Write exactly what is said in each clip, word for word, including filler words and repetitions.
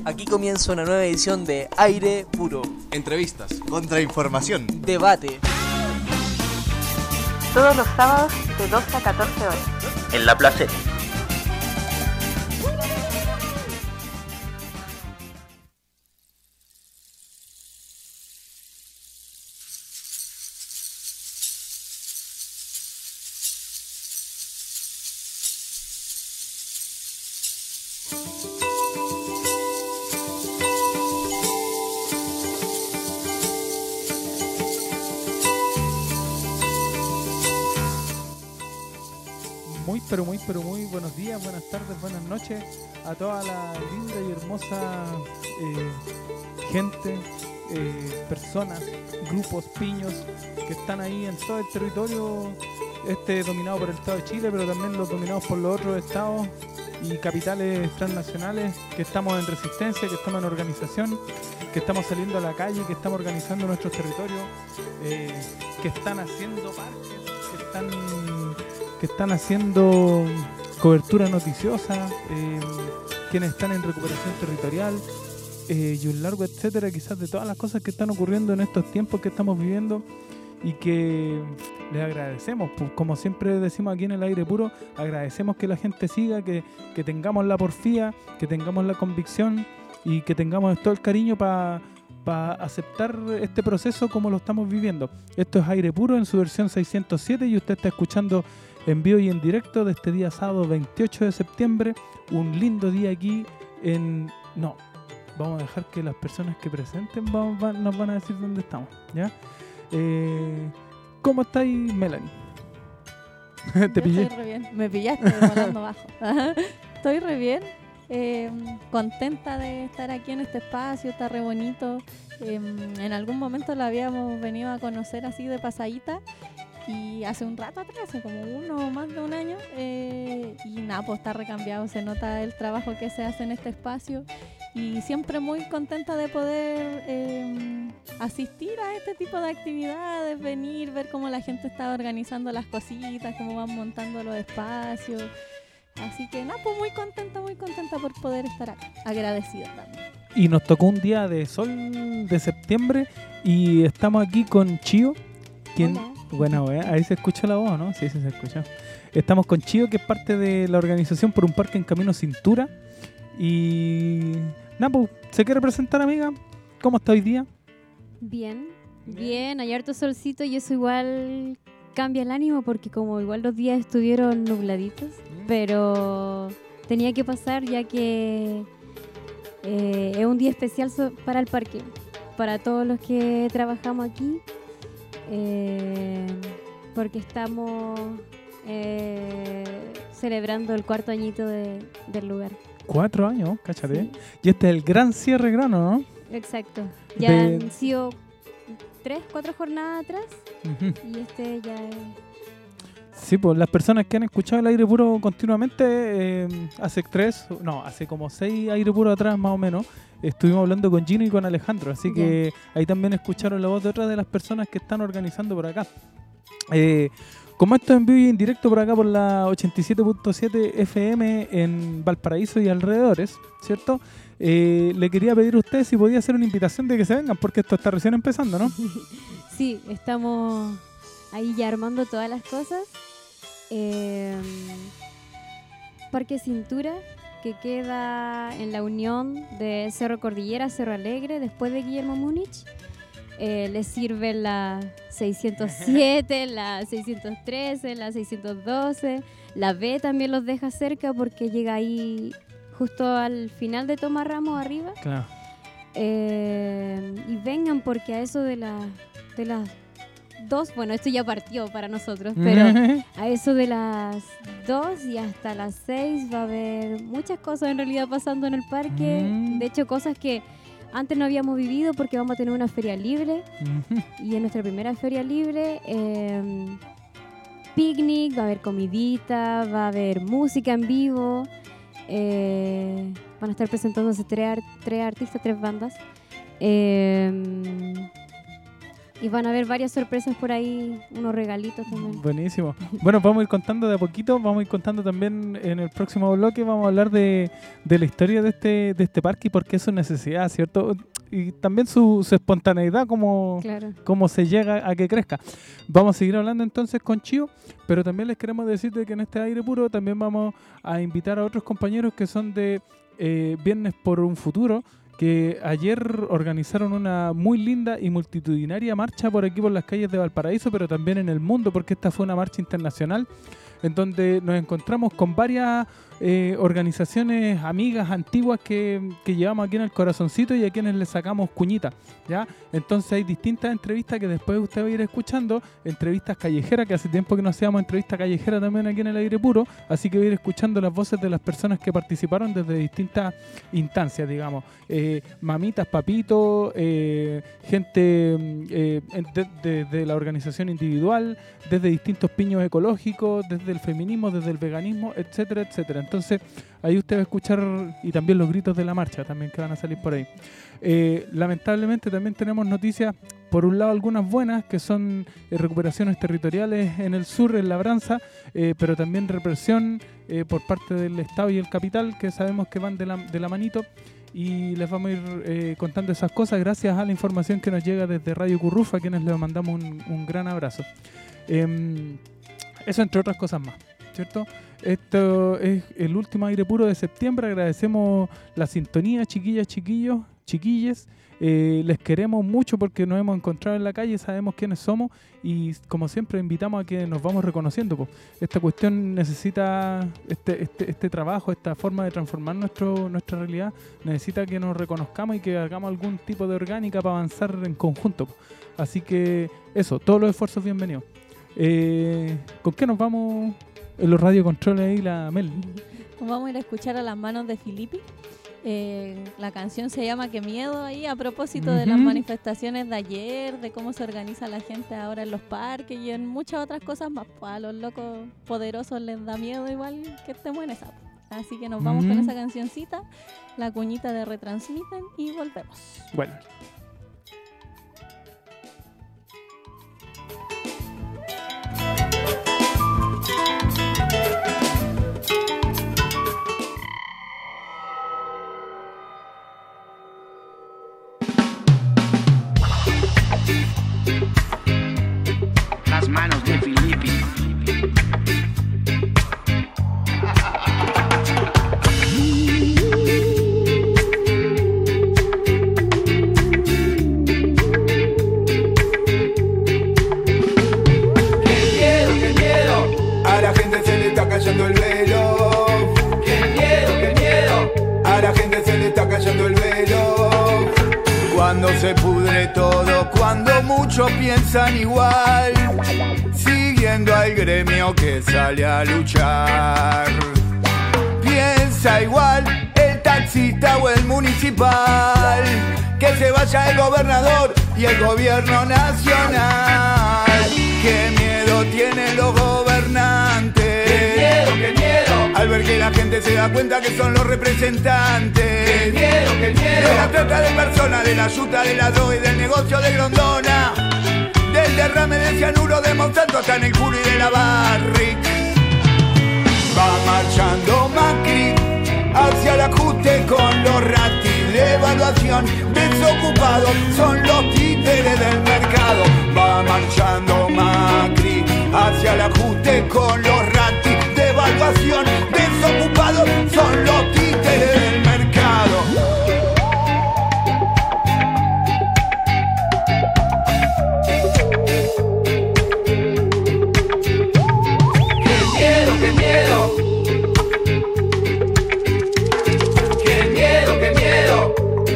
Aquí comienza una nueva edición de Aire Puro. Entrevistas, contrainformación, debate. Todos los sábados de doce a catorce horas. En La Placeta. Muy, pero muy, pero muy buenos días, buenas tardes, buenas noches a toda la linda y hermosa eh, gente, eh, personas, grupos, piños que están ahí en todo el territorio este dominado por el Estado de Chile, pero también los dominados por los otros estados y capitales transnacionales, que estamos en resistencia, que estamos en organización, que estamos saliendo a la calle, que estamos organizando nuestros territorios, eh, que están haciendo parques, que están... que están haciendo cobertura noticiosa, eh, quienes están en recuperación territorial, eh, y un largo etcétera, quizás de todas las cosas que están ocurriendo en estos tiempos que estamos viviendo y que les agradecemos, pues, como siempre decimos aquí en el Aire Puro, agradecemos que la gente siga, que, que tengamos la porfía, que tengamos la convicción y que tengamos todo el cariño para para aceptar este proceso como lo estamos viviendo. Esto es Aire Puro en su versión seiscientos siete y usted está escuchando en vivo y en directo de este día sábado veintiocho de septiembre, un lindo día aquí en... No, vamos a dejar que las personas que presenten vamos, va, nos van a decir dónde estamos, ¿ya? Eh, ¿Cómo estáis, Melanie? ¿Te Yo pillé? Estoy re bien, me pillaste volando bajo. Estoy re bien, eh, contenta de estar aquí en este espacio, está re bonito. Eh, en algún momento la habíamos venido a conocer así de pasadita. Y hace un rato atrás, hace como uno o más de un año, eh, y nada, pues está recambiado, se nota el trabajo que se hace en este espacio y siempre muy contenta de poder eh, asistir a este tipo de actividades, venir, ver cómo la gente está organizando las cositas, cómo van montando los espacios. Así que nada, pues muy contenta, muy contenta por poder estar acá, agradecida también. Y nos tocó un día de sol de septiembre y estamos aquí con Chío, quien... Hola. Bueno, eh, ahí se escucha la voz, ¿no? Sí, sí se escucha. Estamos con Chío, que es parte de la organización por un parque en Camino Cintura. Y... Napo, ¿se quiere presentar, amiga? ¿Cómo está hoy día? Bien, bien, hay harto solcito y eso igual cambia el ánimo porque como igual los días estuvieron nubladitos, pero tenía que pasar ya que eh, es un día especial so- para el parque, para todos los que trabajamos aquí. Eh, porque estamos eh, celebrando el cuarto añito de, del lugar. Cuatro años, cáchate. Sí. Y este es el gran cierre grano, ¿no? Exacto. Ya De- han sido tres, cuatro jornadas atrás Uh-huh. y este ya es... Sí, pues las personas que han escuchado el Aire Puro continuamente, eh, hace tres, no, hace como seis Aire Puro atrás más o menos, estuvimos hablando con Gino y con Alejandro, así Ya. que ahí también escucharon la voz de otras de las personas que están organizando por acá. Eh, como esto es en vivo y en directo por acá por la ochenta y siete punto siete F M en Valparaíso y alrededores, ¿cierto? Eh, le quería pedir a usted si podía hacer una invitación de que se vengan, porque esto está recién empezando, ¿no? Sí, estamos ahí ya armando todas las cosas. Eh, Parque Cintura, que queda en la unión de Cerro Cordillera, Cerro Alegre, después de Guillermo Múnich. Eh, les sirve la seiscientos siete, la seiscientos trece, la seiscientos doce. La B también los deja cerca porque llega ahí justo al final de Tomás Ramos arriba. Claro. Eh, y vengan porque a eso de, la, de las dos, bueno, esto ya partió para nosotros, pero a eso de las dos y hasta las seis va a haber muchas cosas en realidad pasando en el parque. Mm. De hecho, cosas que antes no habíamos vivido porque vamos a tener una feria libre. Ujú. Y en nuestra primera feria libre, eh, picnic, va a haber comidita, va a haber música en vivo. Eh, van a estar presentándose tres, ar- tres artistas, tres bandas. Eh, Y van a haber varias sorpresas por ahí, unos regalitos también. Buenísimo. Bueno, vamos a ir contando de a poquito, vamos a ir contando también en el próximo bloque, vamos a hablar de, de la historia de este, de este parque y por qué es su necesidad, ¿cierto? Y también su, su espontaneidad, cómo, Claro. cómo se llega a que crezca. Vamos a seguir hablando entonces con Chío, pero también les queremos decir de que en este aire puro también vamos a invitar a otros compañeros que son de eh, Viernes por un Futuro, que ayer organizaron una muy linda y multitudinaria marcha por aquí por las calles de Valparaíso, pero también en el mundo, porque esta fue una marcha internacional en donde nos encontramos con varias eh, organizaciones amigas antiguas que, que llevamos aquí en el corazoncito y a quienes les sacamos cuñita, ¿ya? Entonces hay distintas entrevistas que después usted va a ir escuchando, entrevistas callejeras, que hace tiempo que no hacíamos entrevista callejera también aquí en el aire puro, así que voy a ir escuchando las voces de las personas que participaron desde distintas instancias, digamos, eh, mamitas, papitos, eh, gente eh, de, de, de la organización individual, desde distintos piños ecológicos, desde el feminismo, desde el veganismo, etcétera, etcétera. Entonces, ahí usted va a escuchar, y también los gritos de la marcha también que van a salir por ahí. Eh, lamentablemente también tenemos noticias, por un lado algunas buenas, que son eh, recuperaciones territoriales en el sur, en Labranza, eh, pero también represión eh, por parte del Estado y el capital, que sabemos que van de la, de la manito, y les vamos a ir eh, contando esas cosas gracias a la información que nos llega desde Radio Currufa, a quienes les mandamos un, un gran abrazo. Eh, eso entre otras cosas más, ¿cierto? Esto es el último aire puro de septiembre. Agradecemos la sintonía, chiquillas, chiquillos, chiquilles. Eh, les queremos mucho porque nos hemos encontrado en la calle, sabemos quiénes somos y como siempre invitamos a que nos vamos reconociendo. Pues. Esta cuestión necesita, este, este, este trabajo, esta forma de transformar nuestro, nuestra realidad, necesita que nos reconozcamos y que hagamos algún tipo de orgánica para avanzar en conjunto. Pues. Así que eso, todos los esfuerzos bienvenidos. Eh, ¿Con qué nos vamos en los radiocontroles ahí, la Mel? Nos vamos a ir a escuchar a las manos de Filippi. Eh, la canción se llama Qué miedo, ahí a propósito uh-huh. de las manifestaciones de ayer, de cómo se organiza la gente ahora en los parques y en muchas otras cosas más. Pues a los locos poderosos les da miedo igual que estemos en esa. Así que nos vamos uh-huh. con esa cancioncita, la cuñita de Retransmiten y volvemos. Bueno. Las manos de Filippi. Cayendo el velo. ¡Qué miedo, qué miedo! A la gente se le está cayendo el velo. Cuando se pudre todo, cuando muchos piensan igual, siguiendo al gremio que sale a luchar. Piensa igual el taxista o el municipal, que se vaya el gobernador y el gobierno nacional. ¡Qué miedo tienen los gobernantes! ¡Qué miedo, qué miedo! Al ver que la gente se da cuenta que son los representantes. ¡Qué miedo, qué miedo! De la trata de personas, de la yuta, de la droga y del negocio de Grondona. Del derrame de cianuro de Monsanto hasta en el culo y de la Barrick. Va marchando Macri hacia el ajuste con los ratis de evaluación. Desocupados son los títeres del mercado. Va marchando Macri hacia el ajuste con los ratis de evaluación. Desocupados son los títeres del mercado. ¡Qué miedo, qué miedo! ¡Qué miedo, qué miedo!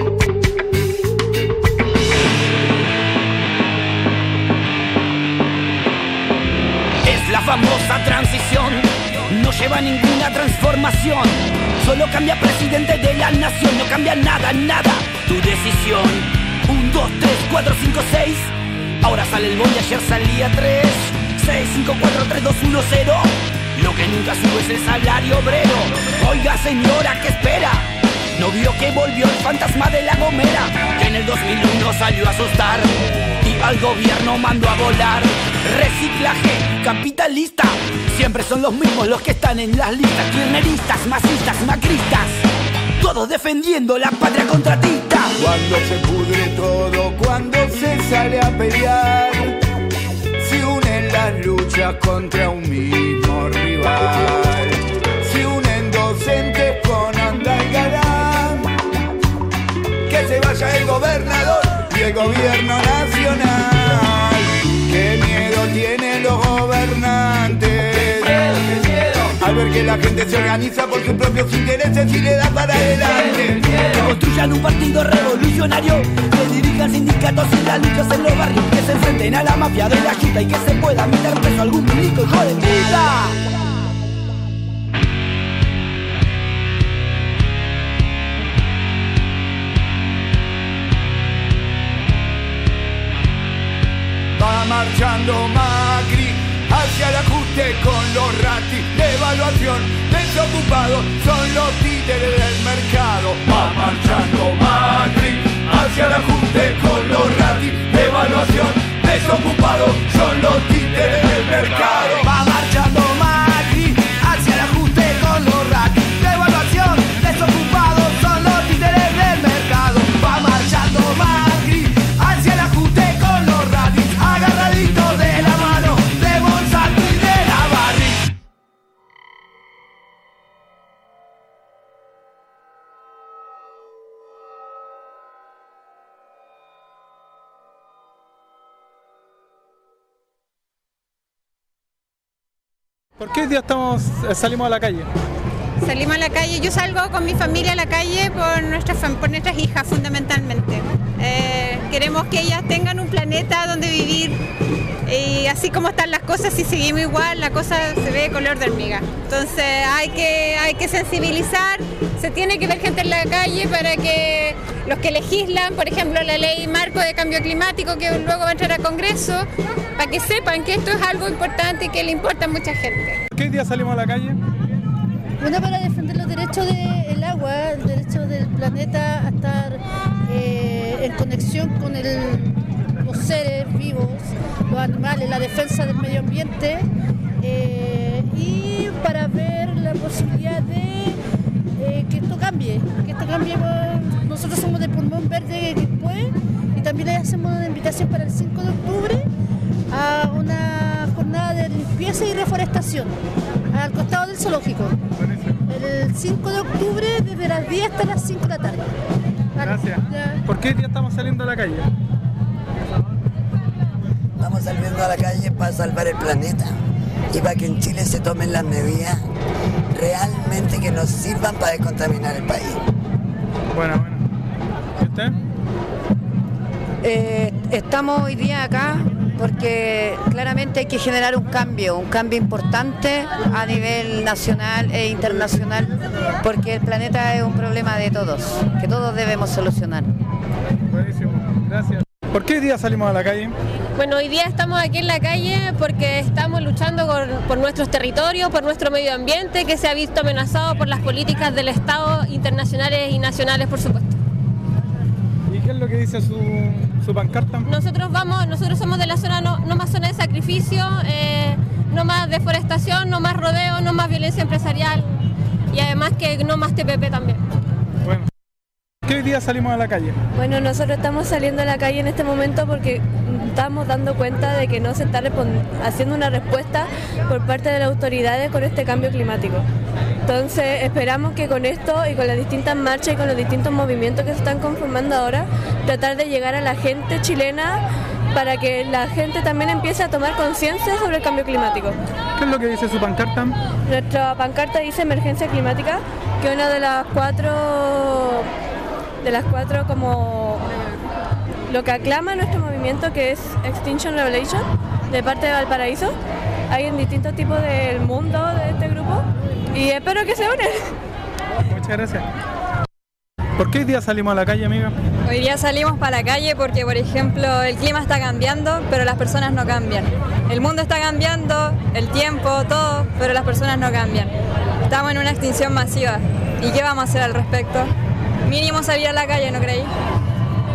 Es la famosa transición, no lleva ninguna transformación. Solo cambia presidente de la nación, no cambia nada, nada. Tu decisión, un, dos, tres, cuatro, cinco, seis. Ahora sale el boy, ayer salía tres, seis, cinco, cuatro, tres, dos, uno, cero. Lo que nunca sube es el salario obrero. Oiga señora, ¿qué espera? ¿No vio que volvió el fantasma de La Gomera? Que en el dos mil uno salió a asustar y Al gobierno mando a volar. Reciclaje capitalista. Siempre son los mismos los que están en las listas. Kirchneristas, masistas, macristas. Todos defendiendo la patria contra Tita. Cuando se pudre todo, cuando se sale a pelear, se unen las luchas contra un mismo rival. Se unen docentes con Andalgalán. Que se vaya el gobernador y el gobierno nacional. Qué miedo tienen los gobernantes al ver que la gente se organiza por sus propios intereses y le da para adelante. Que construyan un partido revolucionario, que dirijan sindicatos y las luchas en los barrios, que se enfrenten a la mafia de la yuta y que se pueda meter preso algún milico hijo de puta. Va marchando Macri hacia el ajuste con los ratis. Devaluación, desocupados son los títeres del mercado. Va marchando Macri hacia el ajuste con los ratis. Devaluación, desocupados son los títeres del mercado. Va marchando Macri hacia el ajuste con los ratis. Devaluación, desocupados son los títeres del mercado. Va marchando Macri hacia el ajuste con los ratis. Agarraditos de la mano de Monsanto y de la Barrick. ¿Por qué hoy día estamos, eh, salimos a la calle? Salimos a la calle, yo salgo con mi familia a la calle por nuestras, por nuestras hijas fundamentalmente. Eh, queremos que ellas tengan un planeta donde vivir y así como están las cosas, si seguimos igual, la cosa se ve de color de hormiga. Entonces hay que, hay que sensibilizar, se tiene que ver gente en la calle para que los que legislan, por ejemplo la ley marco de cambio climático que luego va a entrar a Congreso, para que sepan que esto es algo importante y que le importa a mucha gente. ¿Por qué hoy día salimos a la calle? Bueno, para defender los derechos del agua, el derecho del planeta a estar eh, en conexión con el, los seres vivos, los animales, la defensa del medio ambiente eh, y para ver la posibilidad de eh, que esto cambie, que esto cambie. Nosotros somos de Pulmón Verde Quilpué y también les hacemos una invitación para el cinco de octubre a una jornada de limpieza y reforestación al costado del zoológico. El cinco de octubre desde las diez hasta las cinco de la tarde. Gracias. ¿Por qué hoy día estamos saliendo a la calle? Estamos saliendo a la calle para salvar el planeta y para que en Chile se tomen las medidas realmente que nos sirvan para descontaminar el país. Bueno, bueno. ¿Y usted? Eh, estamos hoy día acá porque claramente hay que generar un cambio, un cambio importante a nivel nacional e internacional, porque el planeta es un problema de todos, que todos debemos solucionar. Buenísimo, gracias. ¿Por qué hoy día salimos a la calle? Bueno, hoy día estamos aquí en la calle porque estamos luchando por, por nuestros territorios, por nuestro medio ambiente, que se ha visto amenazado por las políticas del Estado, internacionales y nacionales, por supuesto. ¿Y qué es lo que dice su, su pancarta? Nosotros vamos, nosotros somos de la zona, no, no más zona de sacrificio, eh, no más deforestación, no más rodeo, no más violencia empresarial y además que no más T P P también. Bueno, ¿qué hoy día salimos a la calle? Bueno, nosotros estamos saliendo a la calle en este momento porque estamos dando cuenta de que no se está haciendo una respuesta por parte de las autoridades con este cambio climático. Entonces esperamos que con esto y con las distintas marchas y con los distintos movimientos que se están conformando ahora, tratar de llegar a la gente chilena para que la gente también empiece a tomar conciencia sobre el cambio climático. ¿Qué es lo que dice su pancarta? Nuestra pancarta dice emergencia climática, que una de las cuatro, de las cuatro como lo que aclama nuestro movimiento, que es Extinction Revelation, de parte de Valparaíso. Hay en distintos tipos del mundo de este grupo y espero que se unen. Muchas gracias. ¿Por qué hoy día salimos a la calle, amiga? Hoy día salimos para la calle porque, por ejemplo, el clima está cambiando, pero las personas no cambian. El mundo está cambiando, el tiempo, todo, pero las personas no cambian. Estamos en una extinción masiva. ¿Y qué vamos a hacer al respecto? Mínimo salir a la calle, ¿no creéis?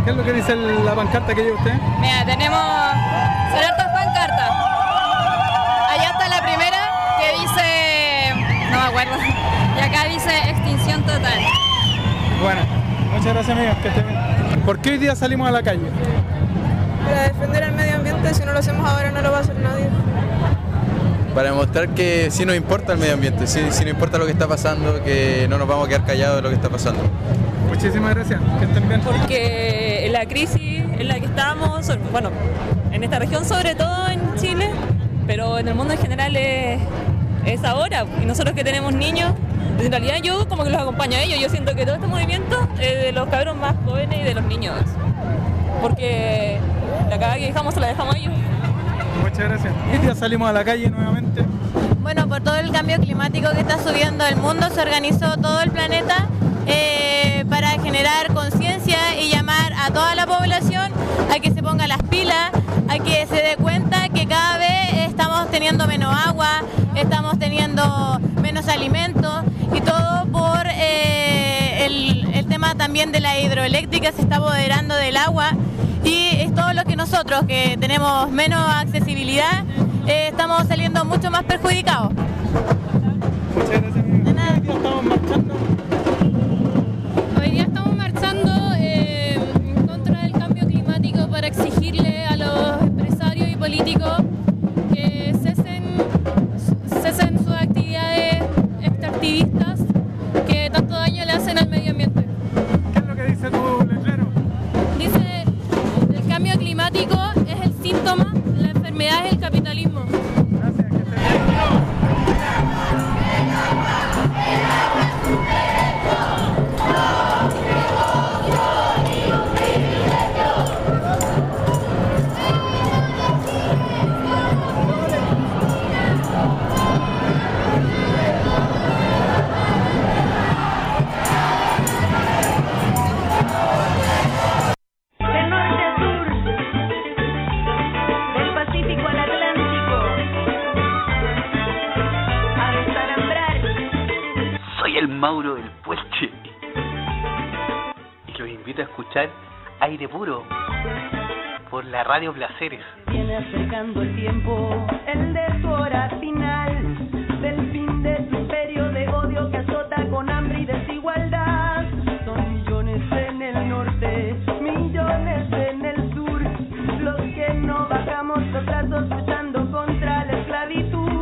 ¿Qué es lo que dice la pancarta que lleva usted? Mira, tenemos son hartas pancartas. Allá está la primera que dice, no me acuerdo, y acá dice extinción total. Bueno, muchas gracias, amigas, que estén bien. ¿Por qué hoy día salimos a la calle? Para defender el medio ambiente, si no lo hacemos ahora no lo va a hacer nadie. Para demostrar que sí nos importa el medio ambiente, sí, sí nos importa lo que está pasando, que no nos vamos a quedar callados de lo que está pasando. Muchísimas gracias, que estén bien. Porque la crisis en la que estamos, bueno, en esta región sobre todo en Chile, pero en el mundo en general es, es ahora, y nosotros que tenemos niños, en realidad yo como que los acompaño a ellos, yo siento que todo este movimiento es de los cabros más jóvenes y de los niños, porque la cagada que dejamos se la dejamos a ellos. Muchas gracias. Hoy día salimos a la calle nuevamente. Bueno, por todo el cambio climático que está subiendo el mundo, se organizó todo el planeta eh, para generar conciencia y llamar a toda la población a que se ponga las pilas, a que se dé cuenta que cada vez estamos teniendo menos agua, estamos teniendo menos alimentos y todo por eh, el, el tema también de la hidroeléctrica se está apoderando del agua. Y es todo lo que nosotros, que tenemos menos accesibilidad, eh, estamos saliendo mucho más perjudicados. Muchas gracias. De nada. Hoy día estamos marchando. Hoy día estamos marchando eh, en contra del cambio climático para exigirle a los empresarios y políticos que cesen, cesen sus actividades extractivistas que tanto daño le hacen al medio ambiente. ¿Qué es lo que dice tu letrero? Dice... El cambio climático es el síntoma, la enfermedad es el capitalismo. Gracias, que esté bien. Mauro del Puelche y los invito a escuchar Aire Puro por la Radio Placeres. Viene acercando el tiempo, el de su hora final, del fin de su imperio de odio que azota con hambre y desigualdad. Son millones en el norte, millones en el sur, los que no bajamos los brazos luchando contra la esclavitud.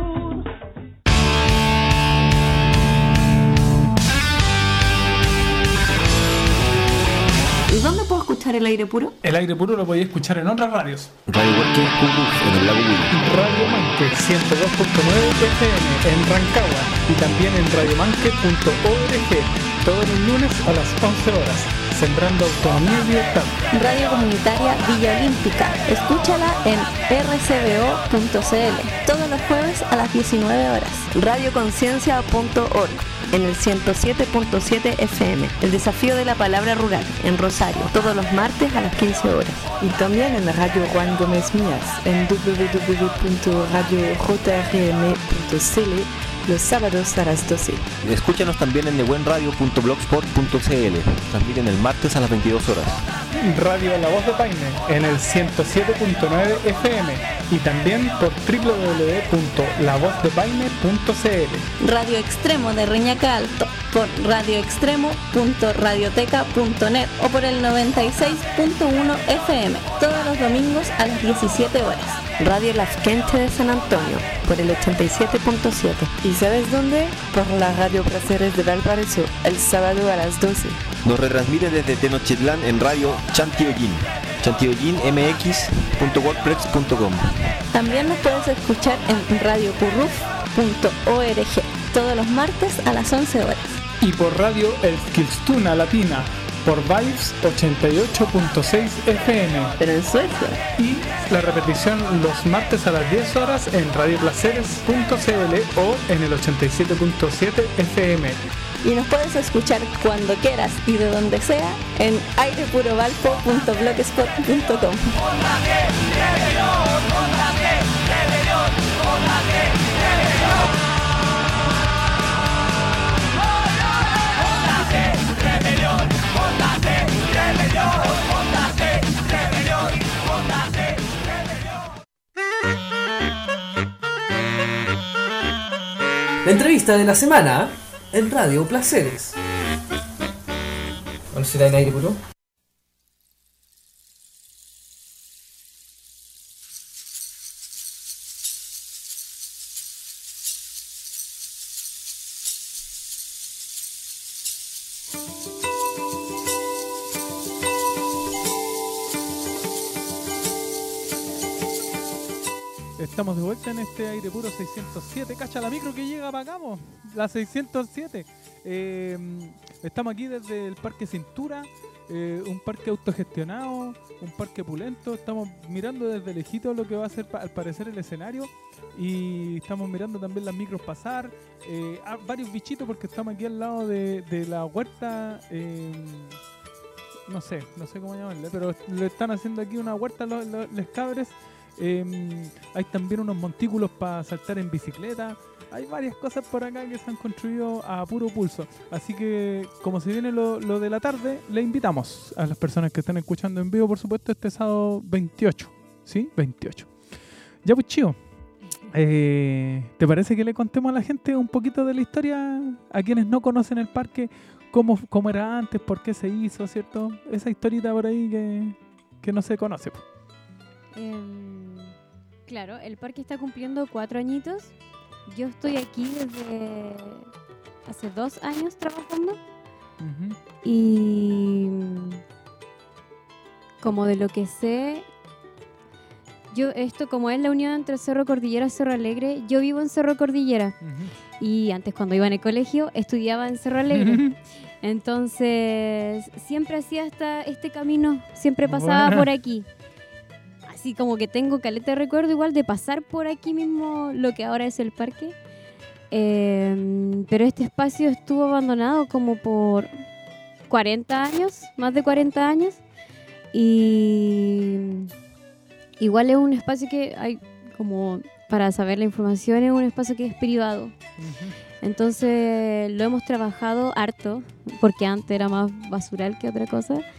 ¿Y dónde puedo escuchar el Aire Puro? El Aire Puro lo podéis escuchar en otras radios. Radio Huarque en el Lago Willy. Radio Manque ciento dos punto nueve F M en Rancagua y también en radiomanque punto org todos los lunes a las once horas, sembrando autonomía y libertad. Radio Comunitaria Villa Olímpica, escúchala en r c b o punto c l todos los jueves a las diecinueve horas. Radio Conciencia punto org en el ciento siete punto siete F M, el desafío de la palabra rural, en Rosario, todos los martes a las quince horas. Y también en Radio Juan Gómez Mías, en w w w punto radio j r m punto c l, los sábados a las doce. Escúchanos también en newen radio punto blogspot punto c l, transmiten el martes a las veintidós horas. Radio La Voz de Paine en el ciento siete punto nueve F M y también por w w w punto la voz de paine punto c l. Radio Extremo de Reñaca Alto por radio extremo punto radioteca punto net o por el noventa y seis punto uno F M todos los domingos a las diecisiete horas. Radio La Fuente de San Antonio por el ochenta y siete punto siete. ¿Y sabes dónde? Por la Radio Placeres de Valparaíso, el sábado a las doce. Nos retransmite desde Tenochtitlán en Radio Chantiolín, chantiolín m x punto wordpress punto com. También nos puedes escuchar en radio curruf punto org todos los martes a las once horas. Y por Radio Eskilstuna Latina por Vibes ochenta y ocho punto seis F M, pero en Suecia. Y la repetición los martes a las diez horas en radio placeres punto c l o en el ochenta y siete punto siete F M. Y nos puedes escuchar cuando quieras y de donde sea en aire puro valpo punto blogspot punto com. Rebelión, rebelión, rebelión, rebelión, artista de la semana en Radio Placeres. Bueno, será en aire puro. Estamos de vuelta en este aire puro seiscientos siete. Cacha la micro que llega para acá, mo. La seiscientos siete. Eh, estamos aquí desde el Parque Cintura, eh, un parque autogestionado, un parque pulento. Estamos mirando desde lejito lo que va a ser al parecer el escenario y estamos mirando también las micros pasar. Eh, varios bichitos porque estamos aquí al lado de, de la huerta. Eh, no sé, no sé cómo llamarle, pero le están haciendo aquí una huerta los, los, los cabres. Eh, hay también unos montículos para saltar en bicicleta. Hay varias cosas por acá que se han construido a puro pulso. Así que, como se viene lo, lo de la tarde, le invitamos a las personas que están escuchando en vivo, por supuesto, este sábado veintiocho. ¿Sí? veintiocho. Ya, pues, Chío, eh, ¿te parece que le contemos a la gente un poquito de la historia? A quienes no conocen el parque, cómo, cómo era antes, por qué se hizo, ¿cierto? Esa historita por ahí que, que no se conoce. Eh, claro, el parque está cumpliendo cuatro añitos. Yo estoy aquí desde hace dos años trabajando. Uh-huh. Y como de lo que sé, yo esto como es la unión entre Cerro Cordillera y Cerro Alegre, yo vivo en Cerro Cordillera. Uh-huh. Y antes cuando iba en el colegio estudiaba en Cerro Alegre. Uh-huh. Entonces siempre hacía esta, este camino, siempre pasaba bueno. por aquí. Así como que tengo caleta de recuerdo igual de pasar por aquí mismo lo que ahora es el parque. Eh, pero este espacio estuvo abandonado como por cuarenta años, más de cuarenta años. Y igual es un espacio que hay como, para saber la información, es un espacio que es privado. Uh-huh. Entonces lo hemos trabajado harto, porque antes era más basural que otra cosa. Uh-huh.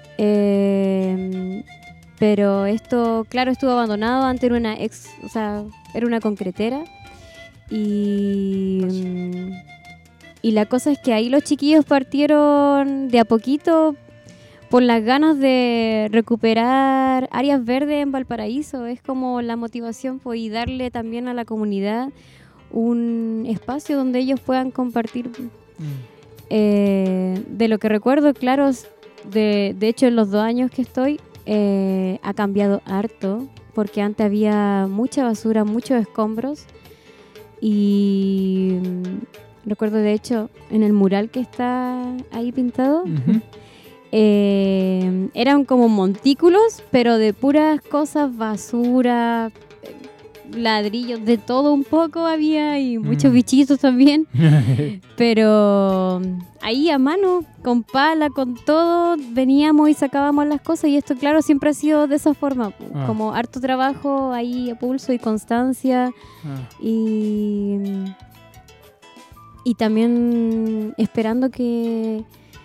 Eh, Pero esto, claro, estuvo abandonado. Antes era una ex, o sea, era una concretera. Y, y la cosa es que ahí los chiquillos partieron de a poquito por las ganas de recuperar áreas verdes en Valparaíso. Es como la motivación, pues, y darle también a la comunidad un espacio donde ellos puedan compartir. Mm. Eh, de lo que recuerdo, claro, de, de hecho en los dos años que estoy, Eh, ha cambiado harto, porque antes había mucha basura, muchos escombros. Y recuerdo, de hecho, en el mural que está ahí pintado, uh-huh. eh, eran como montículos, pero de puras cosas, basura, ladrillos, de todo un poco había, y muchos mm. bichitos también. Pero ahí a mano, con pala, con todo, veníamos y sacábamos las cosas. Y esto, claro, siempre ha sido de esa forma, ah. como harto trabajo ahí a pulso y constancia. Ah. Y, y también esperando que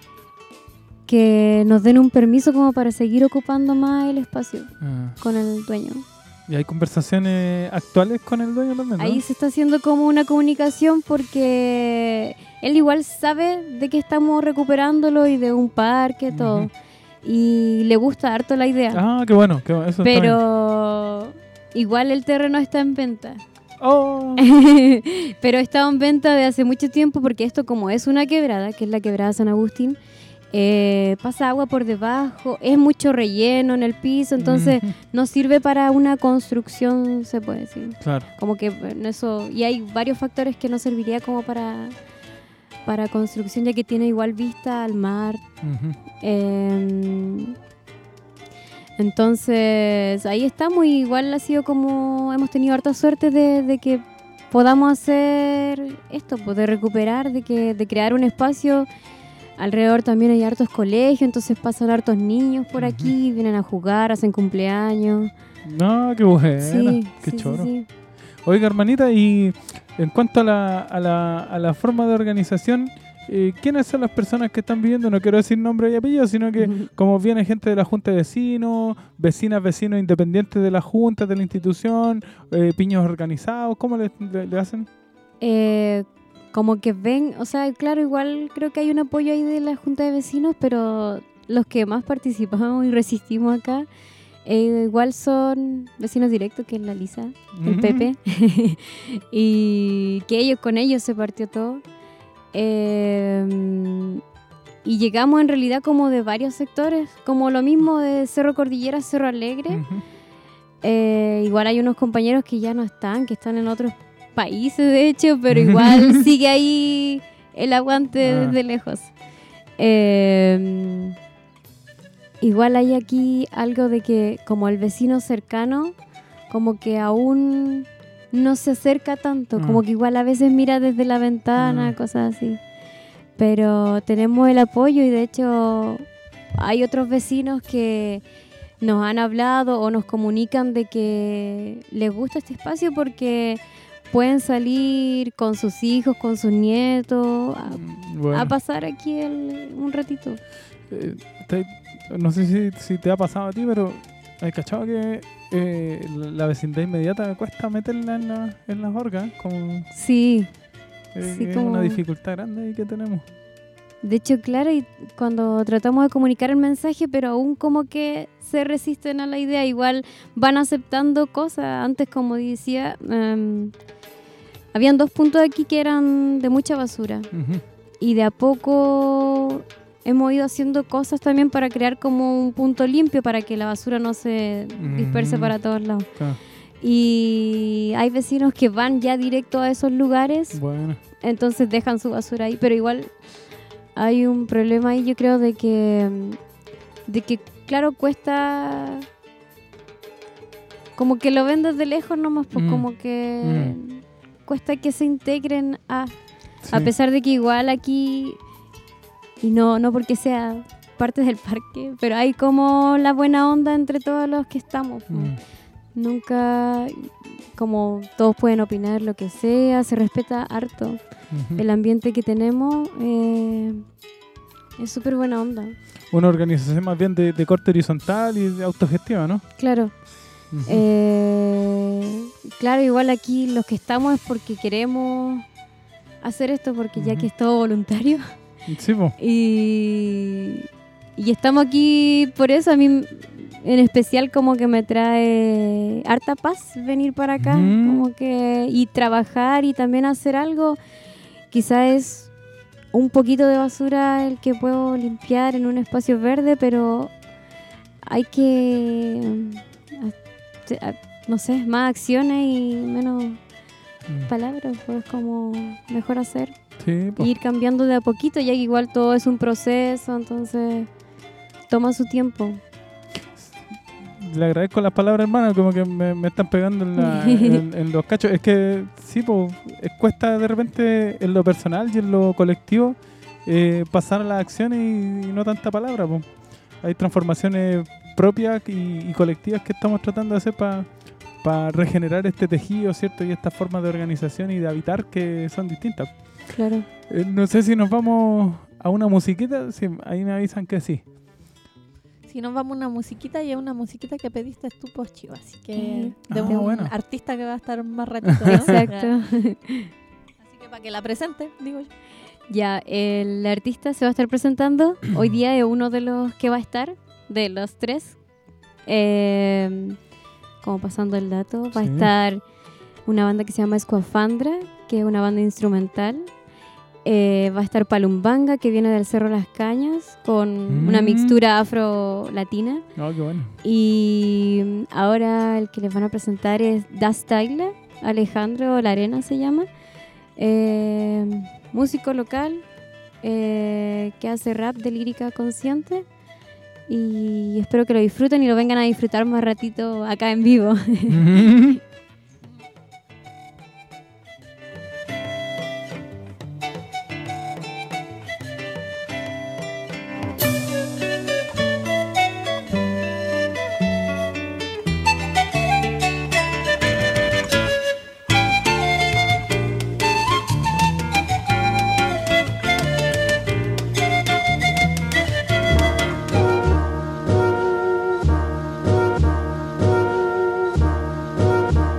que nos den un permiso como para seguir ocupando más el espacio ah. con el dueño. ¿Y hay conversaciones actuales con el dueño también, no? Ahí se está haciendo como una comunicación, porque él igual sabe de que estamos recuperándolo y de un parque, uh-huh. todo. Y le gusta harto la idea. Ah, qué bueno. Qué bueno. Eso Pero igual el terreno está en venta. Oh. Pero ha estado en venta de hace mucho tiempo, porque esto, como es una quebrada, que es la quebrada San Agustín, Eh, pasa agua por debajo, es mucho relleno en el piso, entonces uh-huh. no sirve para una construcción, se puede decir. Claro. Como que en eso, y hay varios factores que no serviría como para para construcción, ya que tiene igual vista al mar. Uh-huh. Eh, entonces ahí estamos, y igual ha sido como, hemos tenido harta suerte de, de que podamos hacer esto, pues, de recuperar, de que de crear un espacio. Alrededor también hay hartos colegios, entonces pasan hartos niños por aquí, uh-huh. vienen a jugar, hacen cumpleaños. No, qué bueno, sí, qué sí, choro. Sí, sí. Oiga, hermanita, y en cuanto a la, a la, a la forma de organización, eh, ¿quiénes son las personas que están viviendo? No quiero decir nombre y apellido, sino que uh-huh. como viene gente de la Junta de Vecinos, vecinas, vecinos independientes de la Junta, de la institución, eh, piños organizados, ¿cómo le, le, le hacen? Eh... como que ven, o sea, claro, igual creo que hay un apoyo ahí de la Junta de Vecinos, pero los que más participamos y resistimos acá, eh, igual son vecinos directos, que es la Lisa, el Ujú. Pepe, y que ellos con ellos se partió todo. Eh, y llegamos en realidad como de varios sectores, como lo mismo de Cerro Cordillera, Cerro Alegre. Ujú. Eh, igual hay unos compañeros que ya no están, que están en otros países de hecho, pero igual sigue ahí el aguante Ah. desde lejos. Eh, igual hay aquí algo de que como el vecino cercano, como que aún no se acerca tanto, Ah. como que igual a veces mira desde la ventana, Ah. cosas así. Pero tenemos el apoyo y de hecho hay otros vecinos que nos han hablado o nos comunican de que les gusta este espacio porque pueden salir con sus hijos, con sus nietos, a, Bueno. a pasar aquí el- un ratito. Eh, te- no sé si, si te ha pasado a ti, pero ¿has cachado que eh, la, la vecindad inmediata cuesta meterla en, la, en las orgas? Como, Sí, eh, sí, es como- una dificultad grande ahí que tenemos. de hecho, claro, y cuando tratamos de comunicar el mensaje, pero aún como que se resisten a la idea, igual van aceptando cosas. Antes, como decía, em, habían dos puntos aquí que eran de mucha basura. Ujú. Y de a poco hemos ido haciendo cosas también para crear como un punto limpio para que la basura no se disperse Mm. para todos lados. Claro. Y hay vecinos que van ya directo a esos lugares, Bueno. entonces dejan su basura ahí, pero igual hay un problema ahí, yo creo, de que, de que claro, cuesta como que lo ven desde lejos nomás, pues Mm. como que cuesta que se integren a, a Sí. pesar de que igual aquí, y no, no porque sea parte del parque, pero hay como la buena onda entre todos los que estamos. pues. Mm. Nunca, como todos pueden opinar lo que sea, se respeta harto. Ujú. El ambiente que tenemos eh, es súper buena onda. Una organización más bien de, de corte horizontal y de autogestión, ¿no? Claro. Ujú. Eh, claro, igual aquí los que estamos es porque queremos hacer esto, porque ya Ujú. que es todo voluntario. Sí, po. Y, y estamos aquí por eso. A mí en especial como que me trae harta paz venir para acá. Ujú. Como que y trabajar y también hacer algo. Quizás es un poquito de basura el que puedo limpiar en un espacio verde, pero hay que, mm, a- a- no sé, más acciones y menos Mm. palabras, pues como mejor hacer. Sí, po. Y ir cambiando de a poquito, ya que igual todo es un proceso, entonces toma su tiempo. Le agradezco las palabras, hermano, como que me, me están pegando en, la- en- en los cachos. Es que sí, pues, cuesta de repente en lo personal y en lo colectivo eh, pasar a las acciones y, y no tanta palabra. Po. Hay transformaciones propias y, y colectivas que estamos tratando de hacer para regenerar este tejido, ¿cierto? Y estas formas de organización y de habitar que son distintas. Claro. Eh, no sé si nos vamos a una musiquita. Sí, ahí me avisan que sí. Si nos vamos a una musiquita, y es una musiquita que pediste tú, Pocho, así que Eh, de ah, un bueno. artista que va a estar más ratito, ¿no? Exacto. Así que para que la presente, digo yo. Ya, el artista se va a estar presentando. Hoy día es uno de los que va a estar, de los tres. Eh, como pasando el dato, va a Sí. estar una banda que se llama Escuafandra, que es una banda instrumental. Eh, va a estar Palumbanga, que viene del Cerro Las Cañas, con Mm. una mixtura afro-latina. Oh, qué bueno. Y ahora el que les van a presentar es Das Tyler, Alejandro Larena se llama. Eh, músico local eh, que hace rap de lírica consciente. Y espero que lo disfruten y lo vengan a disfrutar más ratito acá en vivo. Thank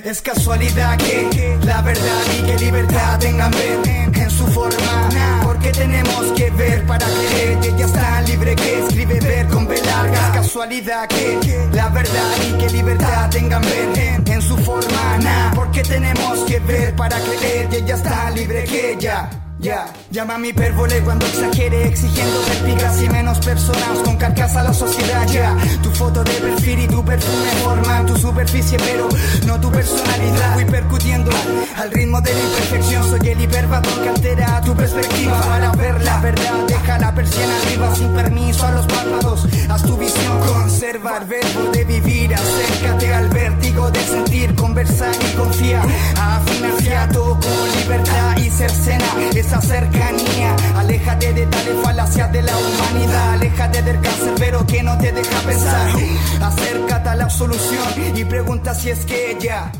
Es casualidad que la verdad y que libertad tengan ver en su forma. Porque tenemos que ver para creer que ella está libre, que escribe ver con B larga. Es casualidad que la verdad y que libertad tengan ver en su forma. Porque tenemos que ver para creer que ella está libre, que ella... Ya, yeah. Llama a mi hipérbole cuando exagere, exigiendo ver pigas y menos personas con carcasa a la sociedad. Ya, yeah. Tu foto de perfil y tu perfume forman tu superficie, pero no tu personalidad. Voy percutiendo al ritmo de la imperfección. Soy el hiperbatón que altera tu perspectiva para ver la verdad. Deja la persiana arriba sin permiso a los párpados. Haz tu visión, conserva el verbo de vivir. Acércate al vértigo de sentir, conversar y confía. Afina el fiato con libertad y cercena esa cercanía. Aléjate de tales falacias de la humanidad. Aléjate del cancerbero que no te deja pensar. Acércate a la solución y pregunta si es que ella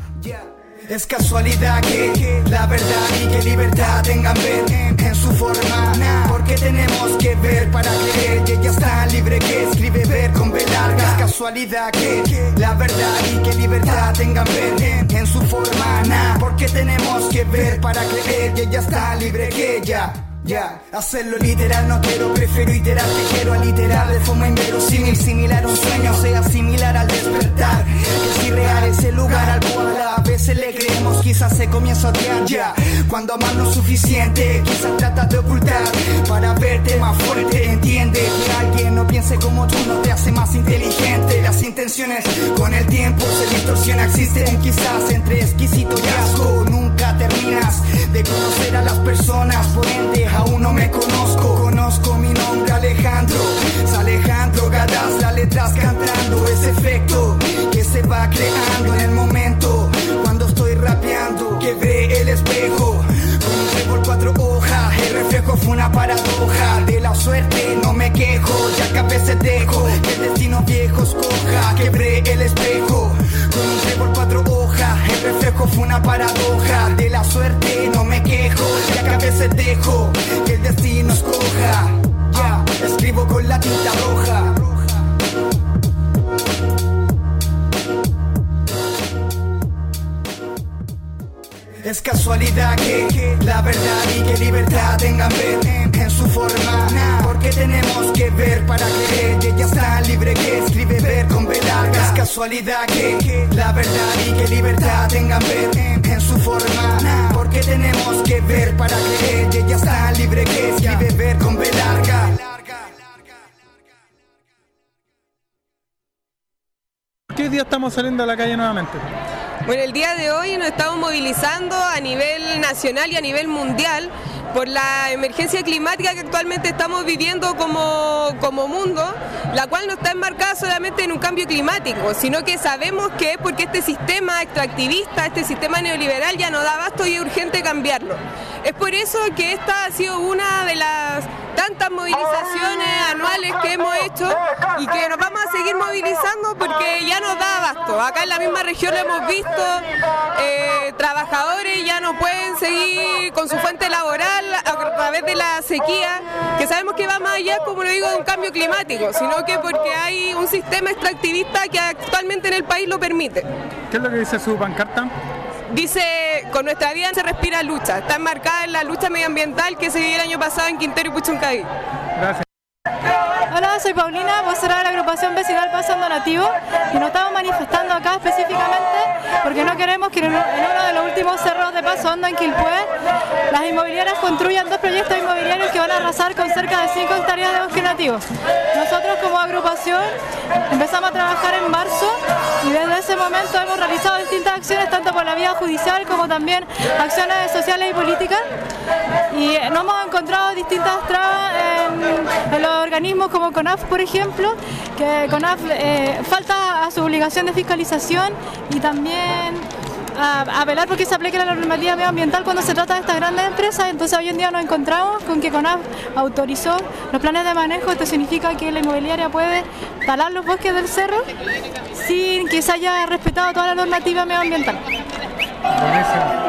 es casualidad que la verdad y que libertad tengan ver en su forma. Porque tenemos que ver para creer que ella está libre, que escribe ver con B larga. Es casualidad que la verdad y que libertad tengan ver en su forma. Porque tenemos que ver para creer que ella está libre, que ella... Ya, yeah. Hacerlo literal no quiero, prefiero iterar que quiero aliterar de forma inverosímil, similar a un sueño, sea similar al despertar. Es irreal ese lugar al cual a veces le creemos, quizás se comienza a odiar ya. Cuando amar no es suficiente, quizás tratas de ocultar para verte más fuerte. Entiende que alguien no piense como tú no te hace más inteligente. Las intenciones con el tiempo se distorsiona, existen quizás entre exquisito y asco. Nunca terminas de conocer a las personas, por ende aún no me conozco. Conozco mi nombre Alejandro, es Alejandro Gadas, las letras cantando. Ese efecto que se va creando en el momento cuando estoy rapeando. Quebré el espejo con un trébol cuatro hojas. El reflejo fue una paradoja de la suerte, no me quejo, ya que a veces dejo que el destino viejo escoja. Quebré el espejo con un trébol cuatro hojas. El reflejo fue una paradoja de la suerte, no me quejo, ya que a veces dejo que el destino escoja. Ya, yeah. Escribo con la tinta roja. Es casualidad que la verdad y que libertad tengan ver en su forma. Porque tenemos que ver para creer que ella está libre, que escribe ver con B larga. Es casualidad que la verdad y que libertad tengan ver en su forma. Porque tenemos que ver para creer que ella está libre, que escribe ver con B larga. ¿Qué día estamos saliendo a la calle nuevamente? Bueno, el día de hoy nos estamos movilizando a nivel nacional y a nivel mundial por la emergencia climática que actualmente estamos viviendo como, como mundo, la cual no está enmarcada solamente en un cambio climático, sino que sabemos que es porque este sistema extractivista, este sistema neoliberal ya no da abasto y es urgente cambiarlo. Es por eso que esta ha sido una de las tantas movilizaciones anuales que hemos hecho y que nos vamos a seguir movilizando porque ya nos da abasto. Acá en la misma región lo hemos visto, eh, trabajadores ya no pueden seguir con su fuente laboral a través de la sequía, que sabemos que va más allá, como lo digo, de un cambio climático, sino que porque hay un sistema extractivista que actualmente en el país lo permite. ¿Qué es lo que dice su pancarta? Dice, con nuestra vida se respira lucha, está enmarcada en la lucha medioambiental que se vivió el año pasado en Quintero y Puchuncaví. Gracias. Hola, soy Paulina, vocera de la agrupación vecinal Pasando Nativo y nos estamos manifestando acá específicamente porque no queremos que en uno de los últimos cerros de Paso Hondo en Quilpué las inmobiliarias construyan dos proyectos inmobiliarios que van a arrasar con cerca de cinco hectáreas de bosque nativo. Nosotros como agrupación empezamos a trabajar en marzo y desde ese momento hemos realizado distintas acciones tanto por la vía judicial como también acciones sociales y políticas y nos hemos encontrado distintas trabas en, en los organismos como CONAF, por ejemplo, que CONAF eh, falta a su obligación de fiscalización y también a, a velar porque se aplique la normativa medioambiental cuando se trata de estas grandes empresas. Entonces hoy en día nos encontramos con que CONAF autorizó los planes de manejo. Esto significa que la inmobiliaria puede talar los bosques del cerro sin que se haya respetado toda la normativa medioambiental. Buenísimo.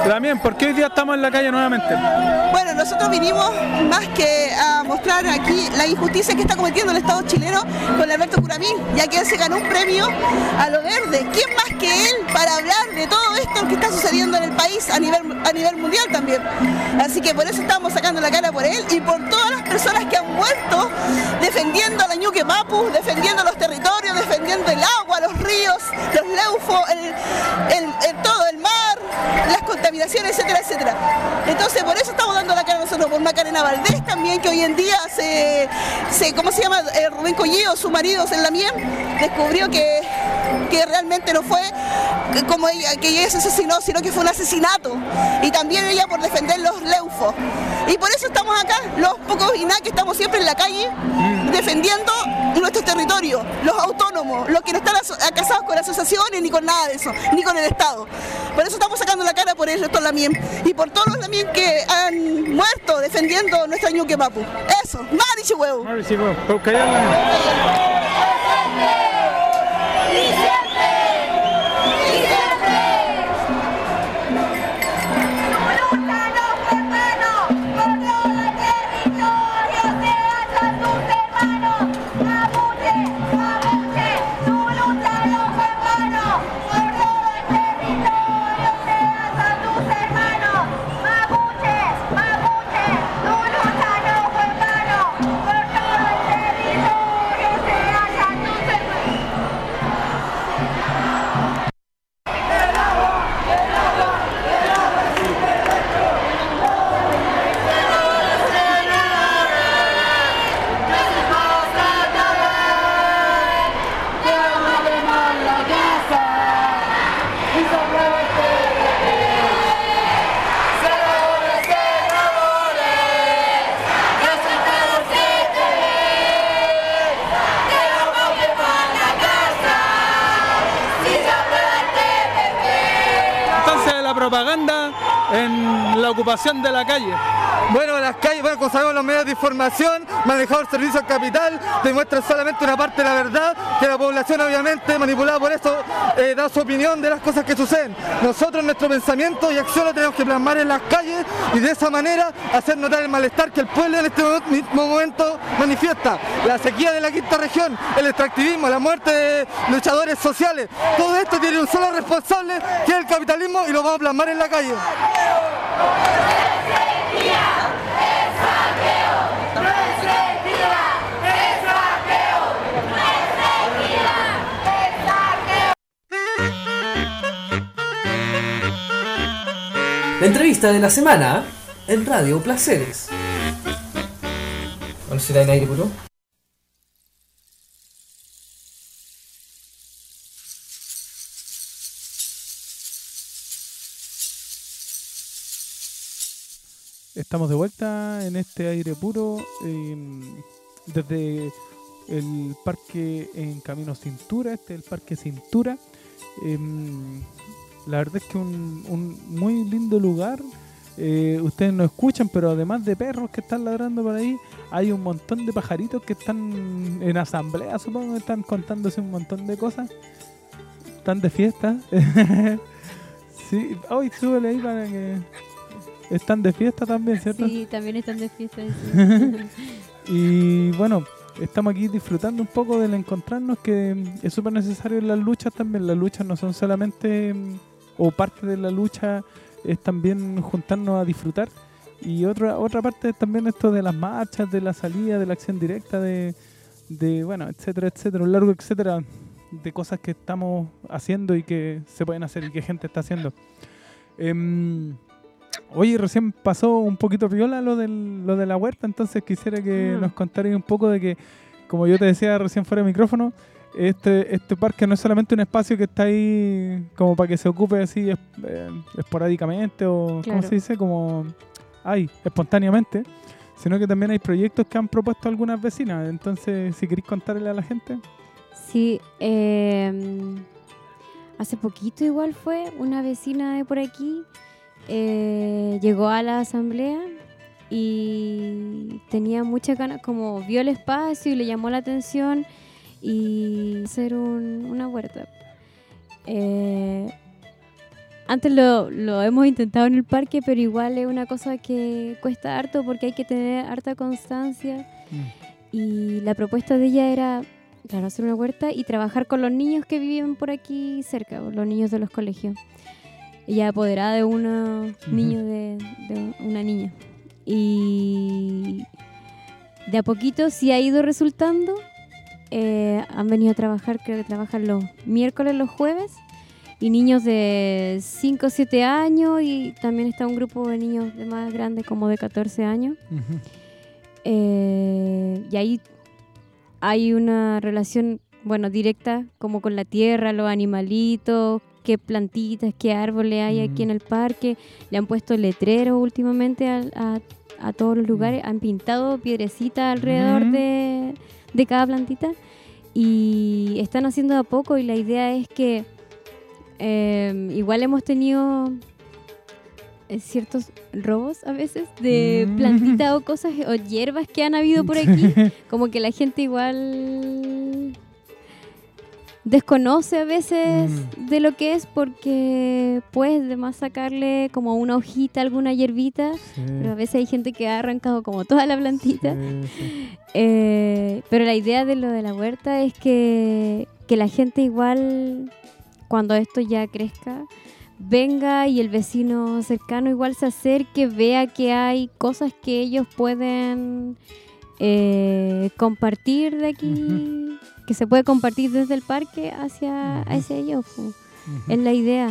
También, ¿por qué hoy día estamos en la calle nuevamente? Bueno, nosotros vinimos más que a mostrar aquí la injusticia que está cometiendo el Estado chileno con Alberto Curamín, ya que él se ganó un premio a lo verde. ¿Quién más que él para hablar de todo esto que está sucediendo en el país a nivel, a nivel mundial también? Así que por eso estamos sacando la cara por él y por todas las personas que han muerto defendiendo a la Ñuque Mapu, defendiendo los territorios, defendiendo el agua, los ríos, los leufos, el, el, el, todo, el mar, las contaminaciones, etcétera, etcétera. Entonces por eso estamos dando la cara nosotros, por Macarena Valdés también, que hoy en día se, se ¿cómo se llama? Eh, Rubén Collillo, su marido en la M I E M, descubrió que, que realmente no fue como ella, que ella se asesinó, sino que fue un asesinato. Y también ella por defender los leufos. Y por eso estamos acá, los pocos y nada que estamos siempre en la calle, defendiendo nuestro territorio, los autónomos, los que no están casados con asociaciones ni con nada de eso, ni con el Estado. Por eso estamos sacando la cara por ellos, todos Lamien, y por todos los Lamien que han muerto defendiendo nuestra Ñuque Mapu. Eso, Marichi Huevo. Marichi Huevo, propaganda en la ocupación de la calle. Bueno, las calles, bueno, como sabemos, los medios de información manejados el servicio al capital demuestran solamente una parte de la verdad, que la población obviamente manipulada por eso eh, da su opinión de las cosas que suceden. Nosotros nuestro pensamiento y acción lo tenemos que plasmar en las calles y de esa manera hacer notar el malestar que el pueblo en este mismo momento manifiesta. La sequía de la quinta región, el extractivismo, la muerte de luchadores sociales, todo esto tiene un solo responsable, que es el capitalismo, y lo vamos a plasmar en la calle. La entrevista de la semana en Radio Placeres. Bueno, ¿será en aire puro? Estamos de vuelta en este aire puro eh, desde el parque en Camino Cintura. Este es el parque Cintura. Eh, la verdad es que un, un muy lindo lugar. Eh, ustedes no escuchan, pero además de perros que están ladrando por ahí, hay un montón de pajaritos que están en asamblea, supongo, están contándose un montón de cosas. Están de fiesta. Sí, hoy súbele ahí para que... Están de fiesta también, ¿cierto? Sí, también están de fiesta. Sí. Y bueno, estamos aquí disfrutando un poco del encontrarnos, que es súper necesario en las luchas también. Las luchas no son solamente, o parte de la lucha es también juntarnos a disfrutar. Y otra otra parte es también esto de las marchas, de la salida, de la acción directa, de, de bueno, etcétera, etcétera, un largo etcétera de cosas que estamos haciendo y que se pueden hacer y que gente está haciendo. Eh, Oye, recién pasó un poquito piola lo, del, lo de la huerta, entonces quisiera que mm. nos contarais un poco de que, como yo te decía recién fuera de micrófono, este este parque no es solamente un espacio que está ahí como para que se ocupe así es, eh, esporádicamente o, claro. ¿cómo se dice? Como, ay, espontáneamente, sino que también hay proyectos que han propuesto algunas vecinas. Entonces, si queréis contarle a la gente. Sí, eh, hace poquito igual fue una vecina de por aquí. Eh, llegó a la asamblea y tenía muchas ganas, como vio el espacio y le llamó la atención y hacer un, una huerta. Eh, antes lo, lo hemos intentado en el parque, pero igual es una cosa que cuesta harto porque hay que tener harta constancia. Mm. Y la propuesta de ella era, claro, hacer una huerta y trabajar con los niños que viven por aquí cerca, los niños de los colegios. Ella apoderada de unos uh-huh. niños de, de una niña. Y de a poquito sí ha ido resultando. Eh, han venido a trabajar, creo que trabajan los miércoles, los jueves. Y niños de cinco o siete años. Y también está un grupo de niños de más grandes, como de catorce años. Uh-huh. Eh, y ahí hay una relación, bueno, directa, como con la tierra, los animalitos, qué plantitas, qué árboles hay mm. aquí en el parque. Le han puesto letreros últimamente a, a, a todos los lugares. Mm. Han pintado piedrecitas alrededor mm. de, de cada plantita. Y están haciendo de a poco, y la idea es que eh, igual hemos tenido eh, ciertos robos a veces de mm. plantitas o cosas o hierbas que han habido por aquí. Como que la gente igual desconoce a veces mm. de lo que es, porque puedes además sacarle como una hojita, alguna hierbita, sí. pero a veces hay gente que ha arrancado como toda la plantita. Sí, sí. Eh, pero la idea de lo de la huerta es que, que la gente igual, cuando esto ya crezca, venga y el vecino cercano igual se acerque, vea que hay cosas que ellos pueden eh, compartir de aquí. Uh-huh. Que se puede compartir desde el parque hacia, uh-huh. hacia ellos. Uh-huh. Es la idea.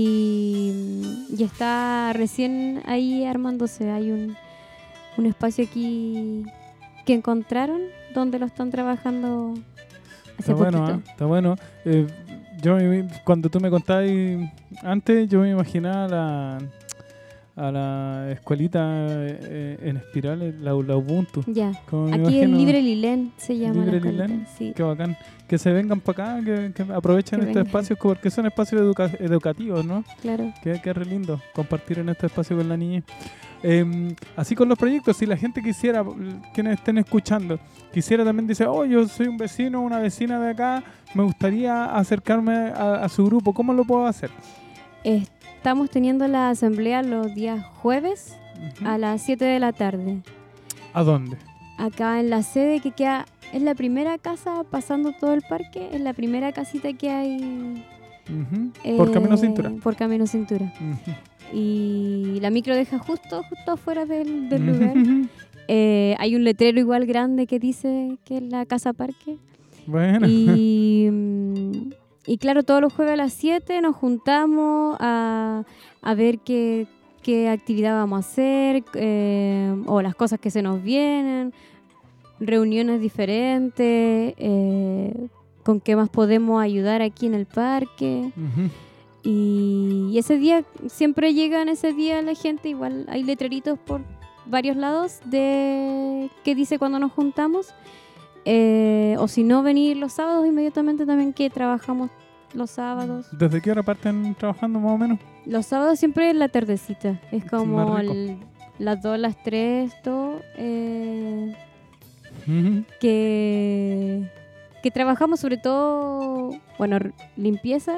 Y, y está recién ahí armándose. Hay un, un espacio aquí que encontraron donde lo están trabajando hace está poquito. Bueno, ¿eh? Está bueno. Eh, yo me, cuando tú me contabas antes, yo me imaginaba la... a la escuelita eh, en espiral, la, la Ubuntu. Ya, aquí el Libre Lilén se llama. Libre la Lilén, sí. Qué bacán. Que se vengan para acá, que, que aprovechen que estos venga. espacios, porque son espacios educa educativos, ¿no? Claro. Que, que es re lindo compartir en este espacio con la niñez. Eh, así con los proyectos, si la gente quisiera, quienes estén escuchando, quisiera también decir, oh, yo soy un vecino, una vecina de acá, me gustaría acercarme a, a su grupo, ¿cómo lo puedo hacer? Este Estamos teniendo la asamblea los días jueves uh-huh. a las siete de la tarde. ¿A dónde? Acá en la sede que queda, es la primera casa pasando todo el parque, es la primera casita que hay. Uh-huh. eh, por Camino Cintura. Por Camino Cintura. Uh-huh. Y la micro deja justo, justo afuera del, del uh-huh. lugar. Eh, hay un letrero igual grande que dice que es la casa parque. Bueno. Y... Y claro, todos los jueves a las siete nos juntamos a, a ver qué, qué actividad vamos a hacer, eh, o las cosas que se nos vienen, reuniones diferentes, eh, con qué más podemos ayudar aquí en el parque. Uh-huh. y, y ese día, siempre llegan ese día la gente, igual hay letreritos por varios lados de qué dice cuando nos juntamos. Eh, o si no, venir los sábados inmediatamente también, que trabajamos los sábados. ¿Desde qué hora parten trabajando más o menos? Los sábados siempre en la tardecita. Es como el, las dos, las tres, todo. Eh, uh-huh. que, que trabajamos sobre todo, bueno, limpieza.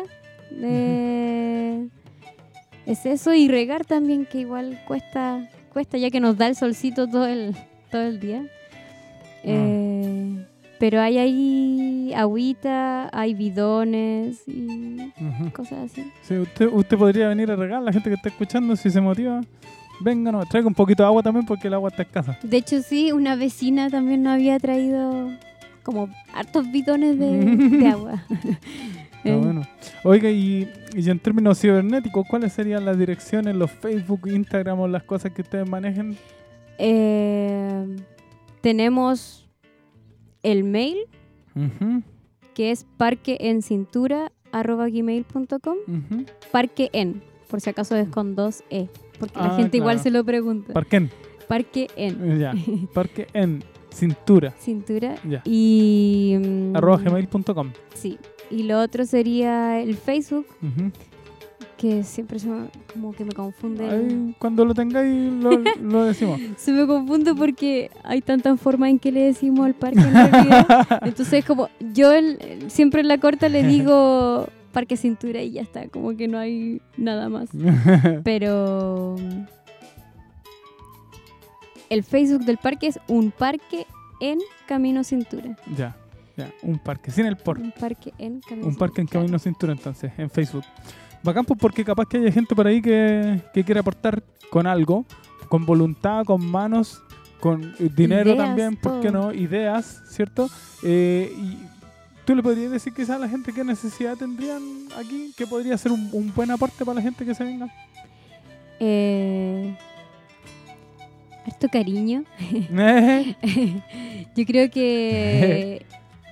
Eh, uh-huh. Es eso, y regar también, que igual cuesta, cuesta ya que nos da el solcito todo el, todo el día. Eh, pero hay ahí agüita, hay bidones y uh-huh. cosas así. Sí, usted, usted podría venir a regar, la gente que está escuchando, si se motiva, venga, no, traiga un poquito de agua también, porque el agua está escasa. De hecho, sí, una vecina también nos había traído como hartos bidones de, de agua. eh. Bueno. Oiga, y, y en términos cibernéticos, ¿cuáles serían las direcciones, los Facebook, Instagram o las cosas que ustedes manejen? Eh... Tenemos el mail, uh-huh. que es parqueencintura arroba gmail punto com. Uh-huh. Parqueen, por si acaso es con dos E, porque ah, la gente claro. igual se lo pregunta. Parqueen. Parqueen. Ya. Parqueen. Cintura. Cintura. Ya. Y... Um, arroba gmail punto com. Sí. Y lo otro sería el Facebook. Uh-huh. Que siempre se me, como que me confunde. Ay, cuando lo tengáis lo, lo decimos. Se me confunde porque hay tantas formas en que le decimos al parque en realidad. Entonces como yo el, siempre en la corta le digo Parque Cintura y ya está, como que no hay nada más. Pero el Facebook del parque es un parque en Camino Cintura. Ya, ya, un parque, sin el por. Un parque en Camino Un parque en Cintura. Camino Cintura, entonces, en Facebook. Bacán, pues, porque capaz que haya gente por ahí que, que quiere aportar con algo, con voluntad, con manos, con eh, dinero Ideas, también, ¿por qué todo. no? Ideas, ¿cierto? Eh, y tú le podrías decir quizás a la gente qué necesidad tendrían aquí, que podría ser un, un buen aporte para la gente que se venga. Eh, harto cariño. Eh. Yo creo que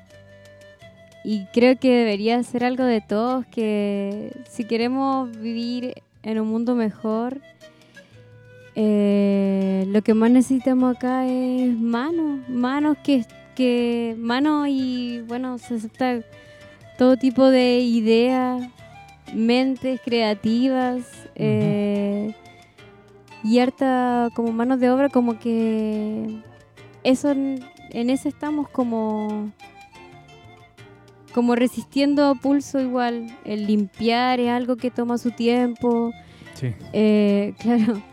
y creo que debería ser algo de todos, que si queremos vivir en un mundo mejor, eh, lo que más necesitamos acá es manos, manos que, que manos y bueno, se acepta todo tipo de ideas, mentes creativas, eh, y harta como manos de obra, como que eso en, en eso estamos como como resistiendo a pulso igual. El limpiar es algo que toma su tiempo. Sí. Eh, claro.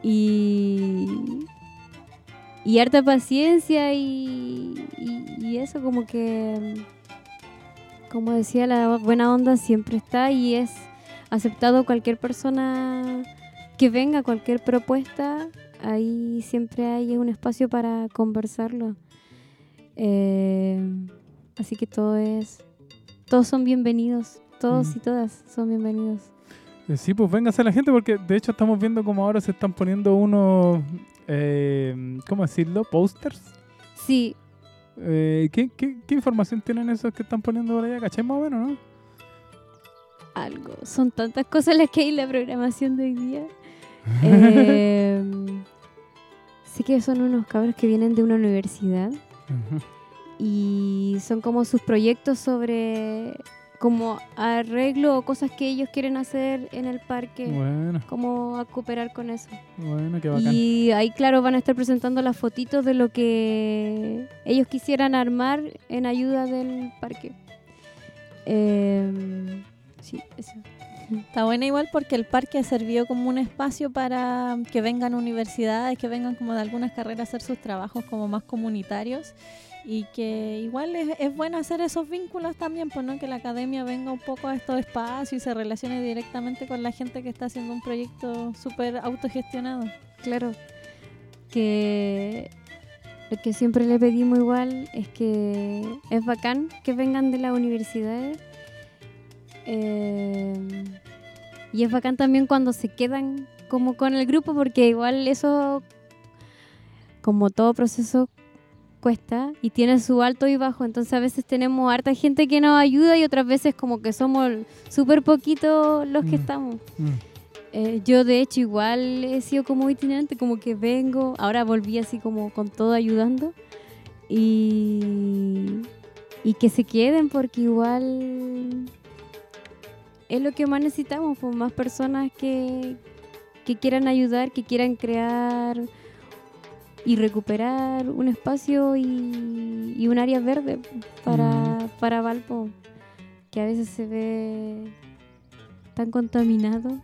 Y y harta paciencia y, y, y eso como que, como decía, la buena onda siempre está y es aceptado cualquier persona que venga, cualquier propuesta, ahí siempre hay un espacio para conversarlo. Eh, así que todo es, todos son bienvenidos, todos Mm. y todas son bienvenidos. Eh, Sí, pues véngase la gente, porque de hecho estamos viendo como ahora se están poniendo unos, eh, ¿cómo decirlo? ¿Posters? Sí. Eh, ¿qué, qué, ¿Qué información tienen esos que están poniendo por allá? ¿Cachai más o menos, no? Algo, son tantas cosas las que hay en la programación de hoy día. eh, sé que son unos cabros que vienen de una universidad y son como sus proyectos sobre como arreglo o cosas que ellos quieren hacer en el parque, Bueno. como a cooperar con eso. Bueno, qué bacán. Y ahí, claro, van a estar presentando las fotitos de lo que ellos quisieran armar en ayuda del parque. Eh, sí, eso. Está buena igual porque el parque sirvió como un espacio para que vengan universidades, que vengan como de algunas carreras a hacer sus trabajos como más comunitarios, y que igual es, es bueno hacer esos vínculos también, pues no, que la academia venga un poco a estos espacios y se relacione directamente con la gente que está haciendo un proyecto súper autogestionado. Claro, que lo que siempre le pedimos igual es que es bacán que vengan de las universidades. Eh, y es bacán también cuando se quedan como con el grupo, porque igual eso, como todo proceso, cuesta y tiene su alto y bajo. Entonces a veces tenemos harta gente que nos ayuda y otras veces como que somos súper poquitos los que Mm. estamos. Mm. Eh, yo de hecho igual he sido como itinerante, como que vengo, ahora volví así como con todo ayudando y, y que se queden, porque igual es lo que más necesitamos, pues, más personas que, que quieran ayudar, que quieran crear y recuperar un espacio y, y un área verde para, para Valpo, que a veces se ve tan contaminado.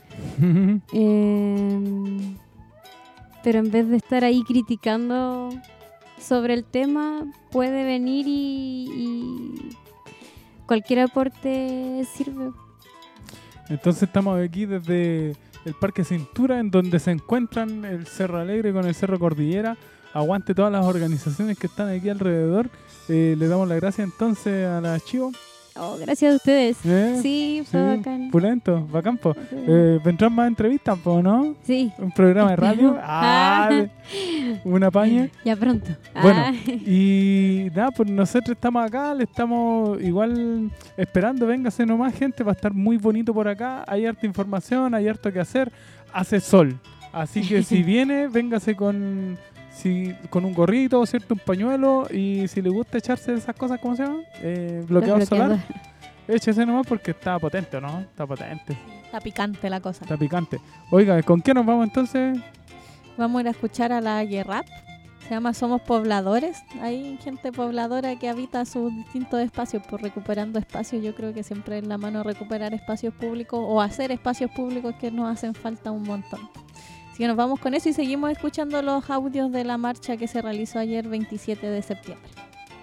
Eh, pero en vez de estar ahí criticando sobre el tema, puede venir y, y cualquier aporte sirve. Entonces estamos aquí desde el Parque Cintura, en donde se encuentran el Cerro Alegre con el Cerro Cordillera. Aguante todas las organizaciones que están aquí alrededor. Eh, le damos las gracias entonces a la Chivo. Oh, gracias a ustedes. ¿Eh? Sí, fue bacán. Pulento, bacán, po. Eh, ¿Vendrán más entrevistas, po, no? Sí. ¿Un programa de radio? Ah, una paña. Ya pronto. Bueno, Ah. y nada, pues nosotros estamos acá, le estamos igual esperando, véngase nomás, gente, va a estar muy bonito por acá, hay harta información, hay harto que hacer, hace sol, así que si viene, véngase con, si, con un gorrito, ¿cierto? Un pañuelo, y si le gusta echarse esas cosas, ¿cómo se llama? Eh, bloqueador solar, échese nomás porque está potente, ¿no? Está potente, Está picante la cosa. está picante. Oiga, ¿con qué nos vamos entonces? Vamos a ir a escuchar a la Guerrap. se llama Somos Pobladores. Hay gente pobladora que habita sus distintos espacios, por recuperando espacios. Yo creo que siempre es la mano recuperar espacios públicos o hacer espacios públicos que nos hacen falta un montón. Así que nos vamos con eso y seguimos escuchando los audios de la marcha que se realizó ayer veintisiete de septiembre.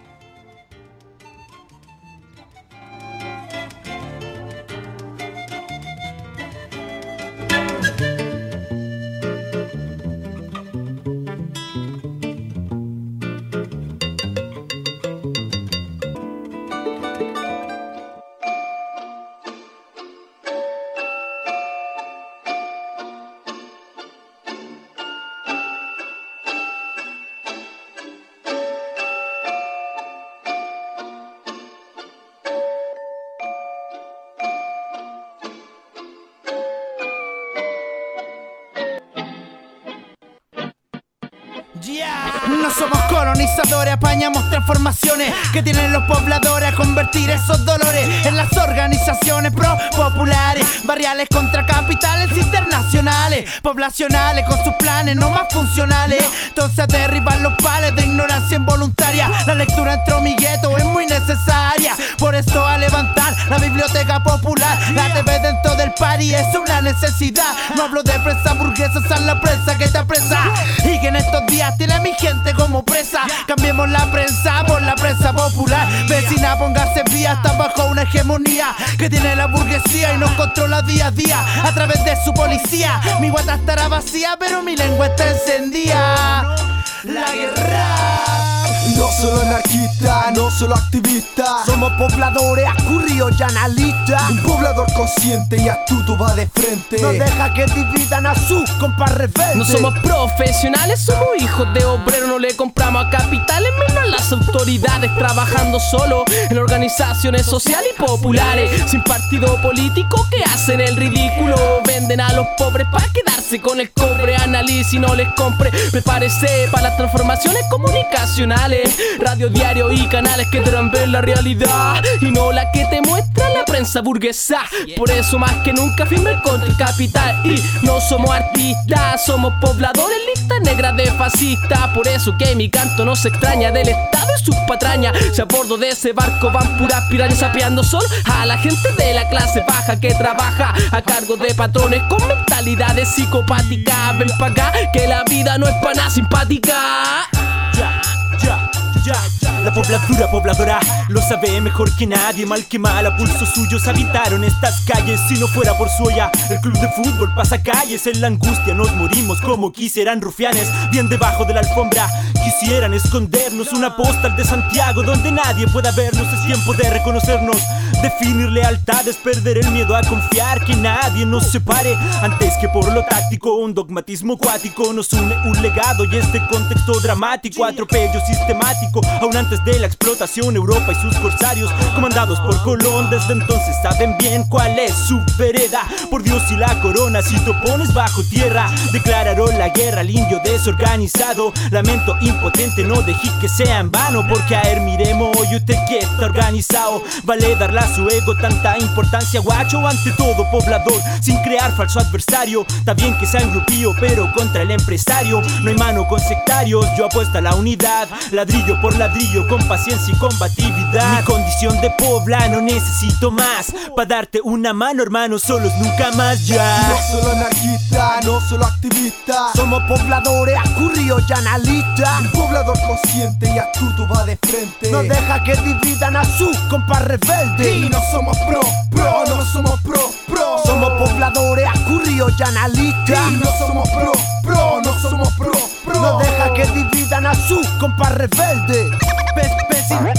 No somos colonizadores, apañamos transformaciones que tienen los pobladores a convertir esos dolores en las organizaciones pro-populares, barriales contra capitales internacionales, poblacionales con sus planes no más funcionales. Entonces derribar los pales de ignorancia involuntaria. La lectura entre mi gueto es muy necesaria, por esto a levantar la biblioteca popular. La T V dentro del party es una necesidad. No hablo de presa burguesa, esa es la presa que te apresa y que en estos días tiene a mi gente como presa. Cambiemos la prensa por la prensa popular. Vecina, póngase vía, está bajo una hegemonía que tiene la burguesía y nos controla día a día a través de su policía. Mi guata estará vacía, pero mi lengua está encendida. La guerra. No solo anarquista, no solo activista, somos pobladores acurridos y analistas. Un poblador consciente y astuto va de frente. No deja que dividan a sus compas rebeldes. No somos profesionales, somos hijos de obreros. No le compramos a capitales, menos a las autoridades. Trabajando solo en organizaciones sociales y populares, sin partido político que hacen el ridículo. Venden a los pobres para quedarse con el cobre. Analice y no les compre, prepárese para las transformaciones comunicacionales. Radio, diario y canales que te dan ver la realidad y no la que te muestra la prensa burguesa. Por eso más que nunca firme contra el capital. Y no somos artistas, somos pobladores, lista negra de fascistas. Por eso que mi canto no se extraña del Estado y sus patrañas. Si a bordo de ese barco van puras pirañas sapeando solo a la gente de la clase baja que trabaja a cargo de patrones con mentalidades psicopáticas. Ven pa' acá que la vida no es pa' nada simpática. Ya, ya, ya, ya. La pobladura pobladora lo sabe mejor que nadie. Mal que mal a pulso suyos habitaron estas calles. Si no fuera por su olla, el club de fútbol pasa calles. En la angustia nos morimos como quisieran rufianes. Bien debajo de la alfombra quisieran escondernos. Una postal de Santiago donde nadie pueda vernos. Es tiempo de reconocernos. Definir lealtad es perder el miedo a confiar. Que nadie nos separe antes que por lo táctico. Un dogmatismo cuático nos une un legado y este contexto dramático. Atropello sistemático aún antes de la explotación. Europa y sus corsarios comandados por Colón desde entonces saben bien cuál es su vereda. Por Dios y la corona, si te opones bajo tierra, declararon la guerra al indio desorganizado. Lamento impotente, no dejé que sea en vano, porque a él miremos hoy usted que está organizado. Vale darle a su ego tanta importancia, guacho. Ante todo poblador, sin crear falso adversario. Está bien que sea un grupillo, pero contra el empresario no hay mano con sectarios. Yo apuesto a la unidad, ladrillo por ladrillo, con paciencia y combatividad. Mi condición de pobla no necesito más. Pa' darte una mano, hermano, solos nunca más ya. No solo anarquista, no solo activista, somos pobladores acurridos y analistas. Un poblador consciente y astuto va de frente. No deja que dividan a sus compas rebeldes. Y no somos pro, pro, no somos pro, pro. Somos pobladores acurridos y analistas. Y no somos pro, pro, no somos pro, pro. No deja que dividan a sus compas rebeldes. Vecina,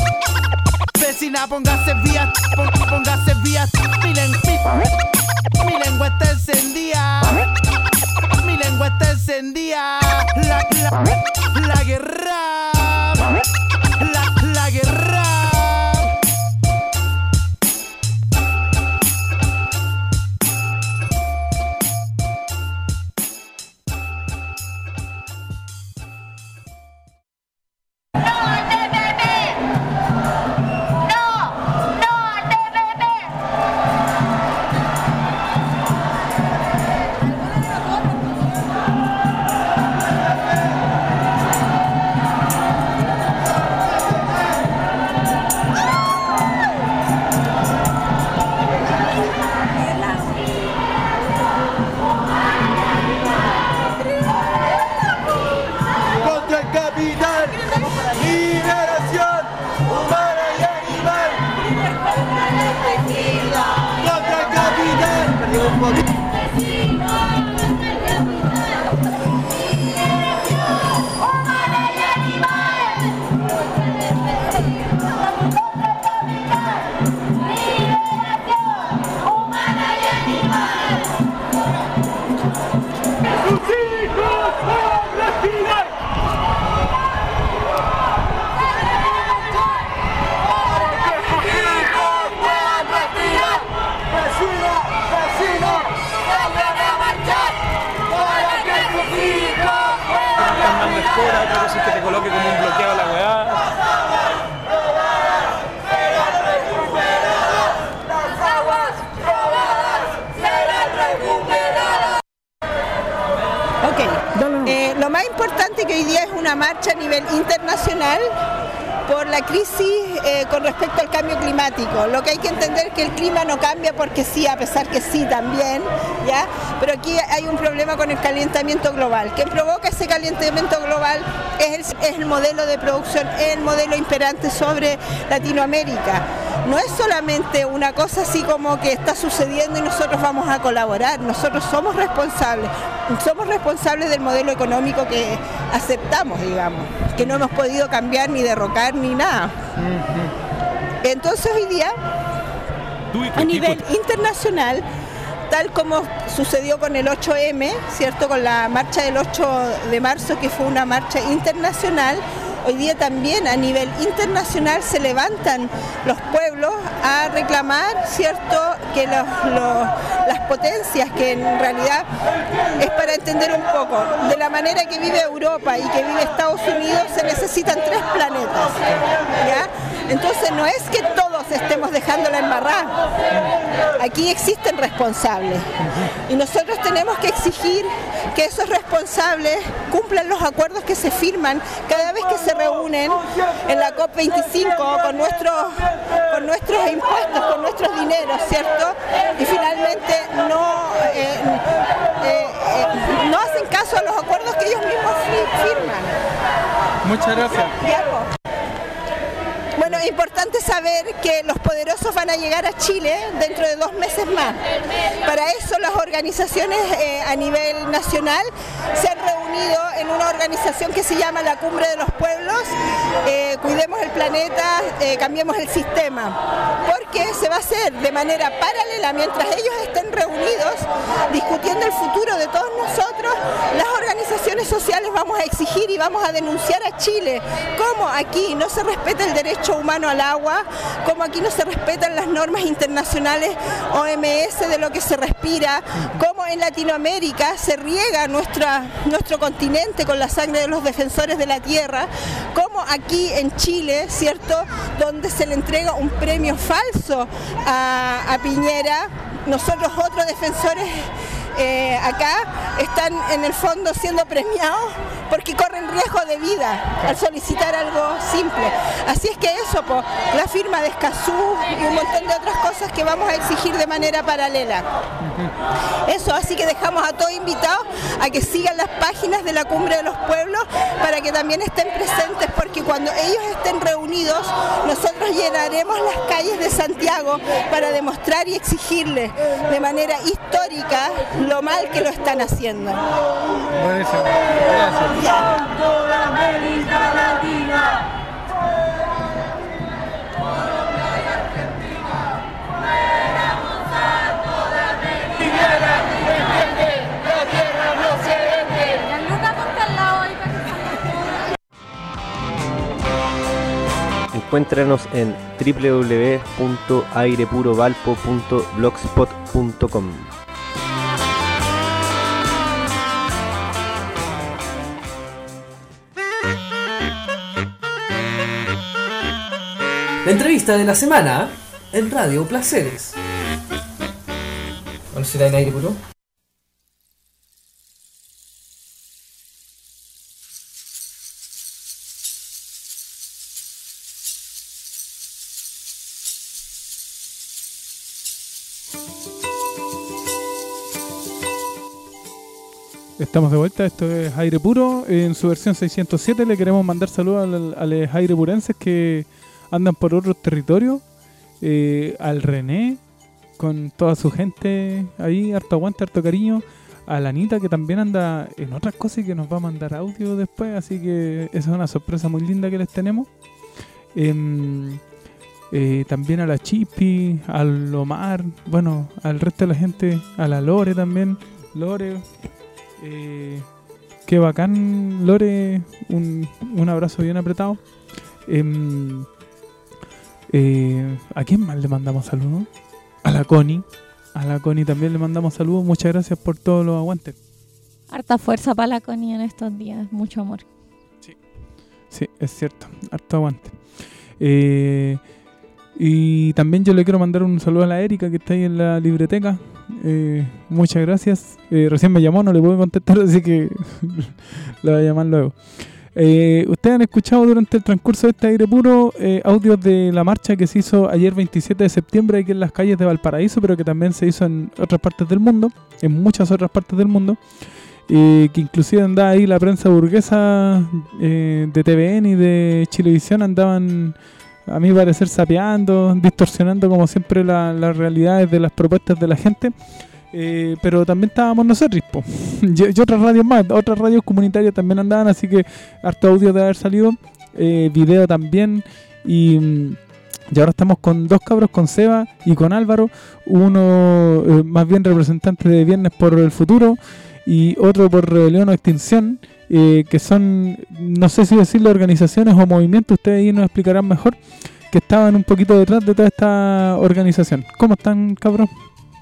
vecina, póngase vía, póngase vía. Mi, len mi, mi lengua está encendida. Mi lengua está encendida. La, la, la guerra. La, la guerra. un poco. Que te coloque como un bloqueo a la weá. Las aguas robadas serán recuperadas. Ok, eh, lo más importante que hoy día es una marcha a nivel internacional por la crisis eh, con respecto al cambio climático. Lo que hay que entender es que el clima no cambia porque sí, a pesar que sí también, ¿ya? Pero aquí hay un problema con el calentamiento global. ¿Qué provoca ese calentamiento global? Es el, es el modelo de producción, es el modelo imperante sobre Latinoamérica. No es solamente una cosa así como que está sucediendo y nosotros vamos a colaborar, nosotros somos responsables, somos responsables del modelo económico que aceptamos, digamos, que no hemos podido cambiar ni derrocar ni nada. Entonces hoy día, a nivel internacional, tal como sucedió con el ocho eme, ¿cierto? Con la marcha del ocho de marzo, que fue una marcha internacional, hoy día también a nivel internacional se levantan los pueblos a reclamar, ¿cierto?, que los, los, las potencias, que en realidad es para entender un poco, de la manera que vive Europa y que vive Estados Unidos, se necesitan tres planetas, ¿ya? Entonces no es que todos estemos dejando la embarrada, aquí existen responsables y nosotros tenemos que exigir que esos responsables cumplan los acuerdos que se firman cada vez que se reúnen en la COP veinticinco con nuestros, con nuestros impuestos, con nuestros dineros, ¿cierto? Y finalmente no, eh, eh, eh, no hacen caso a los acuerdos que ellos mismos firman. Muchas gracias. Bueno, es importante saber que los poderosos van a llegar a Chile dentro de dos meses más. Para eso las organizaciones eh, a nivel nacional se han reunido en una organización que se llama la Cumbre de los Pueblos, eh, Cuidemos el Planeta, eh, Cambiemos el Sistema, porque se va a hacer de manera paralela, mientras ellos estén reunidos discutiendo el futuro de todos nosotros, las organizaciones sociales vamos a exigir y vamos a denunciar a Chile cómo aquí no se respeta el derecho humano al agua, como aquí no se respetan las normas internacionales O M S de lo que se respira, como en Latinoamérica se riega nuestra, nuestro continente con la sangre de los defensores de la tierra, como aquí en Chile, ¿cierto?, donde se le entrega un premio falso a, a Piñera. Nosotros otros defensores eh, acá están en el fondo siendo premiados porque corren riesgo de vida al solicitar algo simple. Así es que eso, pues, la firma de Escazú y un montón de otras cosas que vamos a exigir de manera paralela. Eso, así que dejamos a todos invitados a que sigan las páginas de la Cumbre de los Pueblos para que también estén presentes, porque cuando ellos estén reunidos nosotros llenaremos las calles de Santiago para demostrar y exigirles de manera histórica lo mal que lo están haciendo. Buenísimo. Gracias. Toda América Latina. Encuéntranos en doble u doble u doble u punto aire puro valpo punto blogspot punto com. La entrevista de la semana en Radio Placeres. ¿Cuál será en aire puro? Estamos de vuelta, esto es Aire Puro en su versión seiscientos siete. Le queremos mandar saludos a, a los airepurenses que andan por otros territorios, eh, al René, con toda su gente ahí, harto aguante, harto cariño. A la Anita, que también anda en otras cosas y que nos va a mandar audio después, así que esa es una sorpresa muy linda que les tenemos. Eh, eh, también a la Chipi, al Omar, bueno, al resto de la gente, a la Lore también. Lore, eh, qué bacán, Lore, un, un abrazo bien apretado. Eh, eh, ¿A quién más le mandamos saludos? A la Connie. A la Connie también le mandamos saludos. Muchas gracias por todos los aguantes. Harta fuerza para la Connie en estos días. Mucho amor. Sí, sí, es cierto. Harto aguante. Eh, y también yo le quiero mandar un saludo a la Erika, que está ahí en la libreteca. Eh, muchas gracias. Eh, recién me llamó, no le puedo contestar, así que le voy a llamar luego. Eh, Ustedes han escuchado durante el transcurso de este aire puro eh, audios de la marcha que se hizo ayer veintisiete de septiembre aquí en las calles de Valparaíso, pero que también se hizo en otras partes del mundo, en muchas otras partes del mundo, eh, que inclusive andaba ahí la prensa burguesa eh, de T V N y de Chilevisión, andaban a mi parecer sapeando, distorsionando como siempre la, las realidades de las propuestas de la gente. Eh, pero también estábamos nosotros, po. y, y otras radios más, otras radios comunitarias también andaban, así que harto audio de haber salido, eh, video también, y, y ahora estamos con dos cabros, con Seba y con Álvaro, uno eh, más bien representante de Viernes por el Futuro y otro por Rebelión o Extinción, eh, que son, no sé si decirlo, organizaciones o movimientos, ustedes ahí nos explicarán mejor, que estaban un poquito detrás de toda esta organización. ¿Cómo están, cabros?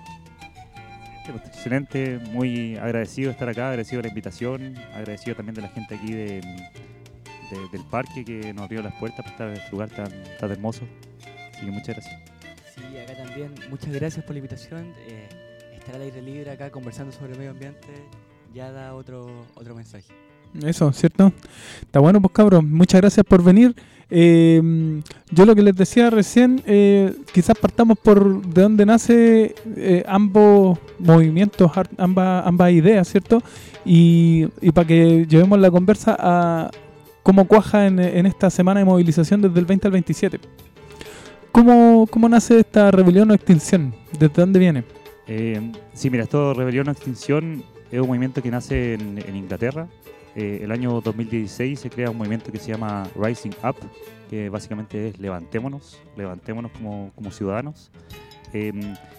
Excelente, muy agradecido de estar acá, agradecido de la invitación, agradecido también de la gente aquí de, de, del parque que nos abrió las puertas para estar en este lugar tan, tan hermoso. Así que muchas gracias. Sí, acá también, muchas gracias por la invitación. Eh, estar al aire libre acá conversando sobre el medio ambiente ya da otro, otro mensaje. Eso, ¿cierto? Está bueno, pues cabros, muchas gracias por venir. Eh, yo lo que les decía recién, eh, quizás partamos por de dónde nace eh, ambos movimientos, ambas, ambas ideas, ¿cierto? Y, y para que llevemos la conversa a cómo cuaja en, en esta semana de movilización desde el veinte al veintisiete. ¿Cómo, cómo nace esta rebelión o extinción? ¿Desde dónde viene? Eh, sí, mira, esto Rebelión o Extinción es un movimiento que nace en, en Inglaterra. Eh, el año dos mil dieciséis se crea un movimiento que se llama Rising Up, que básicamente es levantémonos, levantémonos como, como ciudadanos. Eh,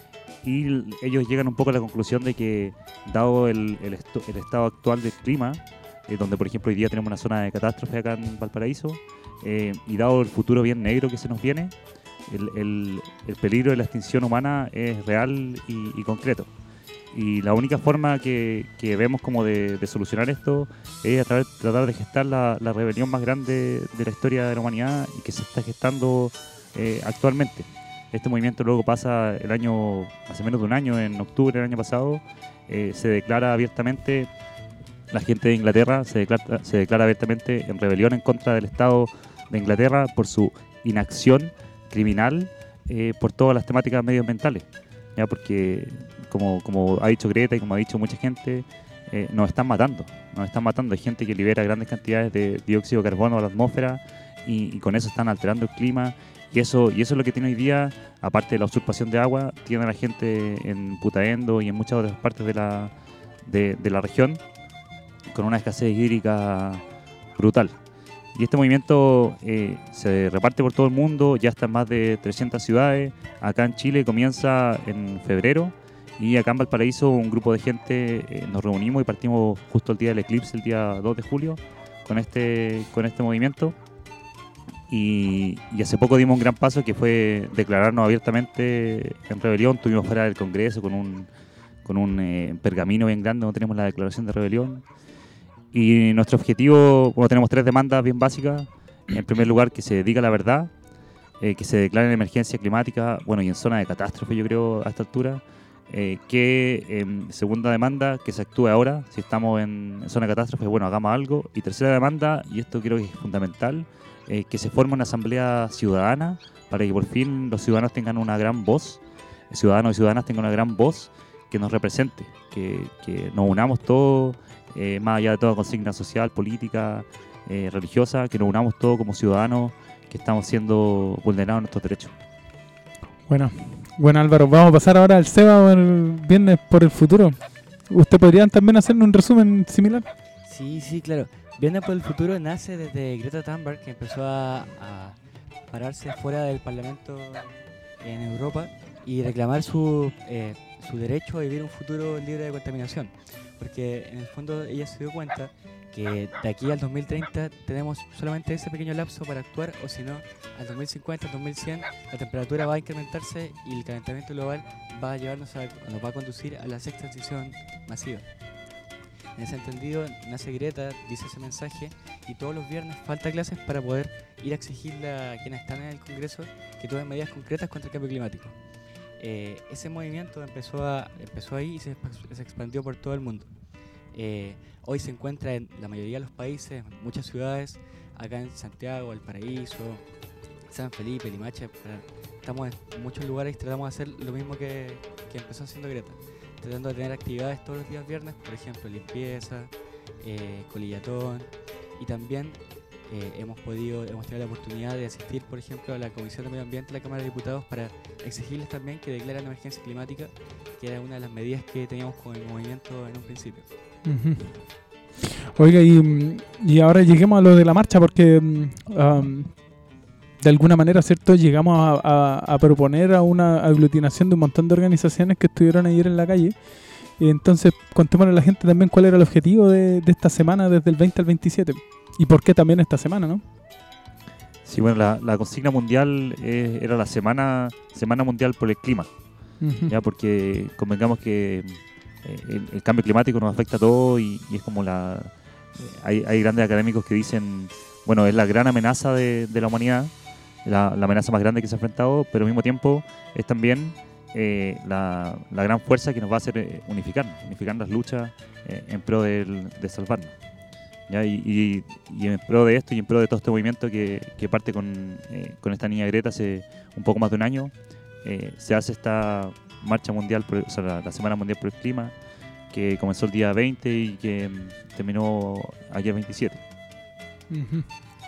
y ellos llegan un poco a la conclusión de que, dado el, el, esto, el estado actual del clima, eh, donde por ejemplo hoy día tenemos una zona de catástrofe acá en Valparaíso, eh, y dado el futuro bien negro que se nos viene, el, el, el peligro de la extinción humana es real y, y concreto. Y la única forma que, que vemos como de, de solucionar esto es a través, tratar de gestar la, la rebelión más grande de la historia de la humanidad y que se está gestando eh, actualmente. Este movimiento luego pasa el año, hace menos de un año, en octubre del año pasado, eh, se declara abiertamente, la gente de Inglaterra se declara, se declara abiertamente en rebelión en contra del Estado de Inglaterra por su inacción criminal eh, por todas las temáticas medioambientales. Ya, porque como, como ha dicho Greta y como ha dicho mucha gente, eh, nos están matando, nos están matando. Hay gente que libera grandes cantidades de dióxido de carbono a la atmósfera y, y con eso están alterando el clima. Y eso, y eso es lo que tiene hoy día, aparte de la usurpación de agua, tiene a la gente en Putaendo y en muchas otras partes de la, de, de la región con una escasez hídrica brutal. Y este movimiento eh, se reparte por todo el mundo, ya está en más de trescientas ciudades. Acá en Chile comienza en febrero y acá en Valparaíso un grupo de gente eh, nos reunimos y partimos justo el día del eclipse, el día dos de julio, con este, con este movimiento. Y, y hace poco dimos un gran paso que fue declararnos abiertamente en rebelión. Estuvimos fuera del Congreso con un, con un eh, pergamino bien grande donde tenemos la declaración de rebelión. Y nuestro objetivo, bueno, tenemos tres demandas bien básicas. En primer lugar, que se diga la verdad, eh, que se declare en emergencia climática, bueno, y en zona de catástrofe, yo creo, a esta altura. Eh, que, eh, segunda demanda, que se actúe ahora. Si estamos en, en zona de catástrofe, bueno, hagamos algo. Y tercera demanda, y esto creo que es fundamental, eh, que se forme una asamblea ciudadana para que por fin los ciudadanos tengan una gran voz, ciudadanos y ciudadanas tengan una gran voz que nos represente, que, que nos unamos todos. Eh, más allá de toda consigna social, política, eh, religiosa, que nos unamos todos como ciudadanos que estamos siendo vulnerados nuestros derechos. Bueno, Bueno, Álvaro, vamos a pasar ahora al Seba el viernes por el futuro. ¿Usted podría también hacerme un resumen similar? Sí, sí, claro. Viernes por el futuro nace desde Greta Thunberg, que empezó a, a pararse fuera del Parlamento en Europa y reclamar su, eh, su derecho a vivir un futuro libre de contaminación. Porque en el fondo ella se dio cuenta que de aquí al dos mil treinta tenemos solamente ese pequeño lapso para actuar, o si no, al dos mil cincuenta, al dos mil cien, la temperatura va a incrementarse y el calentamiento global va a llevarnos a, nos va a conducir a la sexta extinción masiva. En ese entendido, nace Greta, dice ese mensaje, y todos los viernes falta clases para poder ir a exigirle a quienes están en el Congreso que tomen medidas concretas contra el cambio climático. Eh, ese movimiento empezó, a, empezó ahí y se, se expandió por todo el mundo. Eh, hoy se encuentra en la mayoría de los países, en muchas ciudades, acá en Santiago, Valparaíso, San Felipe, Limache. Estamos en muchos lugares y tratamos de hacer lo mismo que, que empezó haciendo Greta, tratando de tener actividades todos los días viernes, por ejemplo, limpieza, eh, colillatón, y también eh, hemos podido, hemos tenido la oportunidad de asistir, por ejemplo, a la Comisión de Medio Ambiente de la Cámara de Diputados para exigirles también que declaren emergencia climática, que era una de las medidas que teníamos con el movimiento en un principio. Uh-huh. Oiga, y, y ahora lleguemos a lo de la marcha, porque um, de alguna manera, ¿cierto? Llegamos a, a, a proponer a una aglutinación de un montón de organizaciones que estuvieron ayer en la calle. Y entonces, contémosle a la gente también cuál era el objetivo de, de esta semana, desde el veinte al veintisiete. Y por qué también esta semana, ¿no? Sí, bueno, la, la consigna mundial eh, era la semana semana mundial por el clima. Uh-huh. Ya, porque convengamos que eh, el, el cambio climático nos afecta a todos y, y es como la... Eh, hay, hay grandes académicos que dicen, bueno, es la gran amenaza de, de la humanidad, la, la amenaza más grande que se ha enfrentado, pero al mismo tiempo es también eh, la, la gran fuerza que nos va a hacer eh, unificarnos, unificar las luchas eh, en pro del, de salvarnos. ¿Ya? Y, y, y en pro de esto y en pro de todo este movimiento que, que parte con, eh, con esta niña Greta hace un poco más de un año, eh, se hace esta marcha mundial, por, o sea, la, la Semana Mundial por el Clima, que comenzó el día veinte y que mm, terminó ayer veintisiete. Uh-huh.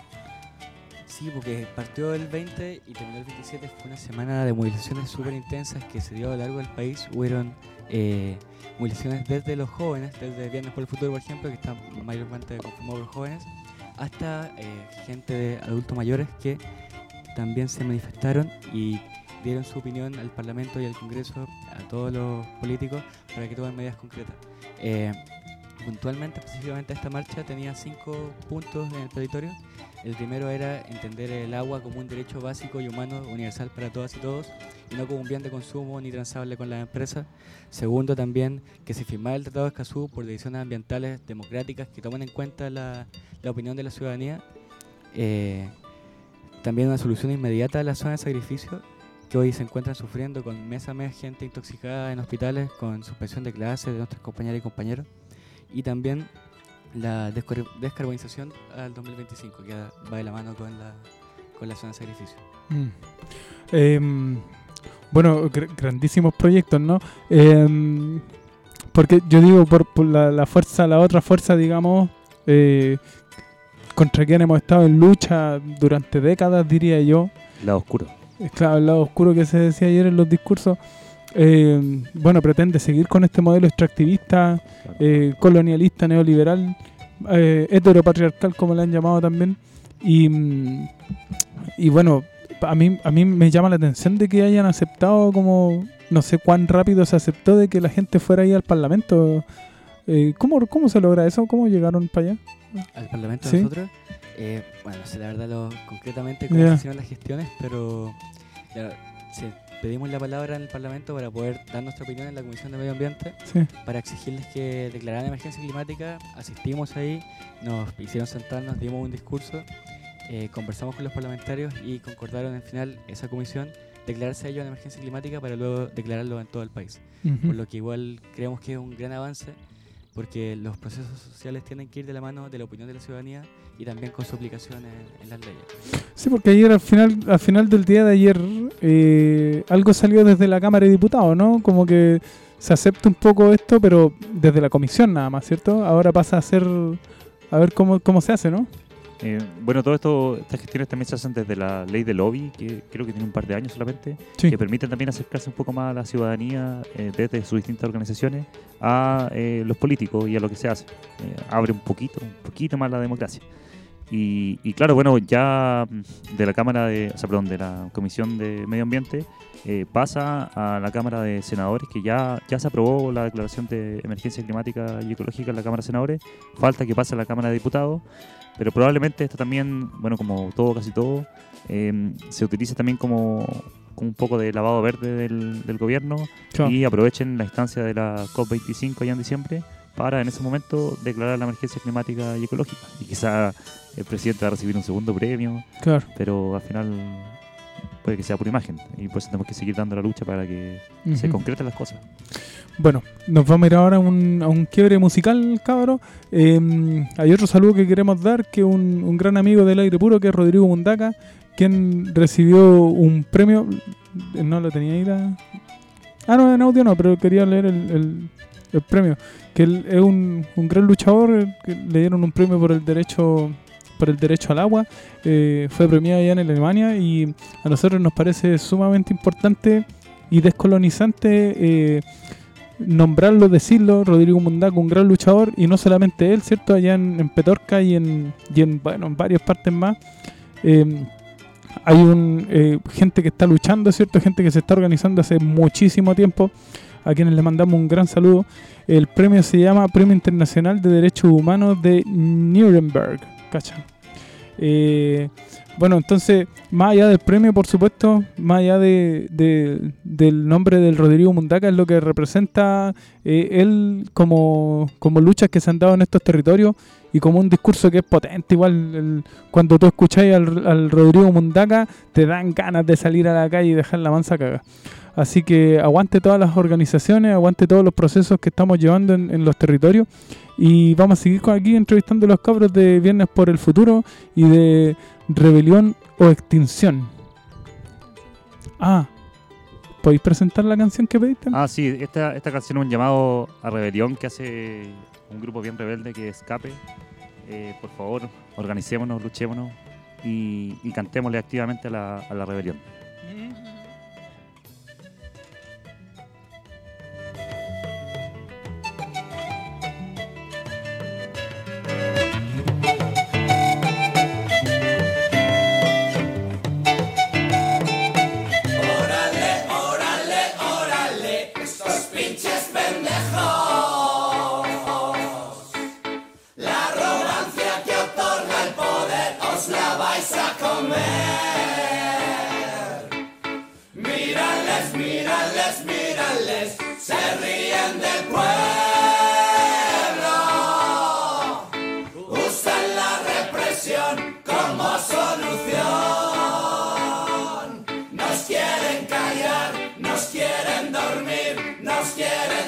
Sí, porque partió el veinte y terminó el veintisiete. Fue una semana de movilizaciones súper intensas que se dio a lo largo del país. Hubieron eh, movilizaciones desde los jóvenes, desde Viernes por el Futuro, por ejemplo, que está mayormente conformado por jóvenes, hasta eh, gente de adultos mayores que también se manifestaron y dieron su opinión al Parlamento y al Congreso, a todos los políticos, para que tomen medidas concretas. Eh, puntualmente, específicamente esta marcha tenía cinco puntos en el territorio. El primero era entender el agua como un derecho básico y humano universal para todas y todos, y no como un bien de consumo ni transable con las empresas. Segundo, también que se firmara el Tratado de Escazú por decisiones ambientales democráticas que tomen en cuenta la, la opinión de la ciudadanía. Eh, también una solución inmediata a la zona de sacrificio, que hoy se encuentran sufriendo con mes a mes gente intoxicada en hospitales, con suspensión de clases de nuestras compañeras y compañeros. Y también la descar- descarbonización al dos mil veinticinco, que va de la mano con la, con la zona de sacrificio. Mm. Eh, bueno, gr- grandísimos proyectos, ¿no? Eh, porque yo digo, por, por la, la fuerza, la otra fuerza, digamos, eh, contra quien hemos estado en lucha durante décadas, diría yo. El lado oscuro. Claro, el lado oscuro que se decía ayer en los discursos. Eh, bueno, pretende seguir con este modelo extractivista, claro. eh, colonialista, neoliberal, eh, heteropatriarcal, como le han llamado también. Y, y bueno, a mí, a mí me llama la atención de que hayan aceptado, como no sé cuán rápido se aceptó de que la gente fuera ahí al Parlamento. Eh, ¿cómo, ¿Cómo se logra eso? ¿Cómo llegaron para allá? ¿Al Parlamento ¿Sí? nosotros? Eh, bueno, no sé la verdad lo, concretamente cómo yeah. se hicieron las gestiones, pero claro, sí, pedimos la palabra en el Parlamento para poder dar nuestra opinión en la Comisión de Medio Ambiente, sí. para exigirles que declararan emergencia climática. Asistimos ahí, nos hicieron sentarnos, dimos un discurso, eh, conversamos con los parlamentarios y concordaron al final esa comisión declararse ellos en emergencia climática para luego declararlo en todo el país. Uh-huh. Por lo que igual creemos que es un gran avance, porque los procesos sociales tienen que ir de la mano de la opinión de la ciudadanía y también con su aplicación en, en las leyes. Sí, porque ayer al final al final del día de ayer eh, algo salió desde la Cámara de Diputados, ¿no? Como que se acepta un poco esto, pero desde la comisión nada más, ¿cierto? Ahora pasa a ser, a ver cómo, cómo se hace, ¿no? Eh, bueno, todo esto, estas gestiones también se hacen desde la ley de lobby, que creo que tiene un par de años solamente, sí. que permiten también acercarse un poco más a la ciudadanía eh, desde sus distintas organizaciones a eh, los políticos y a lo que se hace. Eh, abre un poquito, un poquito más la democracia. Y, y claro, bueno, ya de la Cámara de, o sea, perdón, de la Comisión de Medio Ambiente eh, pasa a la Cámara de Senadores, que ya, ya se aprobó la declaración de emergencia climática y ecológica en la Cámara de Senadores. Falta que pase a la Cámara de Diputados, pero probablemente esto también, bueno, como todo, casi todo, eh, se utilice también como, como un poco de lavado verde del, del gobierno, claro. Y aprovechen la instancia de la COP veinticinco allá en diciembre para en ese momento declarar la emergencia climática y ecológica. Y quizá el presidente va a recibir un segundo premio, claro. Pero al final puede que sea por imagen, y por eso tenemos que seguir dando la lucha para que uh-huh. se concreten las cosas. Bueno, nos vamos a ir ahora a un, a un quiebre musical, cabro. Eh, hay otro saludo que queremos dar, que un, un gran amigo del aire puro, que es Rodrigo Mundaca, quien recibió un premio. No lo tenía ahí la... Ah, no, en audio no, pero quería leer el, el, el premio. Que él es un, un gran luchador, que le dieron un premio por el derecho por el derecho al agua. Eh, fue premiado allá en Alemania, y a nosotros nos parece sumamente importante y descolonizante eh, nombrarlo, decirlo. Rodrigo Mundaca, un gran luchador, y no solamente él, ¿cierto? Allá en, en Petorca y en, y en, bueno, en varias partes más. Eh, hay un eh, gente que está luchando, ¿cierto? Gente que se está organizando hace muchísimo tiempo, a quienes le mandamos un gran saludo. El premio se llama Premio Internacional de Derechos Humanos de Nuremberg, ¿cacha? Eh, bueno, entonces, más allá del premio, por supuesto, más allá de, de, del nombre del Rodrigo Mundaca, es lo que representa eh, él como, como luchas que se han dado en estos territorios, y como un discurso que es potente. Igual el, cuando tú escucháis al, al Rodrigo Mundaca, te dan ganas de salir a la calle y dejar la mansa caga. Así que aguante todas las organizaciones, aguante todos los procesos que estamos llevando en, en los territorios, y vamos a seguir con aquí entrevistando a los cabros de Viernes por el Futuro y de Rebelión o Extinción. Ah, ¿podéis presentar la canción que pediste? Ah, sí, esta, esta canción es un llamado a rebelión que hace un grupo bien rebelde que es Escape. Eh, por favor, organicémonos, luchémonos y, y cantémosle activamente a la, a la rebelión. Mírales, mírales, mírales, se ríen del pueblo. Usan la represión como solución. Nos quieren callar, nos quieren dormir, nos quieren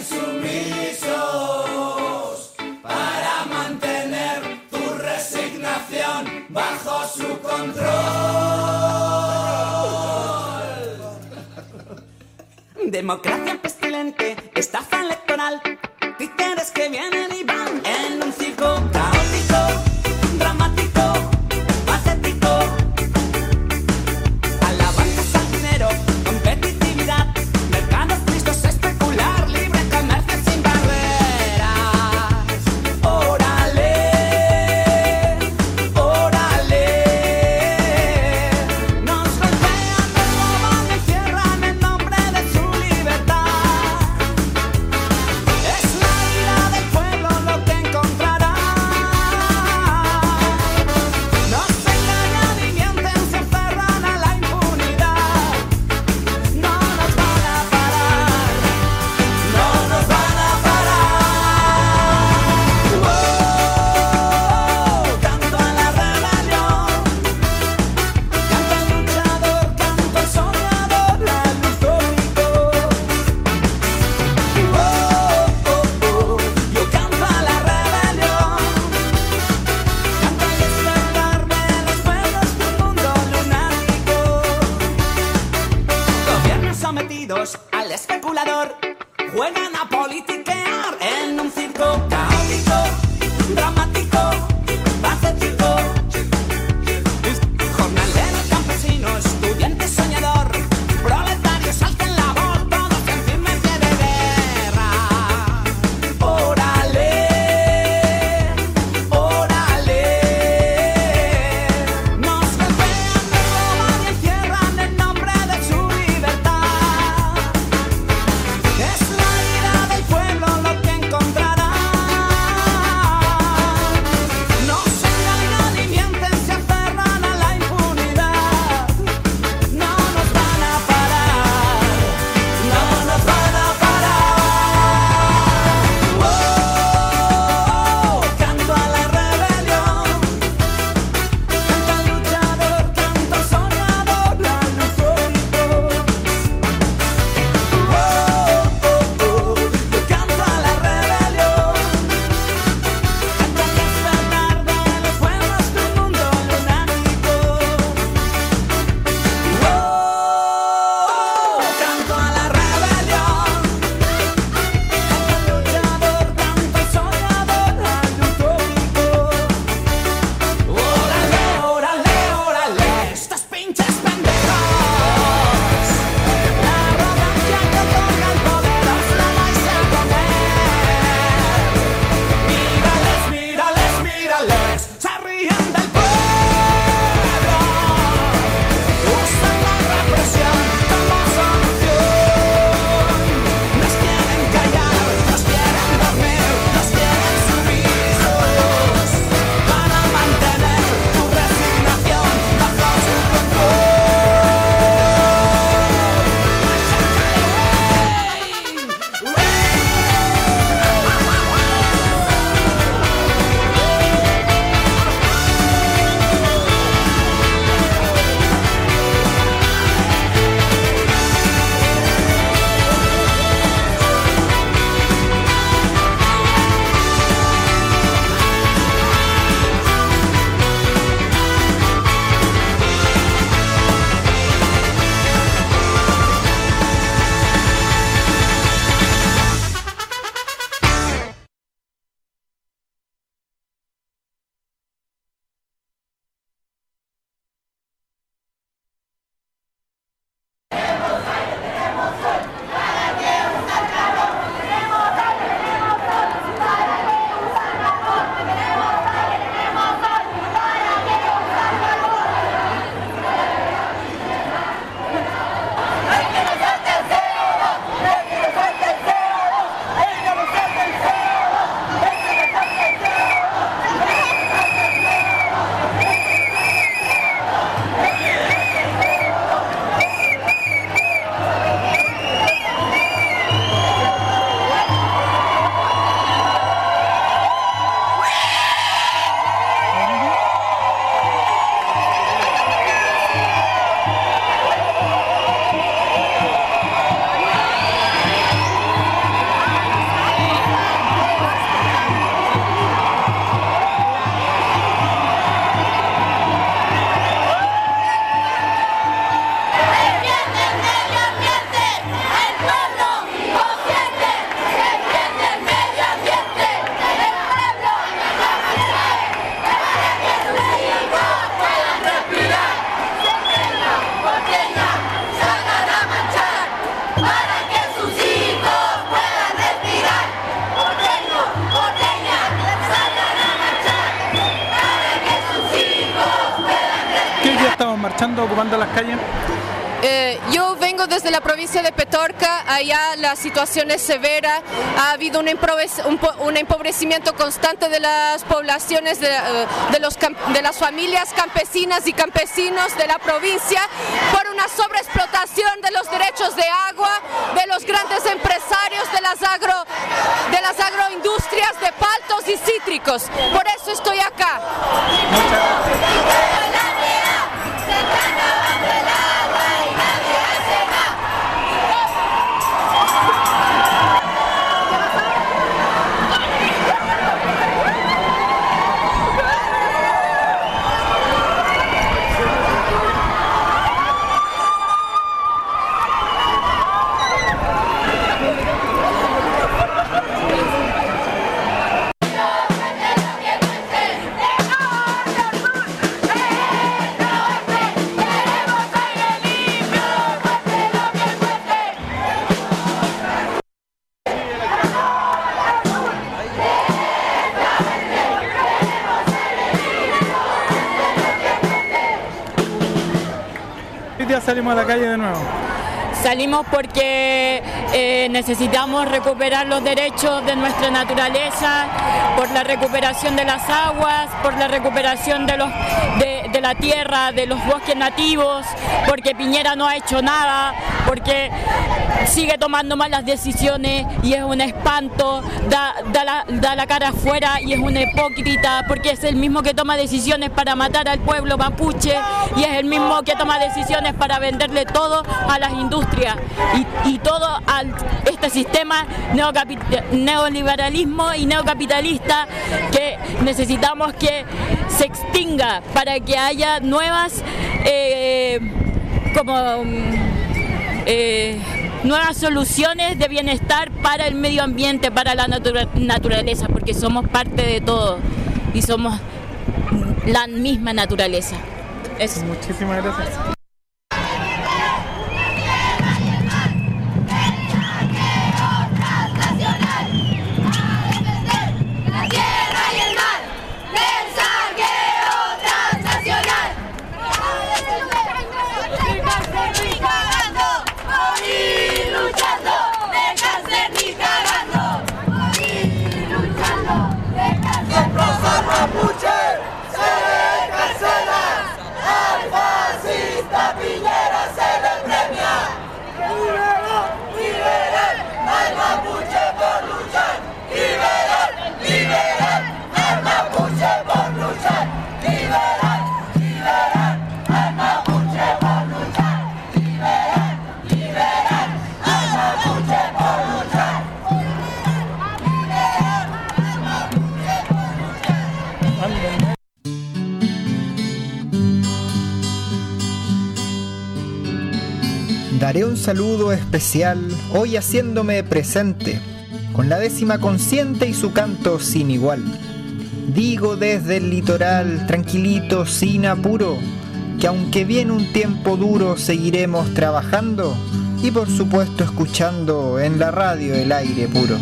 sumisos para mantener tu resignación bajo su control. Democracia pestilente, estafa electoral, títeres que vienen y van en un circo caótico, dramático, patético. Alabanzas al dinero, competitividad, mercados tristes, especular, libre comercio sin barreras. Órale, órale. Nos golpean, nos roban, nos cierran en nombre de su libertad. Es la ira del pueblo lo que encontrará. Nos engañan y mienten, se aferran a la impunidad. No nos van a parar, no nos van a parar. Wow, canto a la rebelión, canto al luchador, canto al soñador, la luz cómico. Oh, oh, oh, yo canto a la rebelión, canto al despertarme de los pueblos de un mundo lunático. Gobiernos sometidos al especulador juegan a politiquear en un circo caótico, dramático, patético. marchando, ocupando las calles? Eh, yo vengo desde la provincia de Petorca, allá la situación es severa, ha habido un, un, un empobrecimiento constante de las poblaciones, de, de, los, de las familias campesinas y campesinos de la provincia, por una sobreexplotación de los derechos de agua, de los grandes empresarios, de las, agro, de las agroindustrias de paltos y cítricos. Por eso estoy acá. Salimos a la calle de nuevo. Salimos porque eh, necesitamos recuperar los derechos de nuestra naturaleza, por la recuperación de las aguas, por la recuperación de, los, de, de la tierra, de los bosques nativos, porque Piñera no ha hecho nada, porque sigue tomando malas decisiones y es un espanto, da, da, la, da la cara afuera y es una hipócrita, porque es el mismo que toma decisiones para matar al pueblo mapuche y es el mismo que toma decisiones para venderle todo a las industrias y, y todo a este sistema neoliberalismo y neocapitalista que necesitamos que se extinga para que haya nuevas eh, como eh, nuevas soluciones de bienestar para el medio ambiente, para la natura- naturaleza, porque somos parte de todo y somos la misma naturaleza. Eso. Muchísimas gracias. Daré un saludo especial hoy haciéndome presente, con la décima consciente y su canto sin igual. Digo desde el litoral, tranquilito, sin apuro, que aunque viene un tiempo duro seguiremos trabajando y por supuesto escuchando en la radio el aire puro.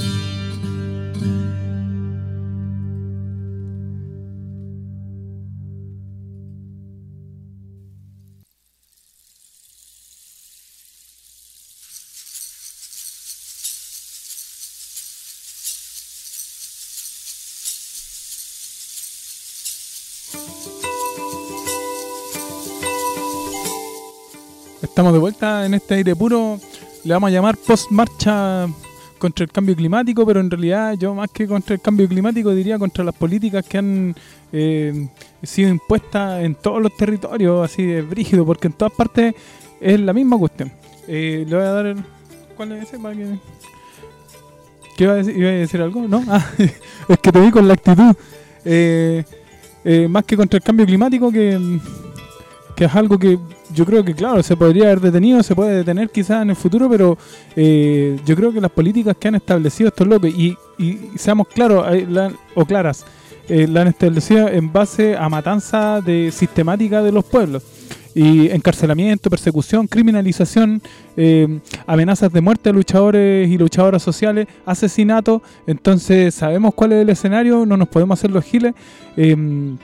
Estamos de vuelta en este aire puro, le vamos a llamar post-marcha contra el cambio climático, pero en realidad yo más que contra el cambio climático diría contra las políticas que han eh, sido impuestas en todos los territorios, así de brígido, porque en todas partes es la misma cuestión. Eh, le voy a dar el... ¿Cuál es ese? Para que... ¿Qué iba a decir? ¿Iba a decir algo? ¿No? Ah, es que te vi con la actitud. Eh, eh, más que contra el cambio climático, que... que es algo que yo creo que, claro, se podría haber detenido, se puede detener quizás en el futuro, pero eh, yo creo que las políticas que han establecido estos locos, y, y seamos claros eh, la, o claras, eh, la han establecido en base a matanza de sistemática de los pueblos, y encarcelamiento, persecución, criminalización, eh, amenazas de muerte a luchadores y luchadoras sociales, asesinatos. Entonces sabemos cuál es el escenario, no nos podemos hacer los giles. eh,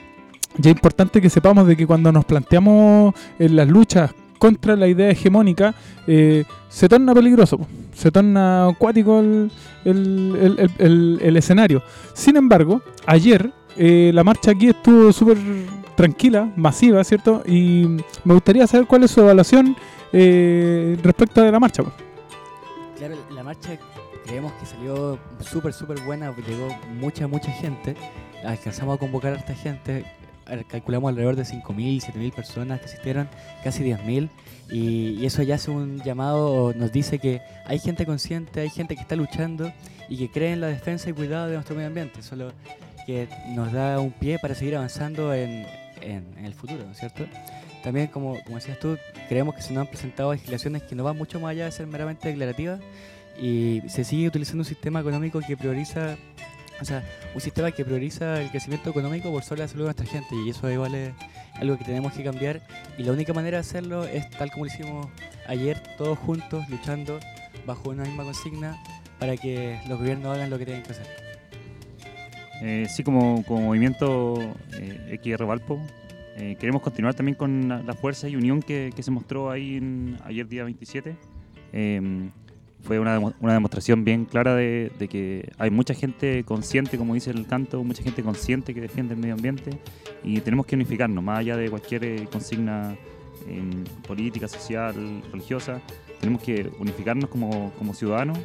ya es importante que sepamos de que cuando nos planteamos en las luchas contra la idea hegemónica, eh, se torna peligroso, se torna acuático el, el, el, el, el, el escenario. Sin embargo, ayer eh, la marcha aquí estuvo súper tranquila, masiva, ¿cierto? Y me gustaría saber cuál es su evaluación eh, respecto de la marcha. Claro, la marcha creemos que salió súper, súper buena, llegó mucha, mucha gente, alcanzamos a convocar a esta gente. Calculamos alrededor de cinco mil, siete mil personas que asistieron, casi diez mil, y, y eso ya hace un llamado, nos dice que hay gente consciente, hay gente que está luchando y que cree en la defensa y cuidado de nuestro medio ambiente, solo que nos da un pie para seguir avanzando en, en, en el futuro, ¿no es cierto? También, como, como decías tú, creemos que se nos han presentado legislaciones que no van mucho más allá de ser meramente declarativas y se sigue utilizando un sistema económico que prioriza... O sea, un sistema que prioriza el crecimiento económico por sobre la salud de nuestra gente, y eso igual es algo que tenemos que cambiar, y la única manera de hacerlo es tal como lo hicimos ayer, todos juntos, luchando bajo una misma consigna para que los gobiernos hagan lo que tienen que hacer. Eh, sí, como, como movimiento eh, X R Valpo, eh, queremos continuar también con la, la fuerza y unión que, que se mostró ahí en, ayer día veintisiete. Eh, Fue una, una demostración bien clara de, de que hay mucha gente consciente, como dice el canto, mucha gente consciente que defiende el medio ambiente, y tenemos que unificarnos, más allá de cualquier eh, consigna en política, social, religiosa. Tenemos que unificarnos como, como ciudadanos,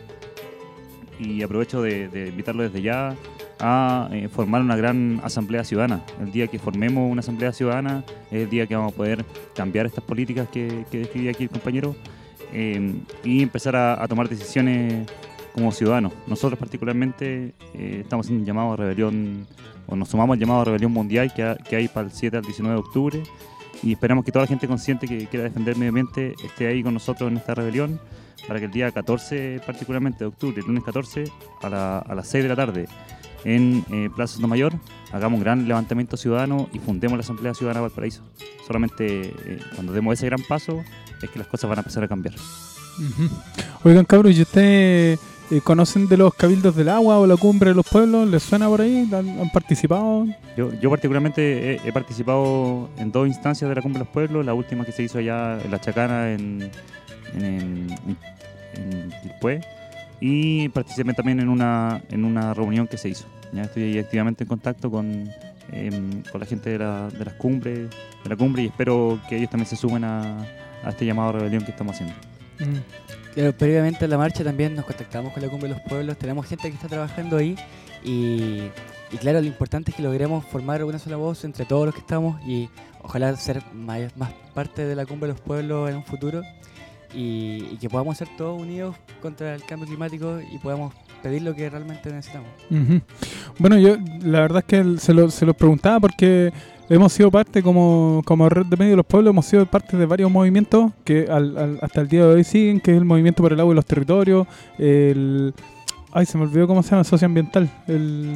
y aprovecho de, de invitarlo desde ya a eh, formar una gran asamblea ciudadana. El día que formemos una asamblea ciudadana es el día que vamos a poder cambiar estas políticas que, que describía aquí el compañero. Eh, y empezar a, a tomar decisiones como ciudadanos. Nosotros particularmente eh, estamos haciendo un llamado a rebelión, o nos sumamos al llamado a rebelión mundial que, ha, que hay para el siete al diecinueve de octubre, y esperamos que toda la gente consciente que quiera defender el medio ambiente esté ahí con nosotros en esta rebelión, para que el día catorce particularmente de octubre, el lunes catorce, a, la, a las seis de la tarde, en eh, Plaza Sotomayor, hagamos un gran levantamiento ciudadano y fundemos la Asamblea Ciudadana de Valparaíso. Solamente eh, cuando demos ese gran paso es que las cosas van a empezar a cambiar. Uh-huh. Oigan, cabros, ¿y ustedes eh, conocen de los cabildos del agua o la cumbre de los pueblos? ¿Les suena por ahí? ¿Han, han participado? Yo, yo particularmente he, he participado en dos instancias de la cumbre de los pueblos, la última que se hizo allá en La Chacana, en, en, en, en Quilpué, y participé también en una, en una reunión que se hizo. Ya estoy ahí activamente en contacto con, eh, con la gente de, la, de las cumbres, de la cumbre, y espero que ellos también se sumen a, a este llamado a rebelión que estamos haciendo. Mm. Claro, previamente a la marcha también nos contactamos con la Cumbre de los Pueblos, tenemos gente que está trabajando ahí, y, y claro, lo importante es que logremos formar una sola voz entre todos los que estamos, y ojalá ser más, más parte de la Cumbre de los Pueblos en un futuro, y, y que podamos ser todos unidos contra el cambio climático y podamos pedir lo que realmente necesitamos. Uh-huh. Bueno, yo la verdad es que se lo, se lo preguntaba porque hemos sido parte, como, como Red de Medios de los Pueblos, hemos sido parte de varios movimientos que al, al, hasta el día de hoy siguen, que es el Movimiento por el Agua y los Territorios, el... Ay, se me olvidó cómo se llama, Socioambiental, el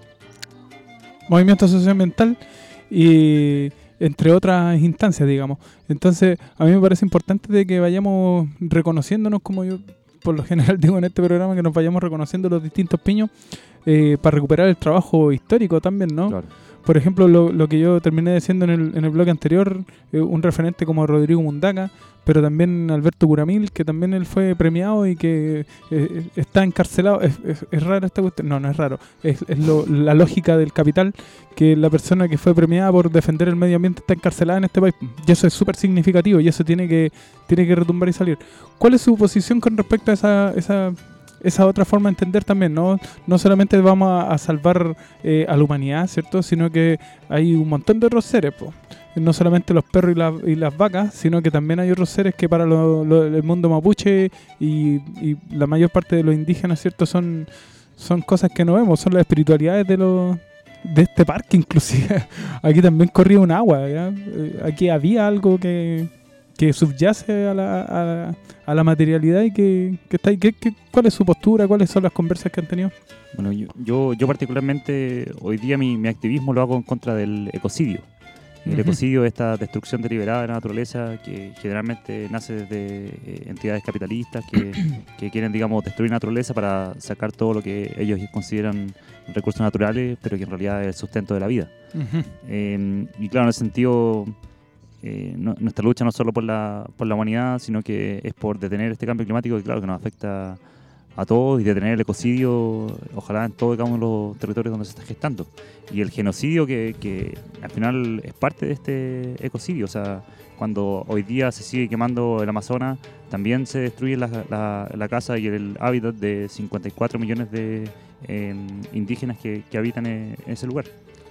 Movimiento Socioambiental, y entre otras instancias, digamos. Entonces, a mí me parece importante de que vayamos reconociéndonos, como yo por lo general digo en este programa, que nos vayamos reconociendo los distintos piños eh, para recuperar el trabajo histórico también, ¿no? Claro. Por ejemplo, lo, lo que yo terminé diciendo en el, en el bloque anterior, eh, un referente como Rodrigo Mundaca, pero también Alberto Curamil, que también él fue premiado y que eh, está encarcelado. Es, es, es raro esta cuestión. No, no es raro. Es, es lo, la lógica del capital, que la persona que fue premiada por defender el medio ambiente está encarcelada en este país. Y eso es súper significativo y eso tiene que, tiene que retumbar y salir. ¿Cuál es su posición con respecto a esa... esa esa otra forma de entender también, ¿no? No solamente vamos a, a salvar eh, a la humanidad, ¿cierto? Sino que hay un montón de otros seres, po. No solamente los perros y, la, y las vacas, sino que también hay otros seres que para lo, lo, el mundo mapuche y, y la mayor parte de los indígenas, ¿cierto? Son, son cosas que no vemos, son las espiritualidades de los de este parque, inclusive. Aquí también corría un agua, ¿ya? Aquí había algo que... que subyace a la, a la, a la materialidad y que, que está ahí. ¿Qué, qué, ¿Cuál es su postura? ¿Cuáles son las conversas que han tenido? Bueno, yo, yo, yo particularmente hoy día mi, mi activismo lo hago en contra del ecocidio. El Ujú. ecocidio es esta destrucción deliberada de la naturaleza que generalmente nace desde eh, entidades capitalistas que, que quieren, digamos, destruir la naturaleza para sacar todo lo que ellos consideran recursos naturales, pero que en realidad es el sustento de la vida. Ujú. Eh, y claro, en ese sentido, eh, no- nuestra lucha no solo por la, por la humanidad, sino que es por detener este cambio climático que, claro, que nos afecta a todos y detener el ecocidio, ojalá en todos y cada uno de los territorios donde se está gestando. Y el genocidio que, que al final es parte de este ecocidio, o sea, cuando hoy día se sigue quemando el Amazonas, también se destruye la, la, la casa y el hábitat de cincuenta y cuatro millones de eh, indígenas que, que habitan en, en ese lugar.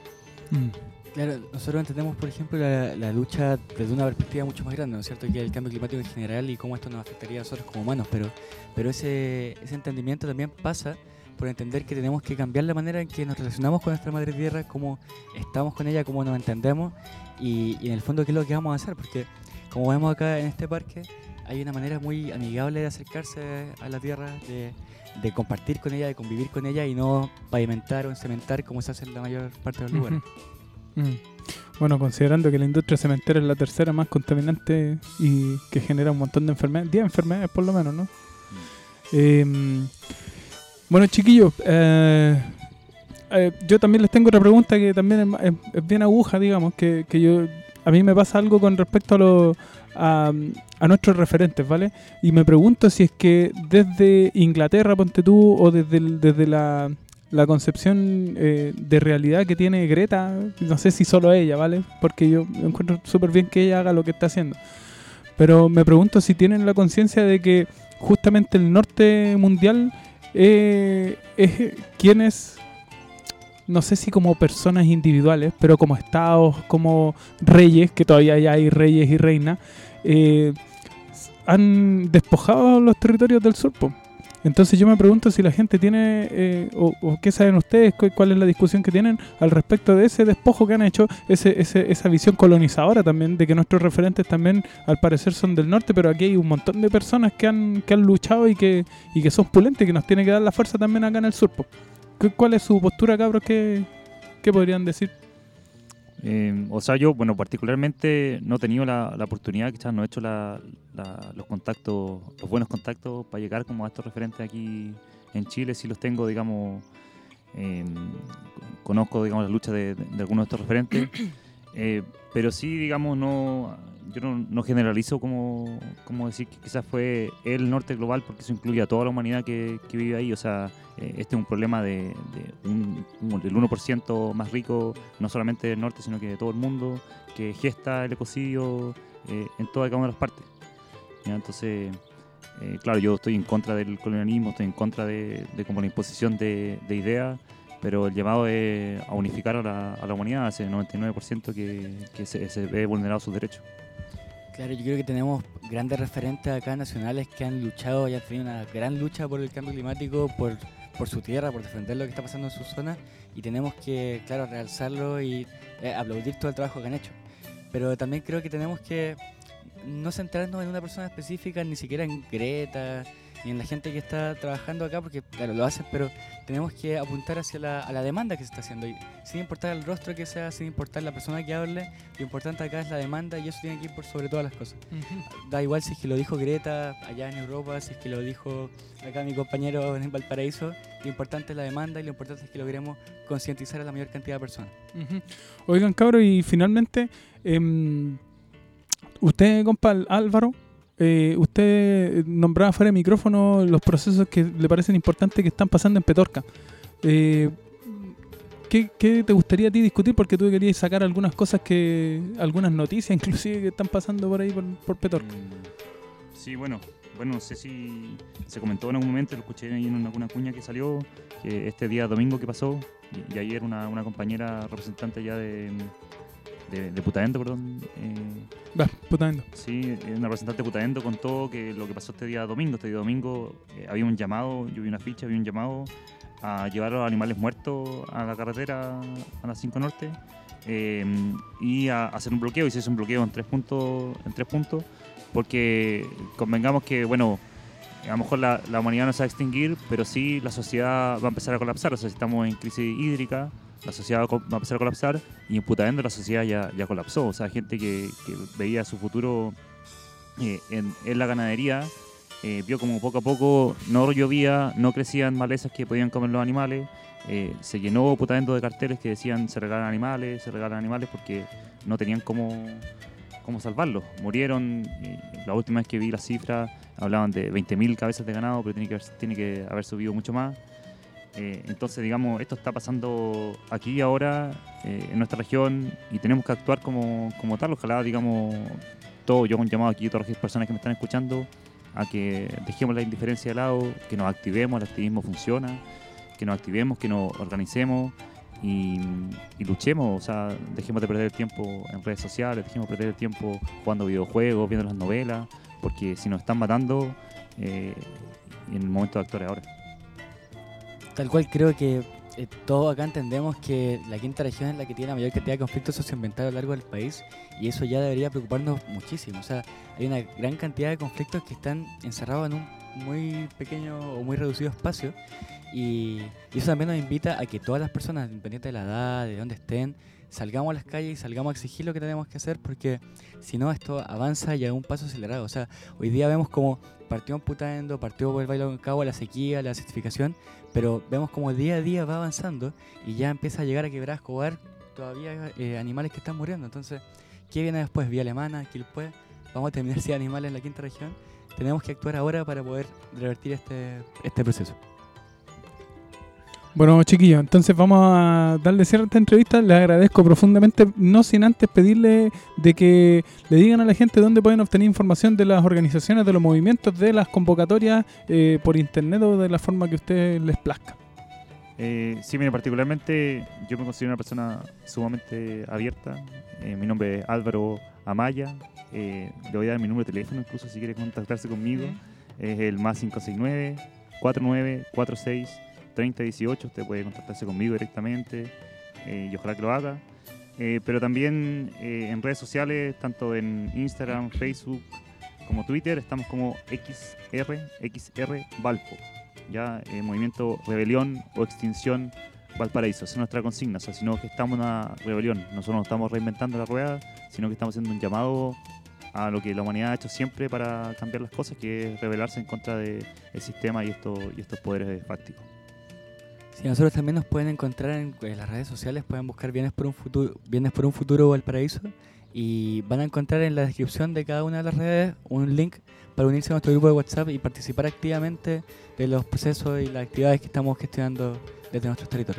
Claro, nosotros entendemos, por ejemplo, la, la lucha desde una perspectiva mucho más grande, ¿no es cierto? Que el cambio climático en general y cómo esto nos afectaría a nosotros como humanos, pero, pero ese, ese entendimiento también pasa por entender que tenemos que cambiar la manera en que nos relacionamos con nuestra madre tierra, cómo estamos con ella, cómo nos entendemos y, y en el fondo qué es lo que vamos a hacer, porque como vemos acá en este parque, hay una manera muy amigable de acercarse a la tierra, de, de compartir con ella, de convivir con ella y no pavimentar o encementar como se hace en la mayor parte de los lugares. Mm. Bueno, considerando que la industria cementera es la tercera más contaminante y que genera un montón de enfermedades, diez enfermedades por lo menos, ¿no? Eh, bueno, chiquillos, eh, eh, yo también les tengo otra pregunta que también es, ma- es- es bien aguja, digamos, que, que yo a mí me pasa algo con respecto a, lo, a, a nuestros referentes, ¿vale? Y me pregunto si es que desde Inglaterra, ponte tú, o desde, el- desde la... la concepción eh, de realidad que tiene Greta, no sé si solo ella, ¿vale? Porque yo encuentro súper bien que ella haga lo que está haciendo. Pero me pregunto si tienen la conciencia de que justamente el norte mundial eh, es quienes, no sé si como personas individuales, pero como estados, como reyes, que todavía ya hay reyes y reinas, eh, han despojado los territorios del sur, po. Entonces yo me pregunto si la gente tiene, eh, o, o qué saben ustedes, cu- cuál es la discusión que tienen al respecto de ese despojo que han hecho, ese, ese, esa visión colonizadora también, de que nuestros referentes también al parecer son del norte, pero aquí hay un montón de personas que han, que han luchado y que, y que son pulentes, que nos tiene que dar la fuerza también acá en el sur, po. ¿Cu- ¿Cuál es su postura, cabros? ¿Qué, qué podrían decir? Eh, o sea, yo, bueno, particularmente no he tenido la, la oportunidad, quizás no he hecho la, la- los contactos, los buenos contactos para llegar como a estos referentes aquí en Chile. Sí los tengo, digamos, eh, conozco, digamos, la lucha de, de- de algunos de estos referentes, eh, pero sí, digamos, no, yo no, no generalizo como, como decir que quizás fue el norte global, porque eso incluye a toda la humanidad que, que vive ahí. O sea, eh, este es un problema de, de un, un- del uno por ciento más rico, no solamente del norte, sino que de todo el mundo, que gesta el ecocidio eh, en toda y cada una de las partes. ¿Ya? Entonces, eh, claro, yo estoy en contra del colonialismo, estoy en contra de, de como la imposición de, de ideas, pero el llamado es a unificar a la, a la humanidad, ese noventa y nueve por ciento que, que se, se ve vulnerado sus derechos. Claro, yo creo que tenemos grandes referentes acá nacionales que han luchado y han tenido una gran lucha por el cambio climático, por, por su tierra, por defender lo que está pasando en su zona, y tenemos que, claro, realzarlo y eh, aplaudir todo el trabajo que han hecho. Pero también creo que tenemos que no centrarnos en una persona específica, ni siquiera en Greta, ni en la gente que está trabajando acá, porque claro, lo hacen, pero tenemos que apuntar hacia la, a la demanda que se está haciendo. Y sin importar el rostro que sea, sin importar la persona que hable, lo importante acá es la demanda y eso tiene que ir por sobre todas las cosas. Ujú. Da igual si es que lo dijo Greta allá en Europa, si es que lo dijo acá mi compañero en Valparaíso, lo importante es la demanda y lo importante es que logremos concientizar a la mayor cantidad de personas. Ujú. Oigan, cabros, y finalmente, em, usted, compa Álvaro, eh, usted nombraba fuera de micrófono los procesos que le parecen importantes que están pasando en Petorca. Eh, ¿qué, qué te gustaría a ti discutir? Porque tú querías sacar algunas cosas, que algunas noticias inclusive que están pasando por ahí por, por Petorca. Sí, bueno, bueno, no sé si se comentó en algún momento, lo escuché ahí en una, una cuña que salió, que este día domingo que pasó, y, y ayer una, una compañera representante ya de, de, de Putaendo, perdón. Eh, Va, Putaendo. Sí, una representante de Putaendo contó que lo que pasó este día domingo, este día domingo eh, había un llamado, yo vi una ficha, había un llamado a llevar a los animales muertos a la carretera a las cinco Norte eh, y a hacer un bloqueo, y se hizo un bloqueo en tres puntos, en tres puntos porque convengamos que, bueno, a lo mejor la, la humanidad no se va a extinguir, pero sí la sociedad va a empezar a colapsar. O sea, si estamos en crisis hídrica, la sociedad va a empezar a colapsar, y en Putaendo la sociedad ya, ya colapsó. O sea, gente que, que veía su futuro eh, en, en la ganadería, eh, vio como poco a poco no llovía, no crecían malezas que podían comer los animales, eh, se llenó Putaendo de carteles que decían se regalan animales, se regalan animales, porque no tenían cómo, cómo salvarlos. Murieron, eh, la última vez que vi las cifras hablaban de veinte mil cabezas de ganado, pero tiene que, tiene que haber subido mucho más. Eh, entonces, digamos, esto está pasando aquí y ahora eh, en nuestra región, y tenemos que actuar como, como tal. Ojalá, digamos, todo, yo con llamado aquí a todas las personas que me están escuchando a que dejemos la indiferencia de lado, que nos activemos, el activismo funciona, que nos activemos, que nos organicemos y, y luchemos. O sea, dejemos de perder el tiempo en redes sociales, dejemos de perder el tiempo jugando videojuegos, viendo las novelas, porque si nos están matando, eh, en el momento de actuar ahora. Tal cual, creo que eh, todos acá entendemos que la quinta región es la que tiene la mayor cantidad de conflictos socioambientales a lo largo del país, y eso ya debería preocuparnos muchísimo. O sea, hay una gran cantidad de conflictos que están encerrados en un muy pequeño o muy reducido espacio, y, y eso también nos invita a que todas las personas, independiente de la edad, de dónde estén, salgamos a las calles y salgamos a exigir lo que tenemos que hacer, porque si no, esto avanza y a un paso acelerado. O sea, hoy día vemos como partió en Putaendo, partió por el Bailo en Cabo, la sequía, la acidificación, pero vemos como día a día va avanzando y ya empieza a llegar a Quebrada Escobar todavía eh, animales que están muriendo. Entonces, ¿qué viene después? Vía Alemana, Quilpué, vamos a terminar sin animales en la quinta región. Tenemos que actuar ahora para poder revertir este, este proceso. Bueno, chiquillos, entonces vamos a darle cierre a esta entrevista. Les agradezco profundamente, no sin antes pedirle de que le digan a la gente dónde pueden obtener información de las organizaciones, de los movimientos, de las convocatorias eh, por internet o de la forma que a ustedes les plazca. Eh, sí, mira, particularmente yo me considero una persona sumamente abierta. Eh, mi nombre es Álvaro Amaya. Eh, le voy a dar mi número de teléfono, incluso si quiere contactarse conmigo. Es el más cinco seis nueve, cuatro nueve cuatro seis, treinta dieciocho. Usted puede contactarse conmigo directamente eh, y ojalá que lo haga. Eh, pero también eh, en redes sociales, tanto en Instagram, Facebook como Twitter, estamos como X R X R Valpo. Ya, eh, Movimiento Rebelión o Extinción Valparaíso. Esa es nuestra consigna. O sea, sino que estamos en una rebelión. Nosotros no estamos reinventando la rueda, sino que estamos haciendo un llamado a lo que la humanidad ha hecho siempre para cambiar las cosas, que es rebelarse en contra del sistema y, esto, y estos poderes fácticos. Sí, nosotros también nos pueden encontrar en, en las redes sociales, pueden buscar Bienes por un Futuro, Bienes por un Futuro Valparaíso, y van a encontrar en la descripción de cada una de las redes un link para unirse a nuestro grupo de WhatsApp y participar activamente de los procesos y las actividades que estamos gestionando desde nuestros territorios.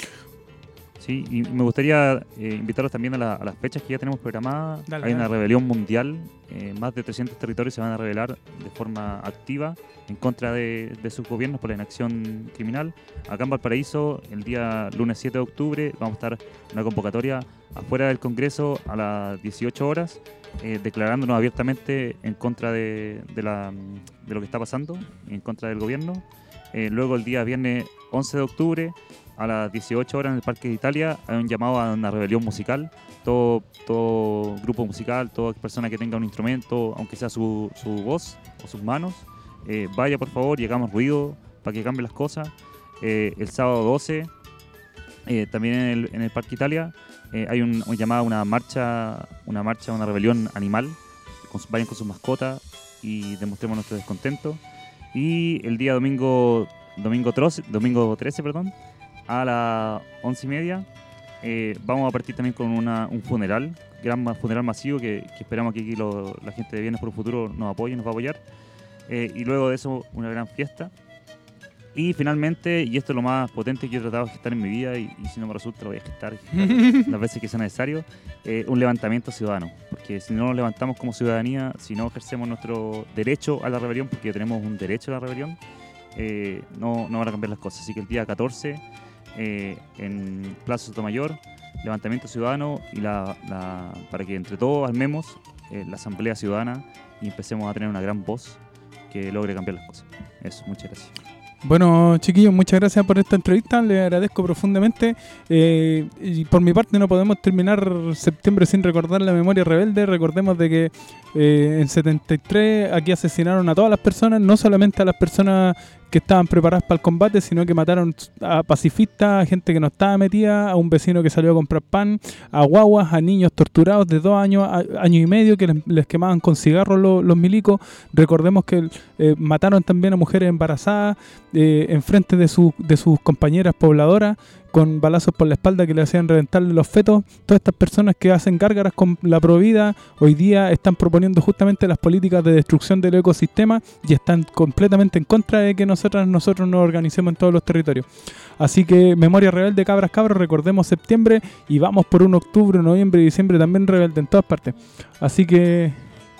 Sí, y me gustaría eh, invitarlos también a, la, a las fechas que ya tenemos programadas. Dale, Hay dale. una rebelión mundial, eh, más de trescientos territorios se van a rebelar de forma activa en contra de, de sus gobiernos por la inacción criminal. Acá en Valparaíso, el día lunes siete de octubre, vamos a estar en una convocatoria afuera del Congreso a las dieciocho horas, eh, declarándonos abiertamente en contra de, de, la, de lo que está pasando, en contra del gobierno. Eh, luego el día viernes once de octubre, a las dieciocho horas en el Parque de Italia, hay un llamado a una rebelión musical. Todo, todo grupo musical, toda persona que tenga un instrumento, aunque sea su, su voz o sus manos, eh, vaya por favor y hagamos ruido para que cambien las cosas. Eh, el sábado doce, eh, también en el, en el Parque Italia, eh, hay un, un llamado a una marcha, una marcha, una rebelión animal. Con, vayan con sus mascotas y demostremos nuestro descontento. Y el día domingo, domingo, trece, domingo trece, perdón, a las once y media, eh, vamos a partir también con una, un funeral, gran funeral masivo que, que esperamos que aquí lo, la gente de Bienes por un Futuro nos apoye, nos va a apoyar. Eh, y luego de eso, una gran fiesta. Y finalmente, y esto es lo más potente que yo he tratado de gestar en mi vida, y, y si no me resulta lo voy a gestar, gestar las veces que sea necesario, eh, un levantamiento ciudadano. Porque si no nos levantamos como ciudadanía, si no ejercemos nuestro derecho a la rebelión, porque tenemos un derecho a la rebelión, eh, no, no van a cambiar las cosas. Así que el día catorce, eh, en Plaza Sotomayor, levantamiento ciudadano, y la, la, para que entre todos armemos eh, la Asamblea Ciudadana y empecemos a tener una gran voz que logre cambiar las cosas. Eso, muchas gracias. Bueno, chiquillos, muchas gracias por esta entrevista, les agradezco profundamente. Eh, y por mi parte no podemos terminar septiembre sin recordar la memoria rebelde. Recordemos de que eh, en setenta y tres aquí asesinaron a todas las personas, no solamente a las personas que estaban preparadas para el combate, sino que mataron a pacifistas, a gente que no estaba metida, a un vecino que salió a comprar pan, a guaguas, a niños torturados de dos años, a, año y medio, que les, les quemaban con cigarros los, los milicos. Recordemos que eh, mataron también a mujeres embarazadas eh, en frente de, su, de sus compañeras pobladoras, con balazos por la espalda que le hacían reventarle los fetos. Todas estas personas que hacen gárgaras con la Provida hoy día están proponiendo justamente las políticas de destrucción del ecosistema y están completamente en contra de que nosotras, nosotros nos organicemos en todos los territorios. Así que Memoria Rebelde, cabras, cabros, recordemos septiembre y vamos por un octubre, noviembre y diciembre también rebelde en todas partes. Así que...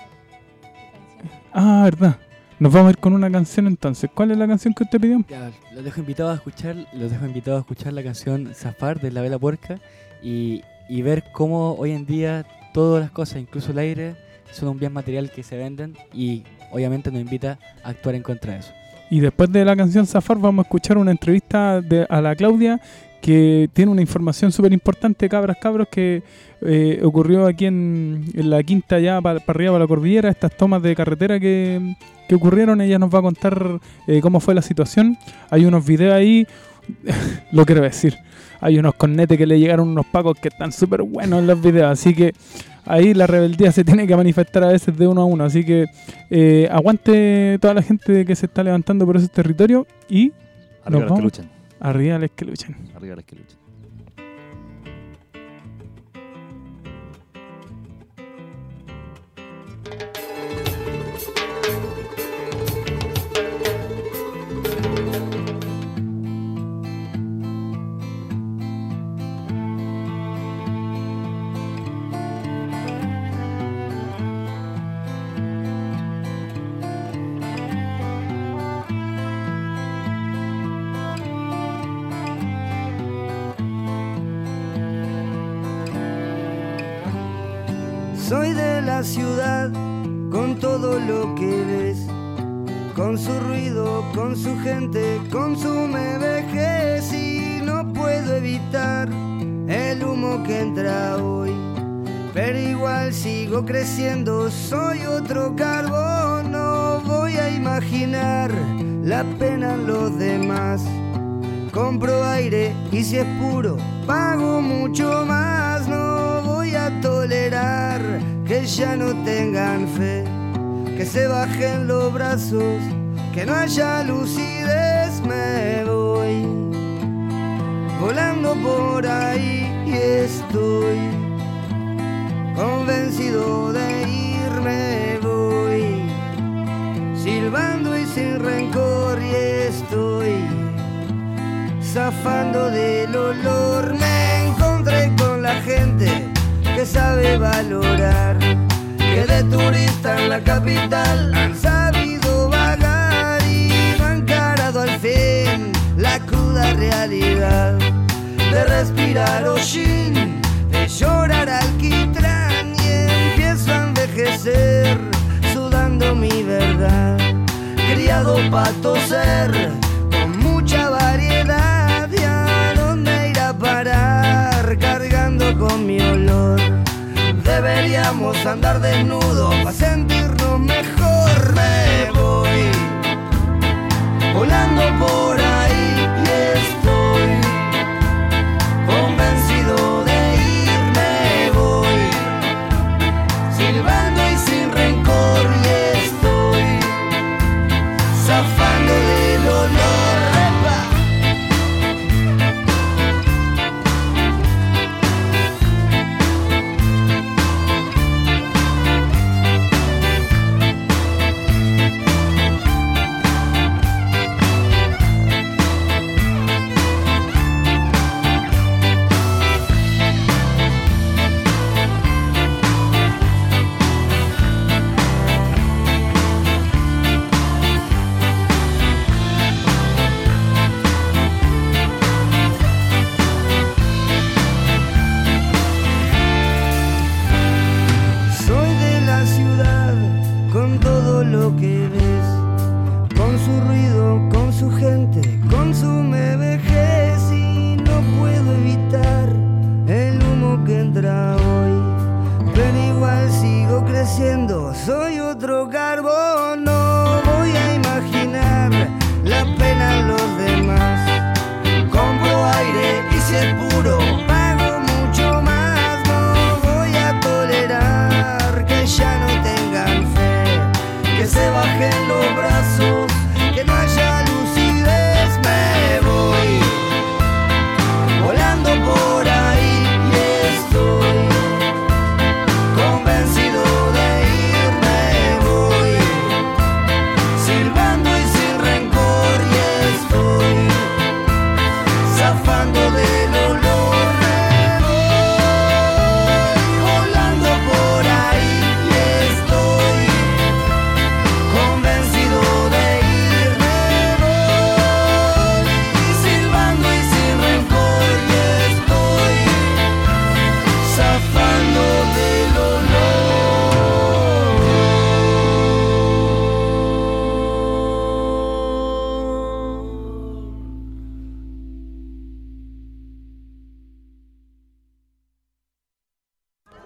Ah, verdad. Nos vamos a ir con una canción entonces. ¿Cuál es la canción que usted pidió? Ya, los dejo invitados a escuchar, los dejo invitados a escuchar la canción Zafar de La Vela Puerca y, y ver cómo hoy en día todas las cosas, incluso el aire, son un bien material que se venden y obviamente nos invita a actuar en contra de eso. Y después de la canción Zafar vamos a escuchar una entrevista de, a la Claudia, que tiene una información súper importante, cabras, cabros, que eh, ocurrió aquí en, en la quinta, ya para pa arriba, para la cordillera, estas tomas de carretera que, que ocurrieron. Ella nos va a contar eh, cómo fue la situación. Hay unos videos ahí, lo quiero decir, hay unos cornetes que le llegaron unos pacos que están súper buenos en los videos, así que ahí la rebeldía se tiene que manifestar a veces de uno a uno, así que eh, aguante toda la gente que se está levantando por ese territorio y arriba los que luchan. Arriba los que luchan. Arriba los que luchan. Soy de la ciudad, con todo lo que ves, con su ruido, con su gente, consume vejez y no puedo evitar el humo que entra hoy. Pero igual sigo creciendo, soy otro carbón, no voy a imaginar la pena en los demás. Compro aire y si es puro, pago mucho más, no voy a tolerar que ya no tengan fe, que se bajen los brazos, que no haya lucidez. Me voy volando por ahí y estoy convencido de irme. Voy silbando y sin rencor y estoy zafando del olor. Me encontré con la gente que sabe valorar, que de turista en la capital han sabido vagar y no han encarado al fin la cruda realidad de respirar hollín, de llorar alquitrán y empiezo a envejecer sudando mi verdad, criado pa' toser con mucha variedad. ¿Y a dónde ir a parar cargando con mi olor? Deberíamos andar desnudos para sentirnos mejor. Me voy volando por ahí y estoy convencido de irme. Voy silbando y sin rencor y estoy zafando del olor. Soy otro carbón, no voy a imaginar la pena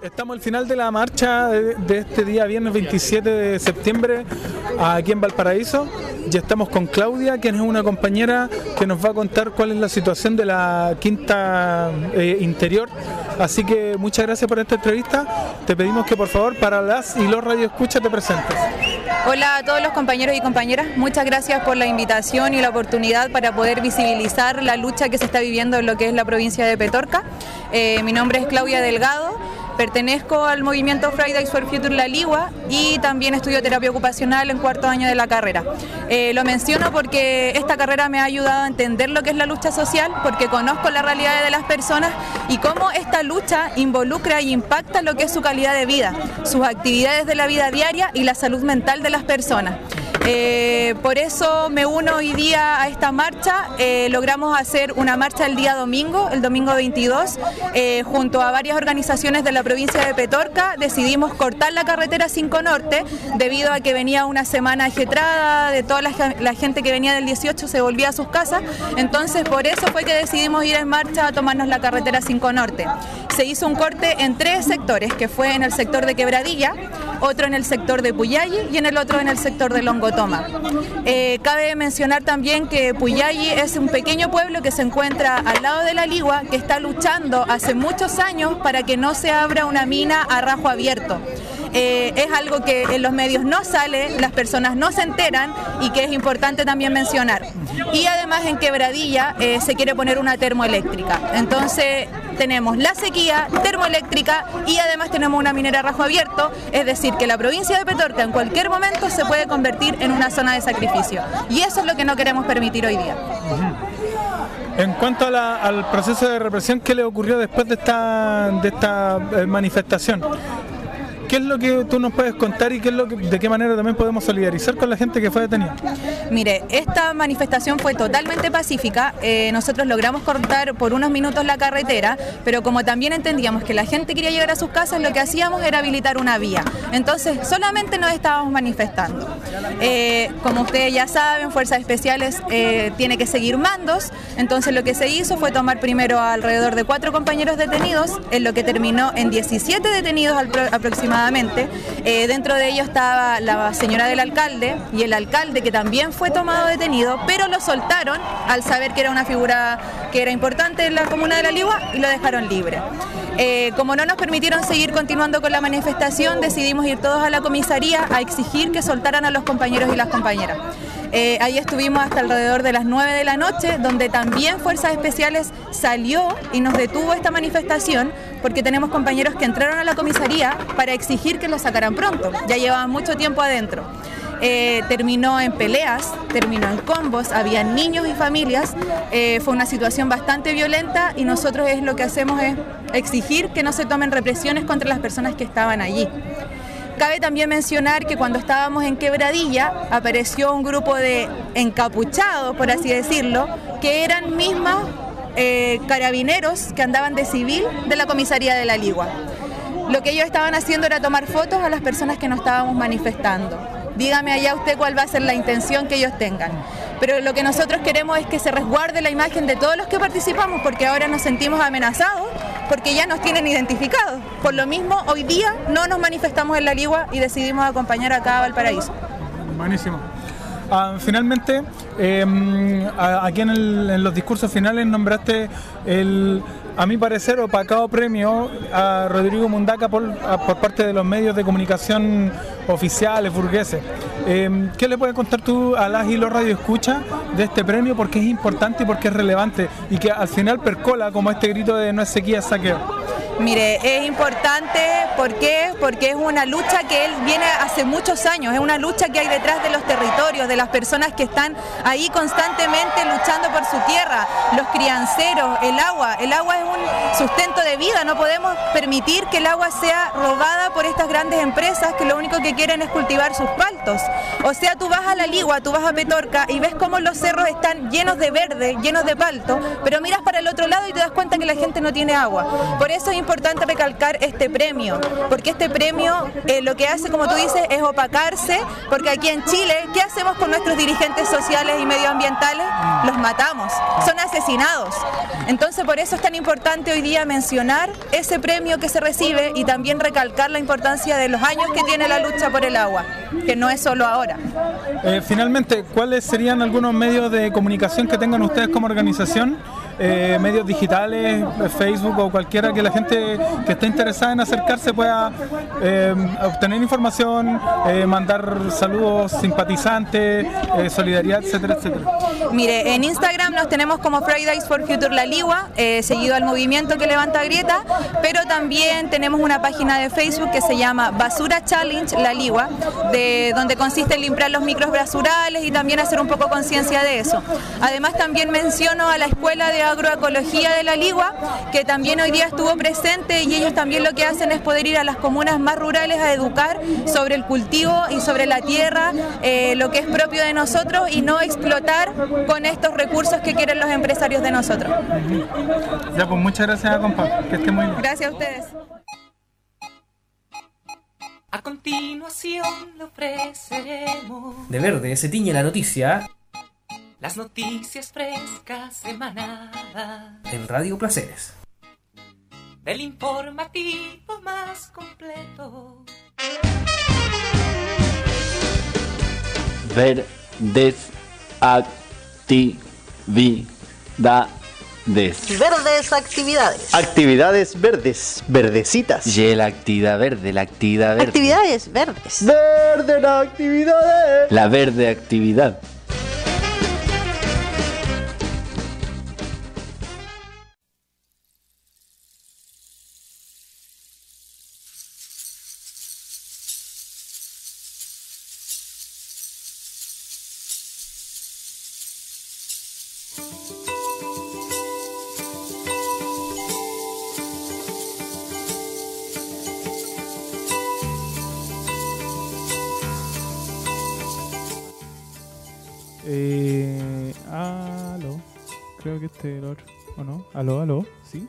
Estamos al final de la marcha de, de este día viernes veintisiete de septiembre aquí en Valparaíso. Ya estamos con Claudia, quien es una compañera que nos va a contar cuál es la situación de la quinta eh, interior. Así que muchas gracias por esta entrevista. Te pedimos que por favor para las y los radioescuchas te presentes. Hola a todos los compañeros y compañeras, muchas gracias por la invitación y la oportunidad para poder visibilizar la lucha que se está viviendo en lo que es la provincia de Petorca. Eh, mi nombre es Claudia Delgado. Pertenezco al movimiento Fridays for Future La Ligua y también estudio terapia ocupacional en cuarto año de la carrera. Eh, lo menciono porque esta carrera me ha ayudado a entender lo que es la lucha social, porque conozco la realidad de las personas y cómo esta lucha involucra y impacta lo que es su calidad de vida, sus actividades de la vida diaria y la salud mental de las personas. Eh, por eso me uno hoy día a esta marcha. Eh, logramos hacer una marcha el día domingo, el domingo veintidós, eh, junto a varias organizaciones de la provincia de Petorca. Decidimos cortar la carretera cinco Norte debido a que venía una semana ajetrada, de toda la, la gente que venía del dieciocho se volvía a sus casas. Entonces por eso fue que decidimos ir en marcha a tomarnos la carretera cinco Norte. Se hizo un corte en tres sectores, que fue en el sector de Quebradilla, otro en el sector de Puyalli y en el otro en el sector de Longotoma. Eh, cabe mencionar también que Puyalli es un pequeño pueblo que se encuentra al lado de La Ligua, que está luchando hace muchos años para que no se abra una mina a rajo abierto. Eh, es algo que en los medios no sale, las personas no se enteran y que es importante también mencionar. Y además en Quebradilla eh, se quiere poner una termoeléctrica. Entonces tenemos la sequía, termoeléctrica y además tenemos una minera a rajo abierto, es decir, que la provincia de Petorca en cualquier momento se puede convertir en una zona de sacrificio. Y eso es lo que no queremos permitir hoy día. Uh-huh. En cuanto a la, al proceso de represión, ¿qué le ocurrió después de esta, de esta eh, manifestación? ¿Qué es lo que tú nos puedes contar y qué es lo que, de qué manera también podemos solidarizar con la gente que fue detenida? Mire, esta manifestación fue totalmente pacífica. Eh, nosotros logramos cortar por unos minutos la carretera, pero como también entendíamos que la gente quería llegar a sus casas, lo que hacíamos era habilitar una vía. Entonces, solamente nos estábamos manifestando. Eh, como ustedes ya saben, Fuerzas Especiales eh, tiene que seguir mandos. Entonces, lo que se hizo fue tomar primero alrededor de cuatro compañeros detenidos, en lo que terminó en diecisiete detenidos aproximadamente. Eh, dentro de ellos estaba la señora del alcalde y el alcalde, que también fue tomado detenido, pero lo soltaron al saber que era una figura que era importante en la comuna de La Ligua y lo dejaron libre. Eh, como no nos permitieron seguir continuando con la manifestación, decidimos ir todos a la comisaría a exigir que soltaran a los compañeros y las compañeras. Eh, ahí estuvimos hasta alrededor de las nueve de la noche, donde también Fuerzas Especiales salió y nos detuvo esta manifestación, porque tenemos compañeros que entraron a la comisaría para exigir que los sacaran pronto. Ya llevaban mucho tiempo adentro. Eh, terminó en peleas, terminó en combos, había niños y familias. Eh, fue una situación bastante violenta y nosotros es lo que hacemos es exigir que no se tomen represiones contra las personas que estaban allí. Cabe también mencionar que cuando estábamos en Quebradilla apareció un grupo de encapuchados, por así decirlo, que eran mismos eh, carabineros que andaban de civil de la comisaría de La Ligua. Lo que ellos estaban haciendo era tomar fotos a las personas que nos estábamos manifestando. Dígame allá usted cuál va a ser la intención que ellos tengan. Pero lo que nosotros queremos es que se resguarde la imagen de todos los que participamos, porque ahora nos sentimos amenazados, porque ya nos tienen identificados. Por lo mismo, hoy día no nos manifestamos en La Ligua y decidimos acompañar acá a Valparaíso. Buenísimo. Ah, finalmente, eh, aquí en, el, en los discursos finales nombraste el, a mi parecer, opacado premio a Rodrigo Mundaca por, a, por parte de los medios de comunicación oficiales, burgueses. Eh, ¿Qué le puedes contar tú a las y los radioescuchas de este premio? Porque es importante y porque es relevante y que al final percola como este grito de no es sequía, es saqueo. Mire, es importante, ¿por qué? Porque es una lucha que él viene hace muchos años, es una lucha que hay detrás de los territorios, de las personas que están ahí constantemente luchando por su tierra, los crianceros, el agua. El agua es un sustento de vida, no podemos permitir que el agua sea robada por estas grandes empresas que lo único que quieren es cultivar sus paltos. O sea, tú vas a La Ligua, tú vas a Petorca y ves cómo los cerros están llenos de verde, llenos de palto, pero miras para el otro lado y te das cuenta que la gente no tiene agua. Por eso es importante recalcar este premio, porque este premio eh, lo que hace, como tú dices, es opacarse, porque aquí en Chile, ¿qué hacemos con nuestros dirigentes sociales y medioambientales? Los matamos, son asesinados. Entonces por eso es tan importante hoy día mencionar ese premio que se recibe y también recalcar la importancia de los años que tiene la lucha por el agua, que no es solo ahora. Eh, finalmente, ¿cuáles serían algunos medios de comunicación que tengan ustedes como organización? Eh, medios digitales, Facebook o cualquiera que la gente que esté interesada en acercarse pueda eh, obtener información, eh, mandar saludos simpatizantes, eh, solidaridad, etcétera, etcétera. Mire, en Instagram nos tenemos como Fridays for Future La Ligua, eh, seguido al movimiento que levanta grieta, pero también tenemos una página de Facebook que se llama Basura Challenge La Ligua, de donde consiste en limpiar los micros basurales y también hacer un poco conciencia de eso. Además también menciono a la Escuela de Agroecología de La Ligua, que también hoy día estuvo presente, y ellos también lo que hacen es poder ir a las comunas más rurales a educar sobre el cultivo y sobre la tierra, eh, lo que es propio de nosotros y no explotar con estos recursos que quieren los empresarios de nosotros. Ya, pues muchas gracias, compa, que esté muy bien. Gracias a ustedes. A continuación le ofreceremos De verde se tiñe la noticia las noticias frescas semanadas en Radio Placeres. del informativo más completo. Verdes actividades. Verdes actividades. Actividades verdes, verdecitas. Y la actividad verde, la actividad verde. Actividades verdes. Verde la actividades. La verde actividad. Eh, aló, creo que este es el otro, ¿o no? Aló, aló, sí.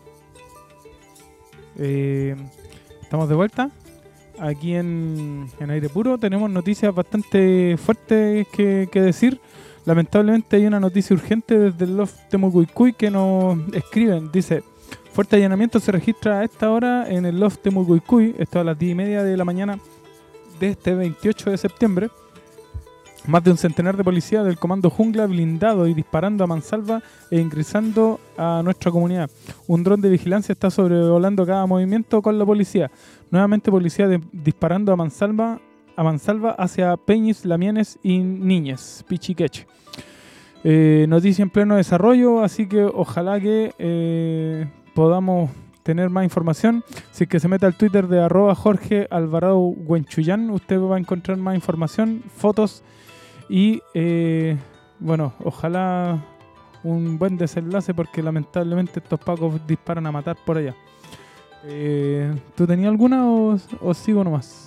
Eh, estamos de vuelta aquí en, en Aire Puro. Tenemos noticias bastante fuertes que, que decir. Lamentablemente hay una noticia urgente desde el Loft Temucuicui que nos escriben. Dice: fuerte allanamiento se registra a esta hora en el Loft Temucuicui. Esto a las diez y media de la mañana de este veintiocho de septiembre. Más de un centenar de policías del Comando Jungla blindado y disparando a mansalva e ingresando a nuestra comunidad. Un dron de vigilancia está sobrevolando cada movimiento con la policía. Nuevamente policía de, disparando a mansalva, a mansalva hacia Peñis, Lamienes y Niñez, Pichiqueche. Eh, noticia en pleno desarrollo, así que ojalá que eh, podamos tener más información. Si es que se mete al Twitter de arroba Jorge Alvarado Huenchuyán, usted va a encontrar más información, fotos. Y eh, bueno, ojalá un buen desenlace, porque lamentablemente estos pacos disparan a matar por allá. Eh, ¿Tú tenías alguna o, o sigo nomás?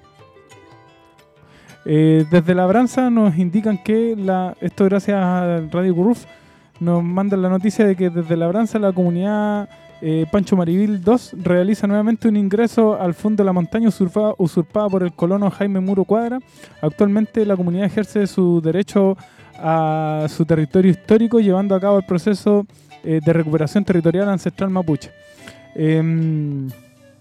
Eh, desde Labranza nos indican que, la, esto gracias a Radio Curruf, nos mandan la noticia de que desde Labranza la comunidad eh, Pancho Marivil dos realiza nuevamente un ingreso al fondo de la montaña usurpada, usurpada por el colono Jaime Muro Cuadra. Actualmente la comunidad ejerce su derecho a su territorio histórico, llevando a cabo el proceso eh, de recuperación territorial ancestral mapuche. Eh,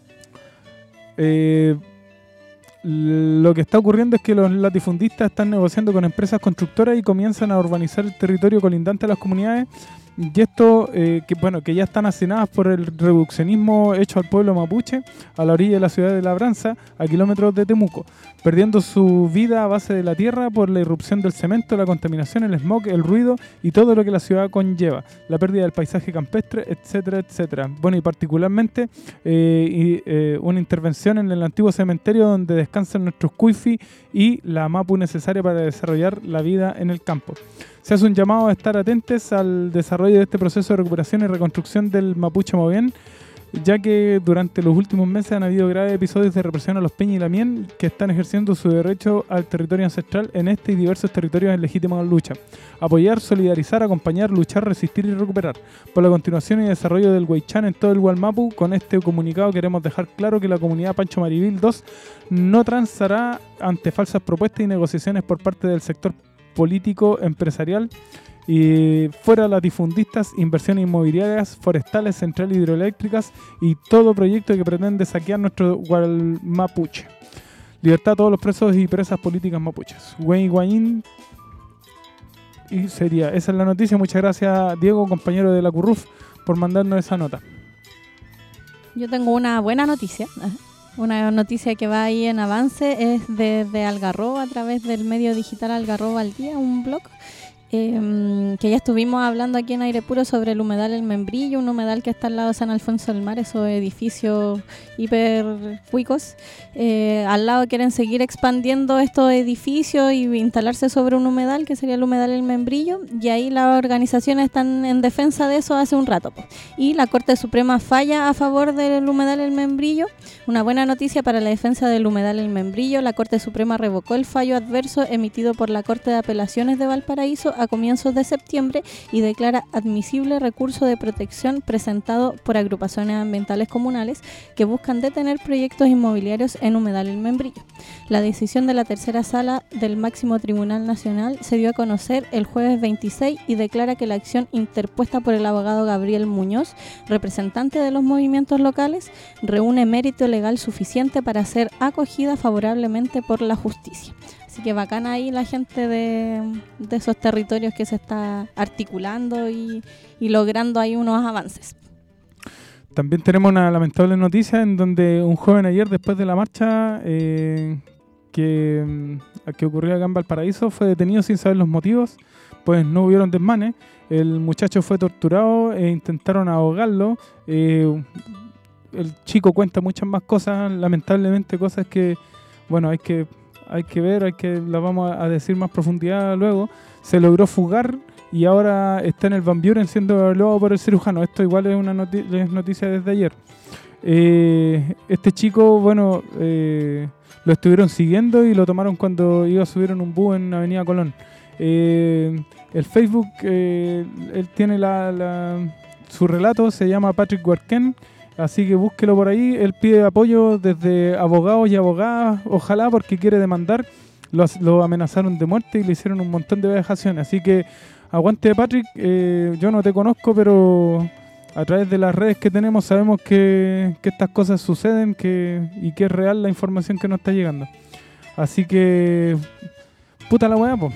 eh, Lo que está ocurriendo es que los latifundistas están negociando con empresas constructoras y comienzan a urbanizar el territorio colindante a las comunidades, y esto eh, que bueno que ya están hacinadas por el reduccionismo hecho al pueblo mapuche a la orilla de la ciudad de Labranza, a kilómetros de Temuco, perdiendo su vida a base de la tierra por la irrupción del cemento, la contaminación, el smog, el ruido y todo lo que la ciudad conlleva, la pérdida del paisaje campestre, etcétera, etcétera. Bueno, y particularmente eh, y, eh, una intervención en el antiguo cementerio donde descansan nuestros cuifi y la mapu necesaria para desarrollar la vida en el campo. Se hace un llamado a estar atentos al desarrollo de este proceso de recuperación y reconstrucción del mapuche movien, ya que durante los últimos meses han habido graves episodios de represión a los Peña y Lamien que están ejerciendo su derecho al territorio ancestral en este y diversos territorios en legítima lucha. Apoyar, solidarizar, acompañar, luchar, resistir y recuperar. Por la continuación y desarrollo del Huaychán en todo el Gualmapu, con este comunicado queremos dejar claro que la comunidad Pancho Maribil dos no transará ante falsas propuestas y negociaciones por parte del sector político empresarial y fuera latifundistas, inversiones inmobiliarias, forestales, centrales hidroeléctricas y todo proyecto que pretende saquear nuestro Gualmapuche. Libertad a todos los presos y presas políticas mapuches. Güey Guayin. Y sería, esa es la noticia. Muchas gracias, Diego, compañero de la Curruf, por mandarnos esa nota. Yo tengo una buena noticia. Una noticia que va ahí en avance, es desde Algarrobo, a través del medio digital Algarrobo al Día, un blog. Eh, que ya estuvimos hablando aquí en Aire Puro sobre el humedal El Membrillo, un humedal que está al lado de San Alfonso del Mar, esos edificios hiper cuicos. Eh, al lado quieren seguir expandiendo estos edificios y instalarse sobre un humedal que sería el humedal El Membrillo, y ahí las organizaciones están en defensa de eso hace un rato, pues. Y la Corte Suprema falla a favor del humedal El Membrillo. Una buena noticia para la defensa del humedal El Membrillo: la Corte Suprema revocó el fallo adverso emitido por la Corte de Apelaciones de Valparaíso a comienzos de septiembre y declara admisible recurso de protección presentado por agrupaciones ambientales comunales que buscan detener proyectos inmobiliarios en humedal El Membrillo. La decisión de la tercera sala del máximo Tribunal Nacional se dio a conocer el jueves veintiséis y declara que la acción interpuesta por el abogado Gabriel Muñoz, representante de los movimientos locales, reúne mérito legal suficiente para ser acogida favorablemente por la justicia. Así que bacana ahí la gente de, de esos territorios que se está articulando y, y logrando ahí unos avances. También tenemos una lamentable noticia en donde un joven ayer, después de la marcha eh, que, que ocurrió acá en Valparaíso, fue detenido sin saber los motivos, pues no hubieron desmanes. El muchacho fue torturado e intentaron ahogarlo. Eh, el chico cuenta muchas más cosas, lamentablemente cosas que, bueno, hay que... Hay que ver, hay que la vamos a decir más profundidad luego. Se logró fugar y ahora está en el Van Buren siendo evaluado por el cirujano. Esto igual es una noti- es noticia desde ayer. Eh, este chico, bueno, eh, lo estuvieron siguiendo y lo tomaron cuando iba a subir en un bus en Avenida Colón. Eh, el Facebook, eh, él tiene la, la, su relato, se llama Patrick Huarquén. Así que búsquelo por ahí. Él pide apoyo desde abogados y abogadas, ojalá, porque quiere demandar. Lo, lo amenazaron de muerte y le hicieron un montón de vejaciones. Así que aguante, Patrick. Eh, yo no te conozco, pero a través de las redes que tenemos sabemos que, que estas cosas suceden que, y que es real la información que nos está llegando. Así que, puta la weá, po.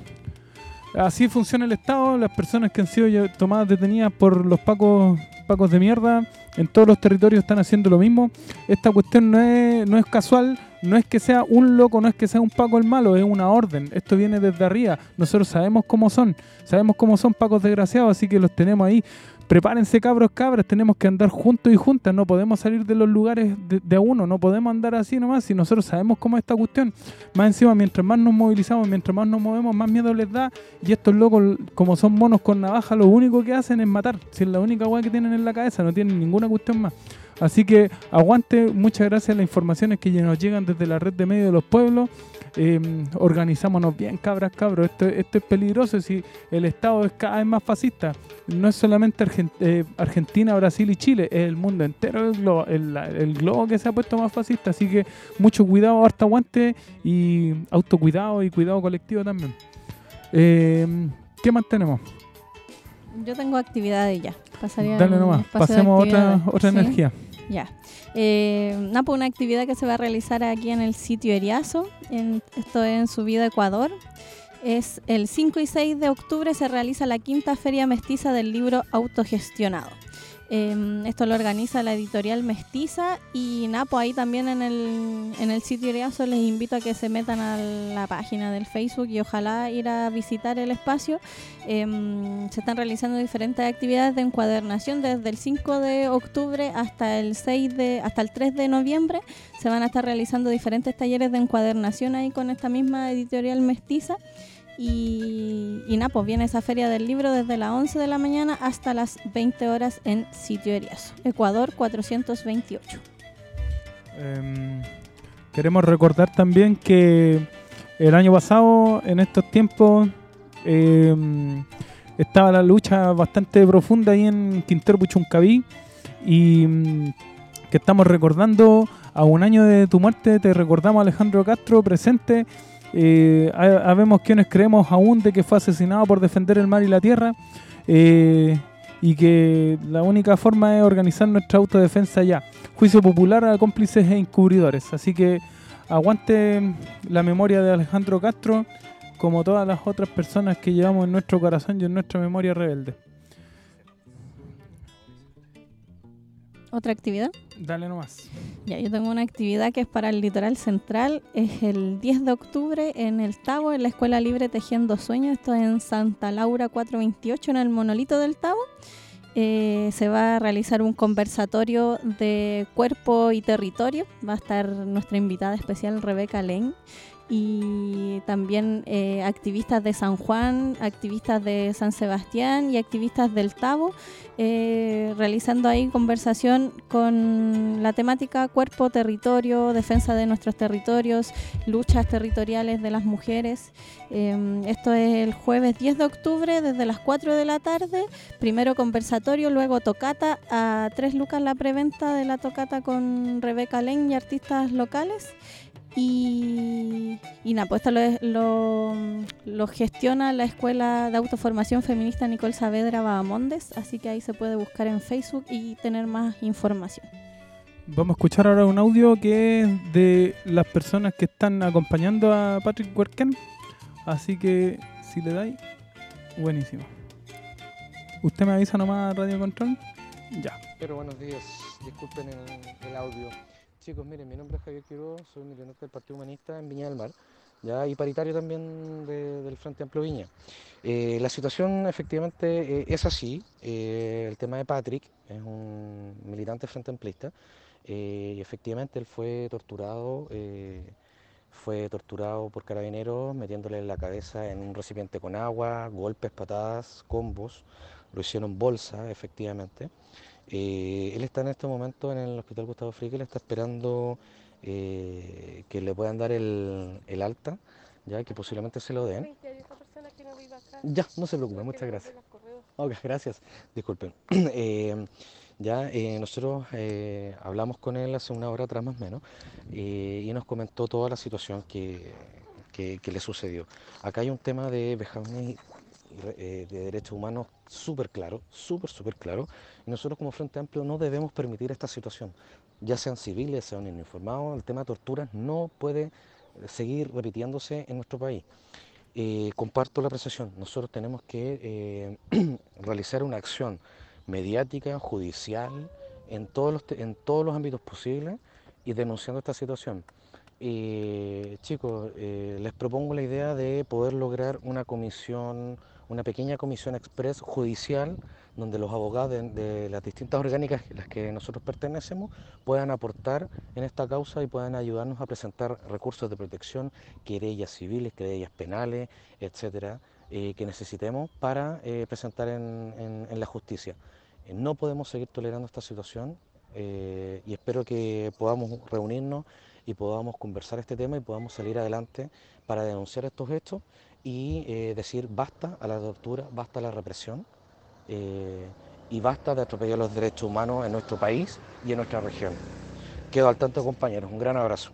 Así funciona el Estado. Las personas que han sido tomadas detenidas por los pacos, pacos de mierda en todos los territorios están haciendo lo mismo. Esta cuestión no es, no es casual, no es que sea un loco, no es que sea un paco el malo, es una orden. Esto viene desde arriba. Nosotros sabemos cómo son, sabemos cómo son pacos desgraciados, así que los tenemos ahí. Prepárense, cabros, cabras, tenemos que andar juntos y juntas, no podemos salir de los lugares de, de a uno, no podemos andar así nomás, si nosotros sabemos cómo es esta cuestión. Más encima, mientras más nos movilizamos, mientras más nos movemos, más miedo les da, y estos locos, como son monos con navaja, lo único que hacen es matar, si es la única hueá que tienen en la cabeza, no tienen ninguna cuestión más. Así que aguante, muchas gracias a las informaciones que nos llegan desde la red de medios de los pueblos. Eh, organizámonos bien, cabras, cabros. Esto, esto es peligroso si el Estado es cada vez más fascista. No es solamente Argent eh, Argentina, Brasil y Chile, es el mundo entero, el globo, el, el globo que se ha puesto más fascista. Así que mucho cuidado, harto aguante y autocuidado y cuidado colectivo también. Eh, ¿Qué más tenemos? Yo tengo actividades ya. Pasaría Dale nomás, pasemos a otra, otra ¿sí? energía. Ya. Eh, nah, pues una actividad que se va a realizar aquí en el sitio Eriazo, en, esto es en Subida, Ecuador. Es el cinco y seis de octubre se realiza la quinta Feria Mestiza del Libro Autogestionado. Eh, esto lo organiza la editorial Mestiza y Napo ahí también en el, en el sitio Eriazo les invito a que se metan a la página del Facebook y ojalá ir a visitar el espacio. Eh, se están realizando diferentes actividades de encuadernación desde el cinco de octubre hasta el seis de, hasta el tres de noviembre. Se van a estar realizando diferentes talleres de encuadernación ahí con esta misma editorial Mestiza. Y, y nada, pues viene esa feria del libro desde las once de la mañana hasta las veinte horas en Sitio Eriazo, Ecuador cuatrocientos veintiocho. Eh, queremos recordar también que el año pasado, en estos tiempos, eh, estaba la lucha bastante profunda ahí en Quintero Puchuncaví y mm, que estamos recordando a un año de tu muerte. Te recordamos a Alejandro Castro presente. Eh, habemos quienes creemos aún de que fue asesinado por defender el mar y la tierra, eh, y que la única forma es organizar nuestra autodefensa ya. Juicio popular a cómplices e encubridores. Así que aguante la memoria de Alejandro Castro, como todas las otras personas que llevamos en nuestro corazón y en nuestra memoria rebelde. ¿Otra actividad? Dale nomás. Ya, yo tengo una actividad que es para el litoral central. Es el diez de octubre en el Tabo, en la Escuela Libre Tejiendo Sueños. Esto es en Santa Laura cuatrocientos veintiocho, en el Monolito del Tabo. Eh, se va a realizar un conversatorio de cuerpo y territorio. Va a estar nuestra invitada especial Rebeca Lane. Y también eh, activistas de San Juan, activistas de San Sebastián y activistas del Tabo, eh, realizando ahí conversación con la temática cuerpo, territorio, defensa de nuestros territorios, luchas territoriales de las mujeres. Eh, esto es el jueves diez de octubre desde las cuatro de la tarde. Primero conversatorio, luego tocata a tres lucas la preventa de la tocata con Rebeca Lane y artistas locales. Y, y nada, pues esto lo, lo, lo gestiona la Escuela de Autoformación Feminista Nicole Saavedra Bahamondes, así que ahí se puede buscar en Facebook y tener más información. Vamos a escuchar ahora un audio que es de las personas que están acompañando a Patrick Werken, así que si le dais, buenísimo. ¿Usted me avisa nomás, Radio Control? Ya. Pero buenos días, disculpen el, el audio. Chicos, miren, mi nombre es Javier Quiroga, soy militante del Partido Humanista en Viña del Mar, ya, y paritario también de, del Frente Amplio Viña. Eh, la situación efectivamente eh, es así. Eh, el tema de Patrick es un militante frente amplista, eh, y efectivamente él fue torturado, eh, fue torturado por carabineros metiéndole en la cabeza en un recipiente con agua, golpes, patadas, combos, lo hicieron bolsa efectivamente. Eh, él está en este momento en el Hospital Gustavo Fricke, está esperando eh, que le puedan dar el, el alta, ya que posiblemente se lo den. Ya, no se preocupe, muchas gracias. Okay, gracias, disculpen. eh, ya eh, nosotros eh, hablamos con él hace una hora atrás más o menos, eh, y nos comentó toda la situación que, que, que le sucedió. Acá hay un tema de vejámenes de derechos humanos súper claro, súper, súper claro, y nosotros como Frente Amplio no debemos permitir esta situación, ya sean civiles, sean informados. El tema de torturas no puede seguir repitiéndose en nuestro país. Eh, comparto la apreciación, nosotros tenemos que eh, realizar una acción mediática, judicial, en todos los, en todos los ámbitos posibles y denunciando esta situación. Eh, chicos, eh, les propongo la idea de poder lograr una comisión, una pequeña comisión express judicial, donde los abogados de, de las distintas orgánicas a las que nosotros pertenecemos puedan aportar en esta causa y puedan ayudarnos a presentar recursos de protección, querellas civiles, querellas penales, etcétera, eh, que necesitemos para eh, presentar en, en, en la justicia. Eh, no podemos seguir tolerando esta situación, eh, y espero que podamos reunirnos y podamos conversar este tema y podamos salir adelante para denunciar estos hechos y eh, decir basta a la tortura, basta a la represión, eh, y basta de atropellar los derechos humanos en nuestro país y en nuestra región. Quedo al tanto, compañeros. Un gran abrazo.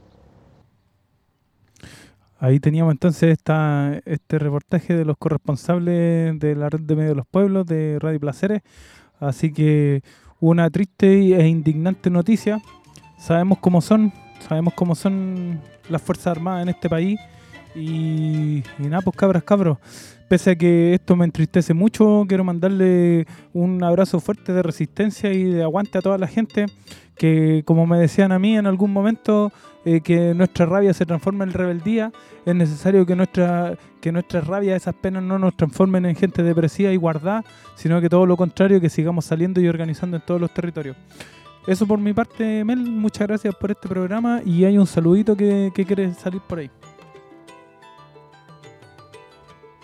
Ahí teníamos entonces esta, este reportaje de los corresponsables de la Red de Medios de los Pueblos de Radio Placeres. Así que una triste e indignante noticia. Sabemos cómo son, sabemos cómo son las Fuerzas Armadas en este país. Y, y nada, pues cabras, cabros, pese a que esto me entristece mucho, quiero mandarle un abrazo fuerte de resistencia y de aguante a toda la gente que, como me decían a mí en algún momento, eh, que nuestra rabia se transforme en rebeldía. Es necesario que nuestra, que nuestra rabia, esas penas, no nos transformen en gente depresiva y guardada, sino que todo lo contrario, que sigamos saliendo y organizando en todos los territorios. Eso por mi parte, Mel, muchas gracias por este programa y hay un saludito que, que quiere salir por ahí.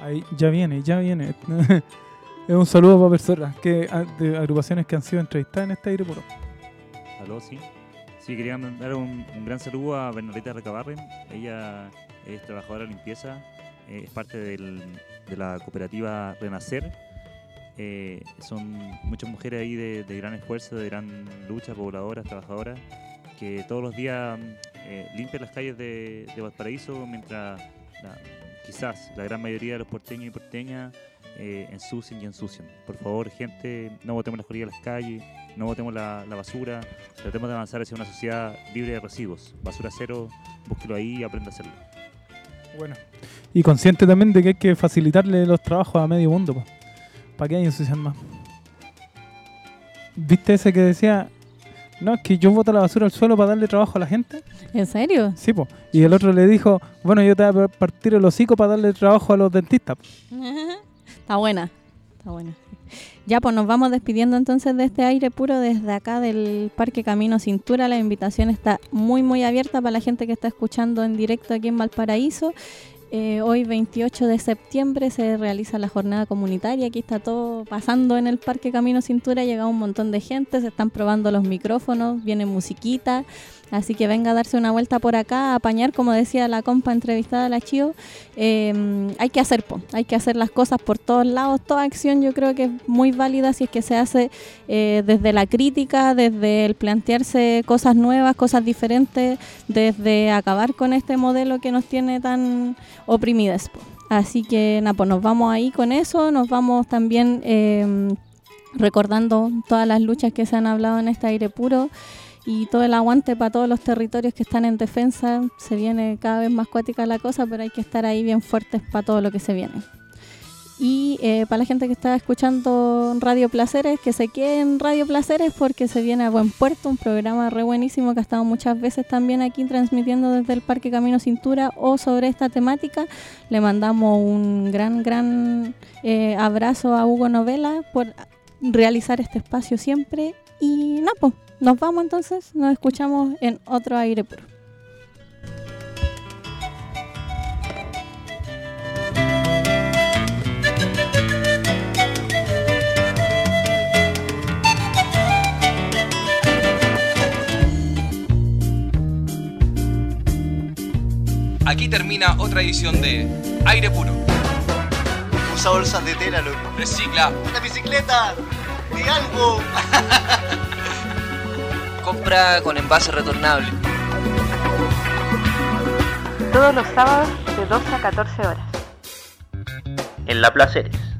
Ahí, ya viene, ya viene. Es un saludo para personas que, de agrupaciones que han sido entrevistadas en este aire puro. Aló, sí. Sí, quería mandar un, un gran saludo a Bernadetta Recabarren. Ella es trabajadora de limpieza, eh, es parte del, de la cooperativa Renacer. Eh, son muchas mujeres ahí de, de gran esfuerzo, de gran lucha, pobladoras, trabajadoras, que todos los días eh, limpian las calles de, de Valparaíso, mientras la, quizás la gran mayoría de los porteños y porteñas eh, ensucian y ensucian. Por favor, gente, no botemos las colillas a las calles, no botemos la, la basura, tratemos de avanzar hacia una sociedad libre de residuos. Basura cero, búsquelo ahí y aprenda a hacerlo. Bueno, y consciente también de que hay que facilitarle los trabajos a medio mundo, pues, para que haya ensucian más. ¿Viste ese que decía, no, es que yo boto la basura al suelo para darle trabajo a la gente? ¿En serio? Sí, pues. Y el otro le dijo, bueno, yo te voy a partir el hocico para darle trabajo a los dentistas. Está buena, está buena. Ya, pues nos vamos despidiendo entonces de este aire puro desde acá del Parque Camino Cintura. La invitación está muy, muy abierta para la gente que está escuchando en directo aquí en Valparaíso. Eh, hoy veintiocho de septiembre se realiza la jornada comunitaria. Aquí está todo pasando en el Parque Camino Cintura. Ha llegado un montón de gente, se están probando los micrófonos, viene musiquita. Así que venga a darse una vuelta por acá, a apañar, como decía la compa entrevistada, la Chío. Eh, hay que hacer, po, hay que hacer las cosas por todos lados. Toda acción yo creo que es muy válida si es que se hace eh, desde la crítica, desde el plantearse cosas nuevas, cosas diferentes, desde acabar con este modelo que nos tiene tan oprimidas, po. Así que nada, pues nos vamos ahí con eso, nos vamos también eh, recordando todas las luchas que se han hablado en este aire puro. Y todo el aguante para todos los territorios que están en defensa. Se viene cada vez más cuática la cosa, pero hay que estar ahí bien fuertes para todo lo que se viene. Y eh, para la gente que está escuchando Radio Placeres, que se quede en Radio Placeres porque se viene a buen puerto, un programa re buenísimo que ha estado muchas veces también aquí transmitiendo desde el Parque Camino Cintura o sobre esta temática. Le mandamos un gran, gran eh, abrazo a Hugo Novela por realizar este espacio siempre. Y nada, pues. Nos vamos entonces, nos escuchamos en otro aire puro. Aquí termina otra edición de Aire Puro. Usa bolsas de tela, loco. Recicla. Una bicicleta. De algo. Compra con envase retornable. Todos los sábados de doce a catorce horas. En La Placeres.